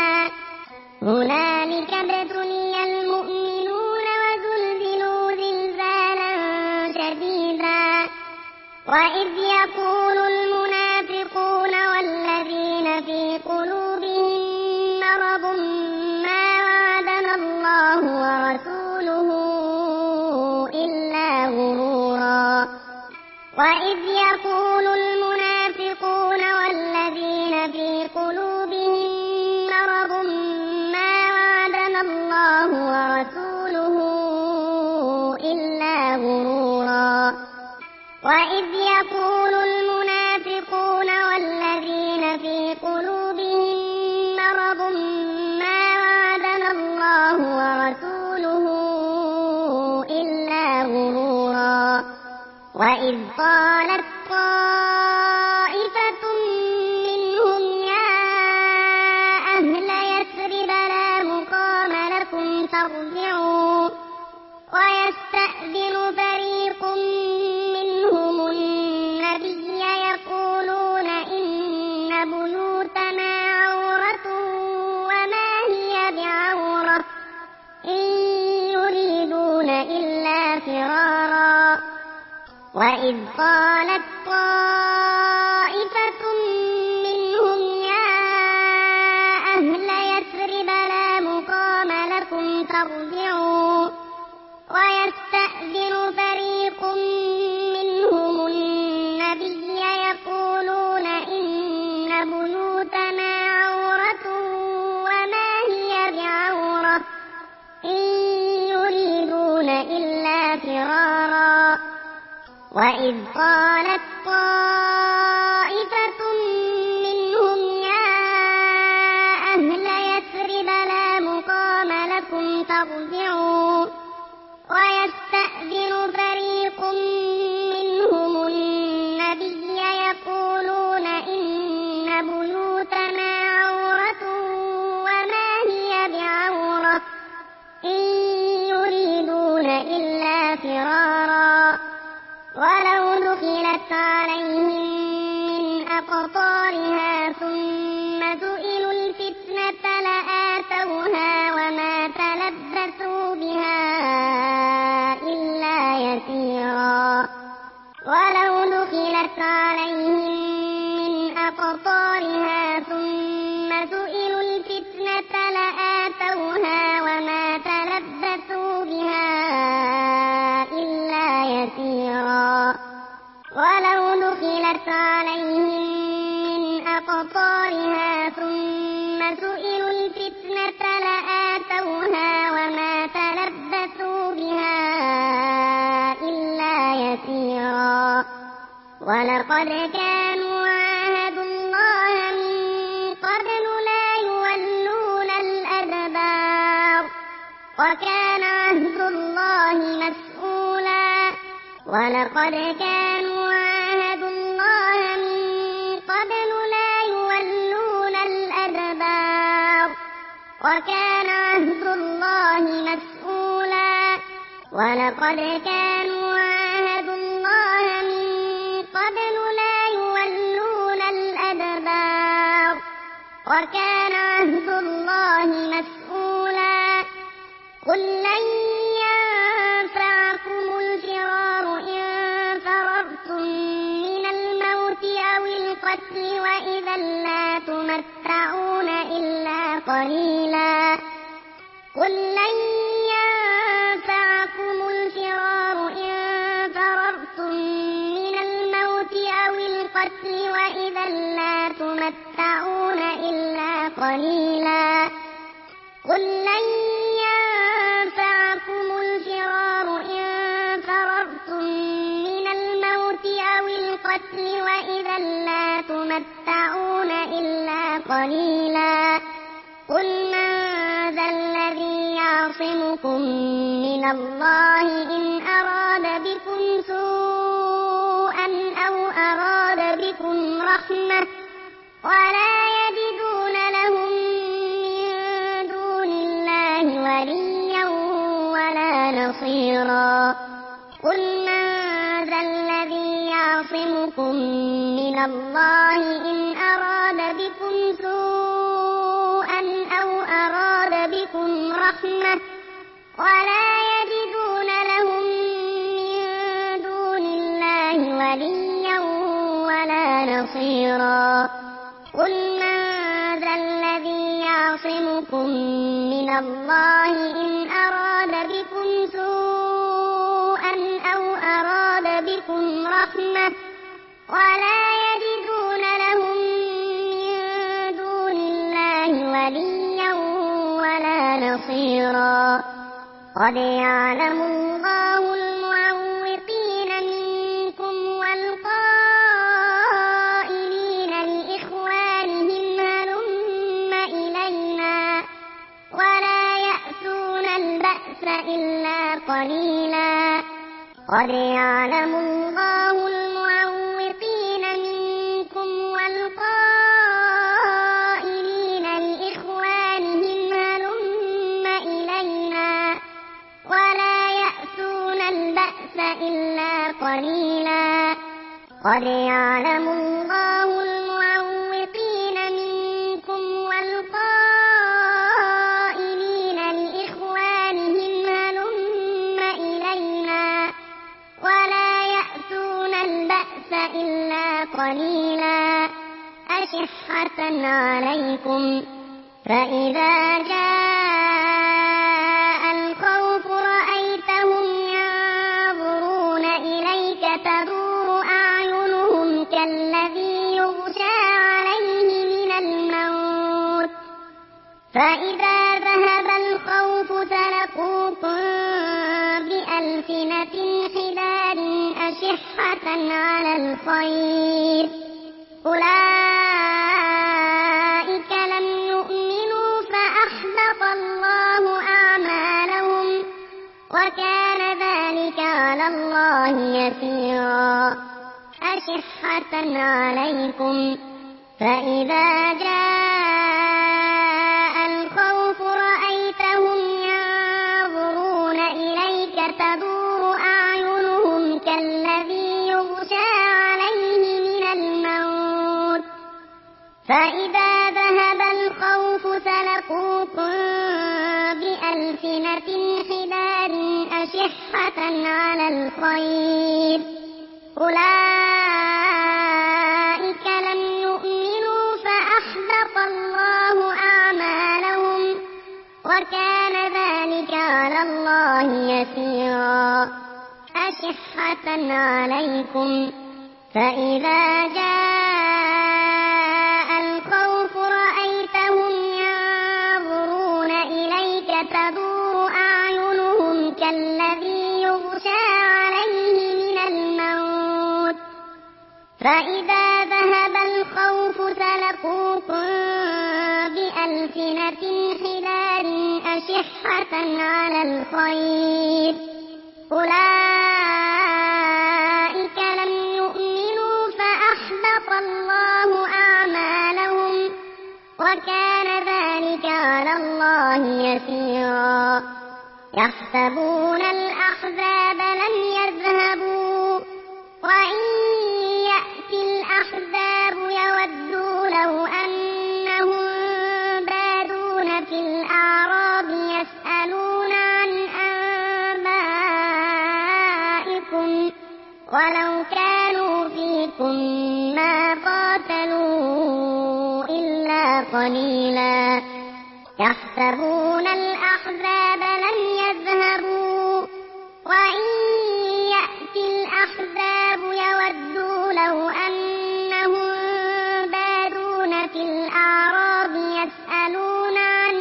وإذ يقول المنافقون والذين في قلوبهم مرض ما وعدنا الله ورسوله إلا غرورا. وإذ يقول المنافقون والذين في قلوبهم مرض ما وعدنا الله ورسوله إلا غرورا. وإذ يقول المنافقون والذين في قلوبهم مرض ما وعدنا الله ورسوله إلا غرورا. وإذ قالت طائفة منهم يا أهل يثرب لا مقام لكم فارجعوا ويستأذن فريق منهم النبي يقولون إن بيوتنا عورة وما هي بعورة إن يريدون إلا فرارا. وإذ قالت طائفة منهم يا أهل يثرب لا مقام لكم فارجعوا ويستأذن فريق منهم النبي يقولون إن بيوتنا عورة وما هي بعورة إن يريدون إلا فرارا. وإذ قالت طائفة منهم يا أهل يثرب أقطارها ثم سئلوا الفتنة لآتوها وما تلبثوا بها إلا يسيرا ولو دخلت عليهم من أقطارها ثم سئلوا الفتنة لآتوها وما تلبثوا بها إلا يسيرا ولو دخلت عليهم من أقطارها ثم سئلوا الفتنة لآتوها وما تلبثوا بها إلا يسيرا ولقد كانوا عاهدوا الله من قبل لا يولون الأدبار وكان عهد الله مسؤولا ولقد كانوا عاهدوا الله من قبل لا يولون الأدبار وكان عهد الله مسؤولا ولقد كانوا عاهدوا الله من قبل لا يولون الأدبار وكان عهد الله مسؤولا قل لن ينفعكم الفرار إن فررتم من الموت أو القتل وإذا لا تمتعون إلا قليلا قل لن ينفعكم الفرار إن فررتم من الموت أو القتل وإذا لا تمتعون إلا قليلا قل لن ينفعكم الفرار إن فررتم من الموت أو القتل وإذا لا تمتعون إلا قليلا قل من ذا الذي يعصمكم من الله إن أراد بكم سوءا أو أراد بكم رحمة ولا يجدون لهم من دون الله وليا ولا نصيرا قل من ذا الذي يعصمكم من الله إن أراد بكم سوءا أو أراد بكم رحمة ولا يجدون لهم من دون الله وليا ولا نصيرا قل من ذا الذي يعصمكم من الله إن أراد بكم سوءا أو أراد بكم رحمة ولا يجدون لهم من دون الله وليا ولا نصيرا قد يعلم الله المعوقين منكم والقائلين لإخوانهم هلم إلينا ولا يأتون البأس إلا قليلا قد يعلم الله المعوقين منكم والقائلين لإخوانهم هلم إلينا ولا يأتون البأس إلا قليلا قد يعلم الله المعوقين منكم والقائلين لإخوانهم هلم إلينا ولا يأتون البأس إلا قليلا أشحة عليكم فإذا جاء الخوف رأيتهم ينظرون إليك تدور أعينهم كالذي يغشى عليه من الموت فإذا ذهب الخوف سلقوكم بألسنة حداد أشحة على الخير أولئك لم يؤمنوا فأحبط الله أعمالهم وكان ذلك على الله يسيرا أشحة عليكم فإذا جاء الخوف رأيتهم ينظرون إليك تدور أعينهم كالذي يغشى عليه من الموت فإذا ذهب الخوف سلقوكم بألسنة حداد أشحة على الخير أولئك لم يؤمنوا فأحبط الله أعمالهم وكان ذلك على الله يسيرا أشحة عليكم فإذا جاء الخوف رأيتهم ينظرون إليك تدور أعينهم كالذي يغشى عليه من الموت فإذا ذهب الخوف سلقوكم بألسنة حداد أشحة على الخير أولئك لم يؤمنوا فأحبط الله أعمالهم وكان ذلك على الله يسيرا يحسبون الأحزاب لم يذهبوا وإن يأتي الأحزاب يودوا لو أنهم بادون في الأعراب يسألون عن أنبائكم ولو كانوا فيكم ما قاتلوا إلا قليلا يحسبون الأحزاب لم يذهبوا وإن يأتي الأحزاب يودوا لو أنهم بادون في الأعراب يسألون عن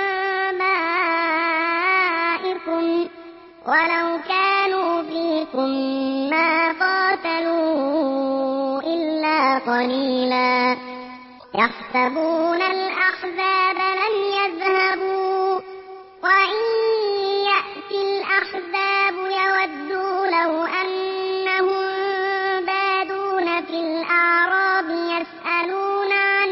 أنبائكم ولو كانوا فيكم ما قاتلوا إلا قليلا يحسبون الأحزاب لم يذهبوا وإن يأتي الأحزاب يودوا لو أنهم بادون في الأعراب يسألون عن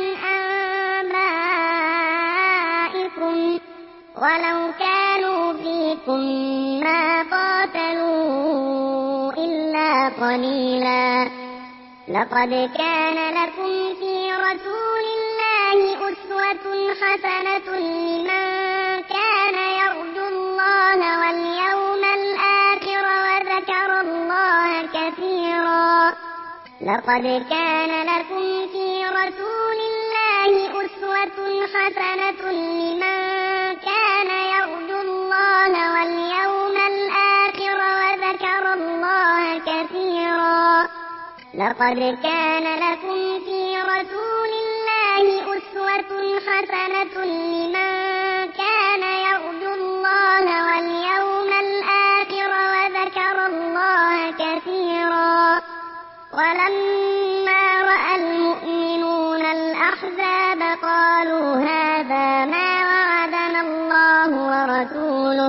أنبائكم ولو كانوا فيكم ما قاتلوا إلا قليلا لقد كان لكم في رسول الله أسوة حسنة لمن كان يرجو الله واليوم الآخر وذكر الله كثيرا لقد كان لكم في رسول الله أسوة حسنة لمن كان يرجو الله واليوم الآخر وذكر الله كثيرا لقد كان لكم في رسول الله أسوة حسنة لمن كان يرجو الله واليوم الآخر وذكر الله كثيرا ولما رأى المؤمنون الأحزاب قالوا هذا ما وعدنا الله ورسوله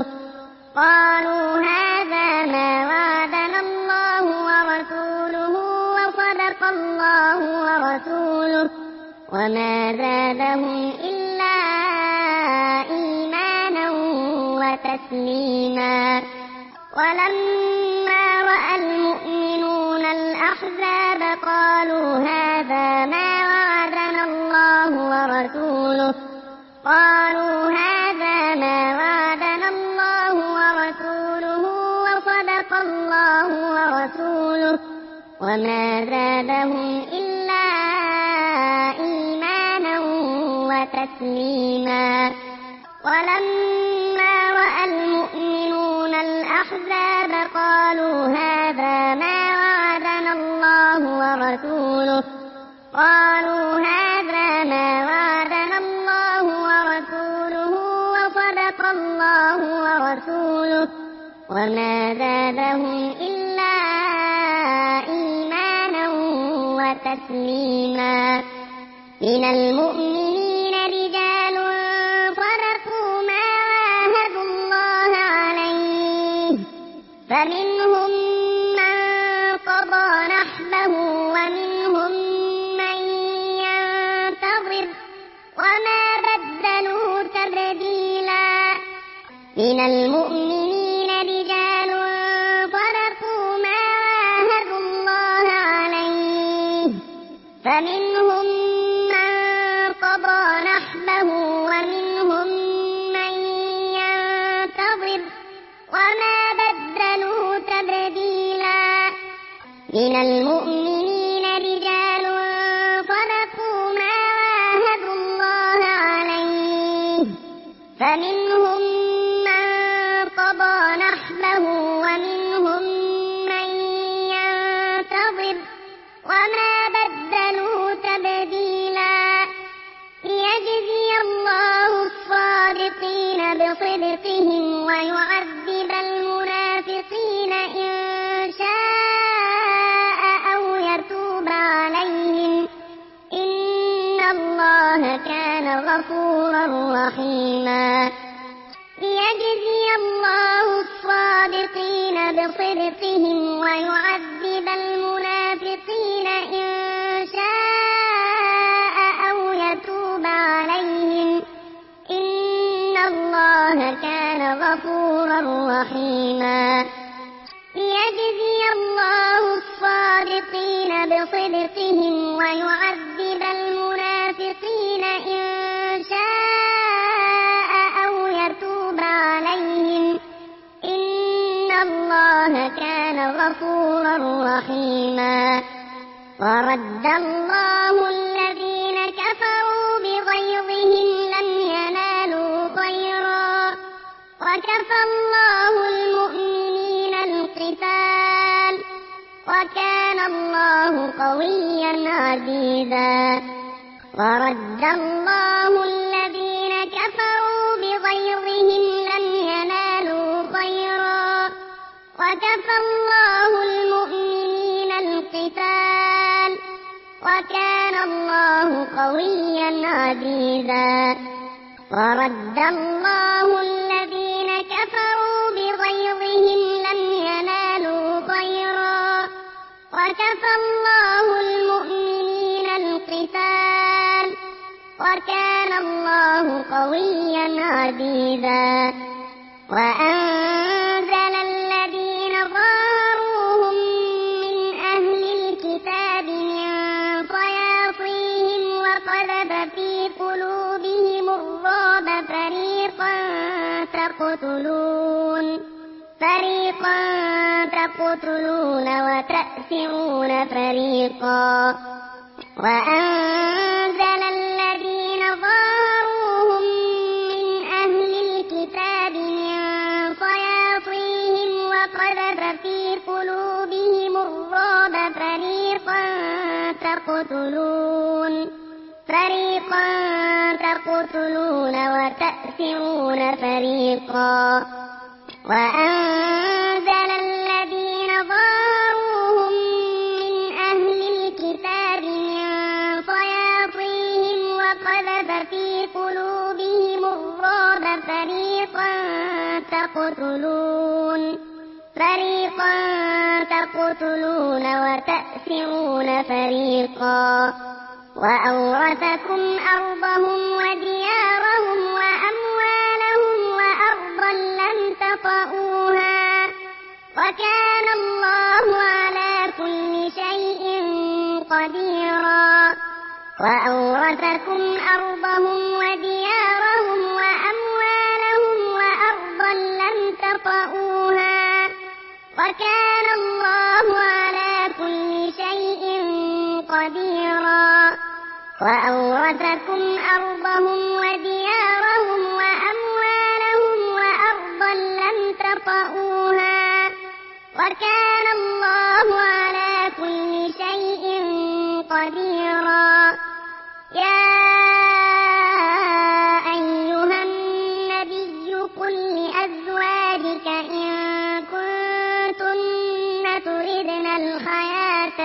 وصدق الله ورسوله وما زادهم إلا إيمانا وتسليما ولما رأى المؤمنون الأحزاب قالوا هذا ما وعدنا الله ورسوله وصدق الله ورسوله وما زادهم إلا إيمانا وتسليما ولما رأى المؤمنون الأحزاب قالوا هذا ما وعدنا الله ورسوله وصدق الله ورسوله وما زادهم إلا إيمانا وتسليما من المؤمنين رجال صدقوا ما عاهدوا الله عليه فمنهم من قضى نحبه ومنهم من ينتظر وما بدلوا تبديلا من المؤمنين رجال صدقوا ما عاهدوا الله عليه فمنهم من من المؤمنين رجال صدقوا ما عاهدوا الله عليه فمنهم من قضى نحبه ومنهم من ينتظر وما بدلوا تبديلا ليجزي الله الصادقين بصدقهم ويعذب المنافقين إن شاء أو يتوب عليهم إن الله كان غفورا رحيما ليجزي الله الصادقين بصدقهم ويعذب المنافقين إن شاء أو يتوب عليهم إن الله كان غفورا رحيما ليجزي الله الصادقين بصدقهم ويعذب المنافقين إن شاء أو يتوب عليهم إن الله كان غفورا رحيما ورد الله الذين كفروا بغيظهم لم ينالوا خيرا وكفى الله المؤمنين القتال وكان الله قويا عزيزا ورد الله الذين كفروا بغيظهم لم ينالوا خيرا وكفى الله المؤمنين القتال وكان الله قويا عزيزا ورد الله الذين كفروا بغيظهم لم ينالوا خيرا وكفى الله المؤمنين القتال وكان الله قويا عزيزا وأنزل الذين ظاهروهم من أهل الكتاب من صياصيهم وقذف في قلوبهم الرعب فريقا تقتلون وتأسرون فريقا وأنزل الذين ظاهروهم من أهل الكتاب من صياصيهم وقذف في قلوبهم الرعب فريقا تقتلون وتأسرون فريقا وأنزل الذين ظاهروهم من أهل الكتاب من صياصيهم وقذف في قلوبهم الرعب فريقا تقتلون وتأسرون فريقا وأورثكم أرضهم وديارهم وأموالهم وأرضا لم تطئوها وكان الله على كل شيء قديرا وأورثكم أرضهم وديارهم وأموالهم وأرضا لم تطئوها وكان الله على كل شيء قديرا وأورثكم أرضهم وديارهم وأموالهم وأرضا لم تطئوها وكان الله على كل شيء قديرا يا أيها النبي قل لأزواجك إن كنتن تردن الحياة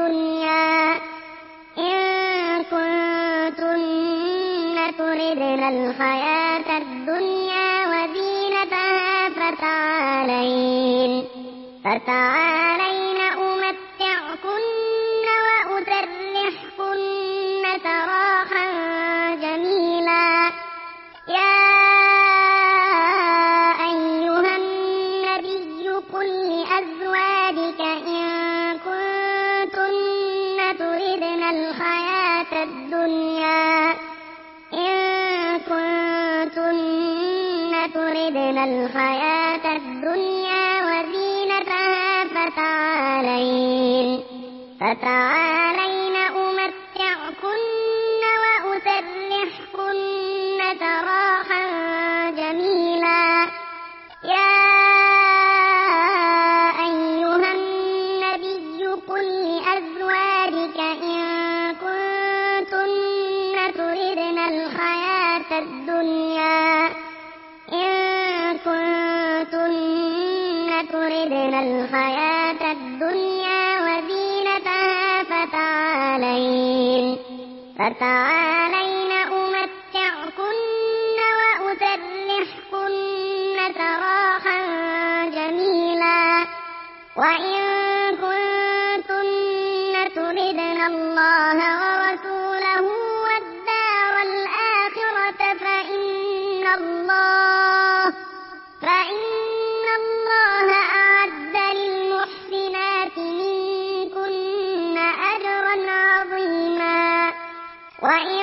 الدنيا وزينتها فتعالين أمتعكن وأسرحكن سراحا جميلا يا أيها النبي قل لأزواجك إن كنتن تردن الحياة الدنيا وزينتها فتعالين فتعالين أمتعكن وأسرحكن سراحا جميلا. يا أيها النبي قل لأزواجك إن كنتن تردن الحياة الدنيا وزينتها فتعالين أمتعكن وأسرحكن سراحا جميلا. وإن كنتن تردن الله ورسوله والدار الآخرة فإن الله أعد للمحسنات منكن أجرا عظيما. وإن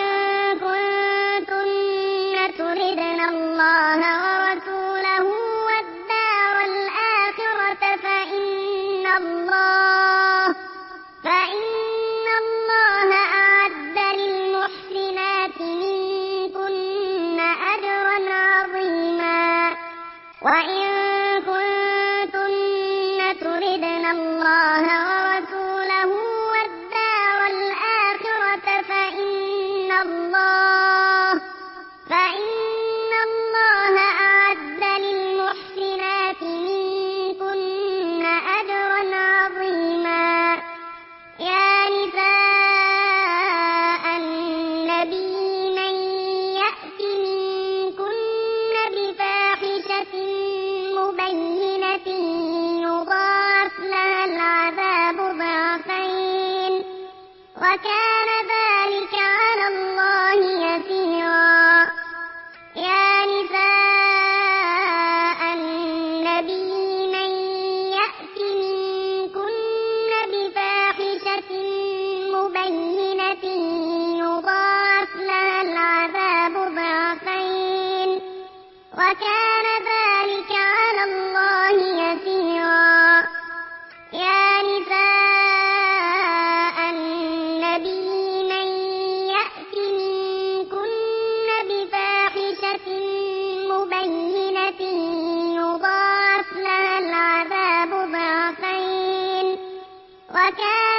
كنتن تردن الله ورسوله والدار الآخرة فإن الله أعد للمحسنات منكن أجرا عظيما. وإن كنتن تردن الله ورسوله والدار الآخرة فإن الله أعد للمحسنات منكن أجرا عظيما. يا نساء النبي من يأت منكن بفاحشة مبينة يضاعف لها العذاب ضعفين وكان ذلك على الله يسيرا. يا نساء النبي من يأت منكن بفاحشة مبينة يضاعف لها العذاب ضعفين وكان ذلك على الله يسيرا. يا نساء النبي من يأت منكن بفاحشة مبينة يضاعف لها العذاب ضعفين وكان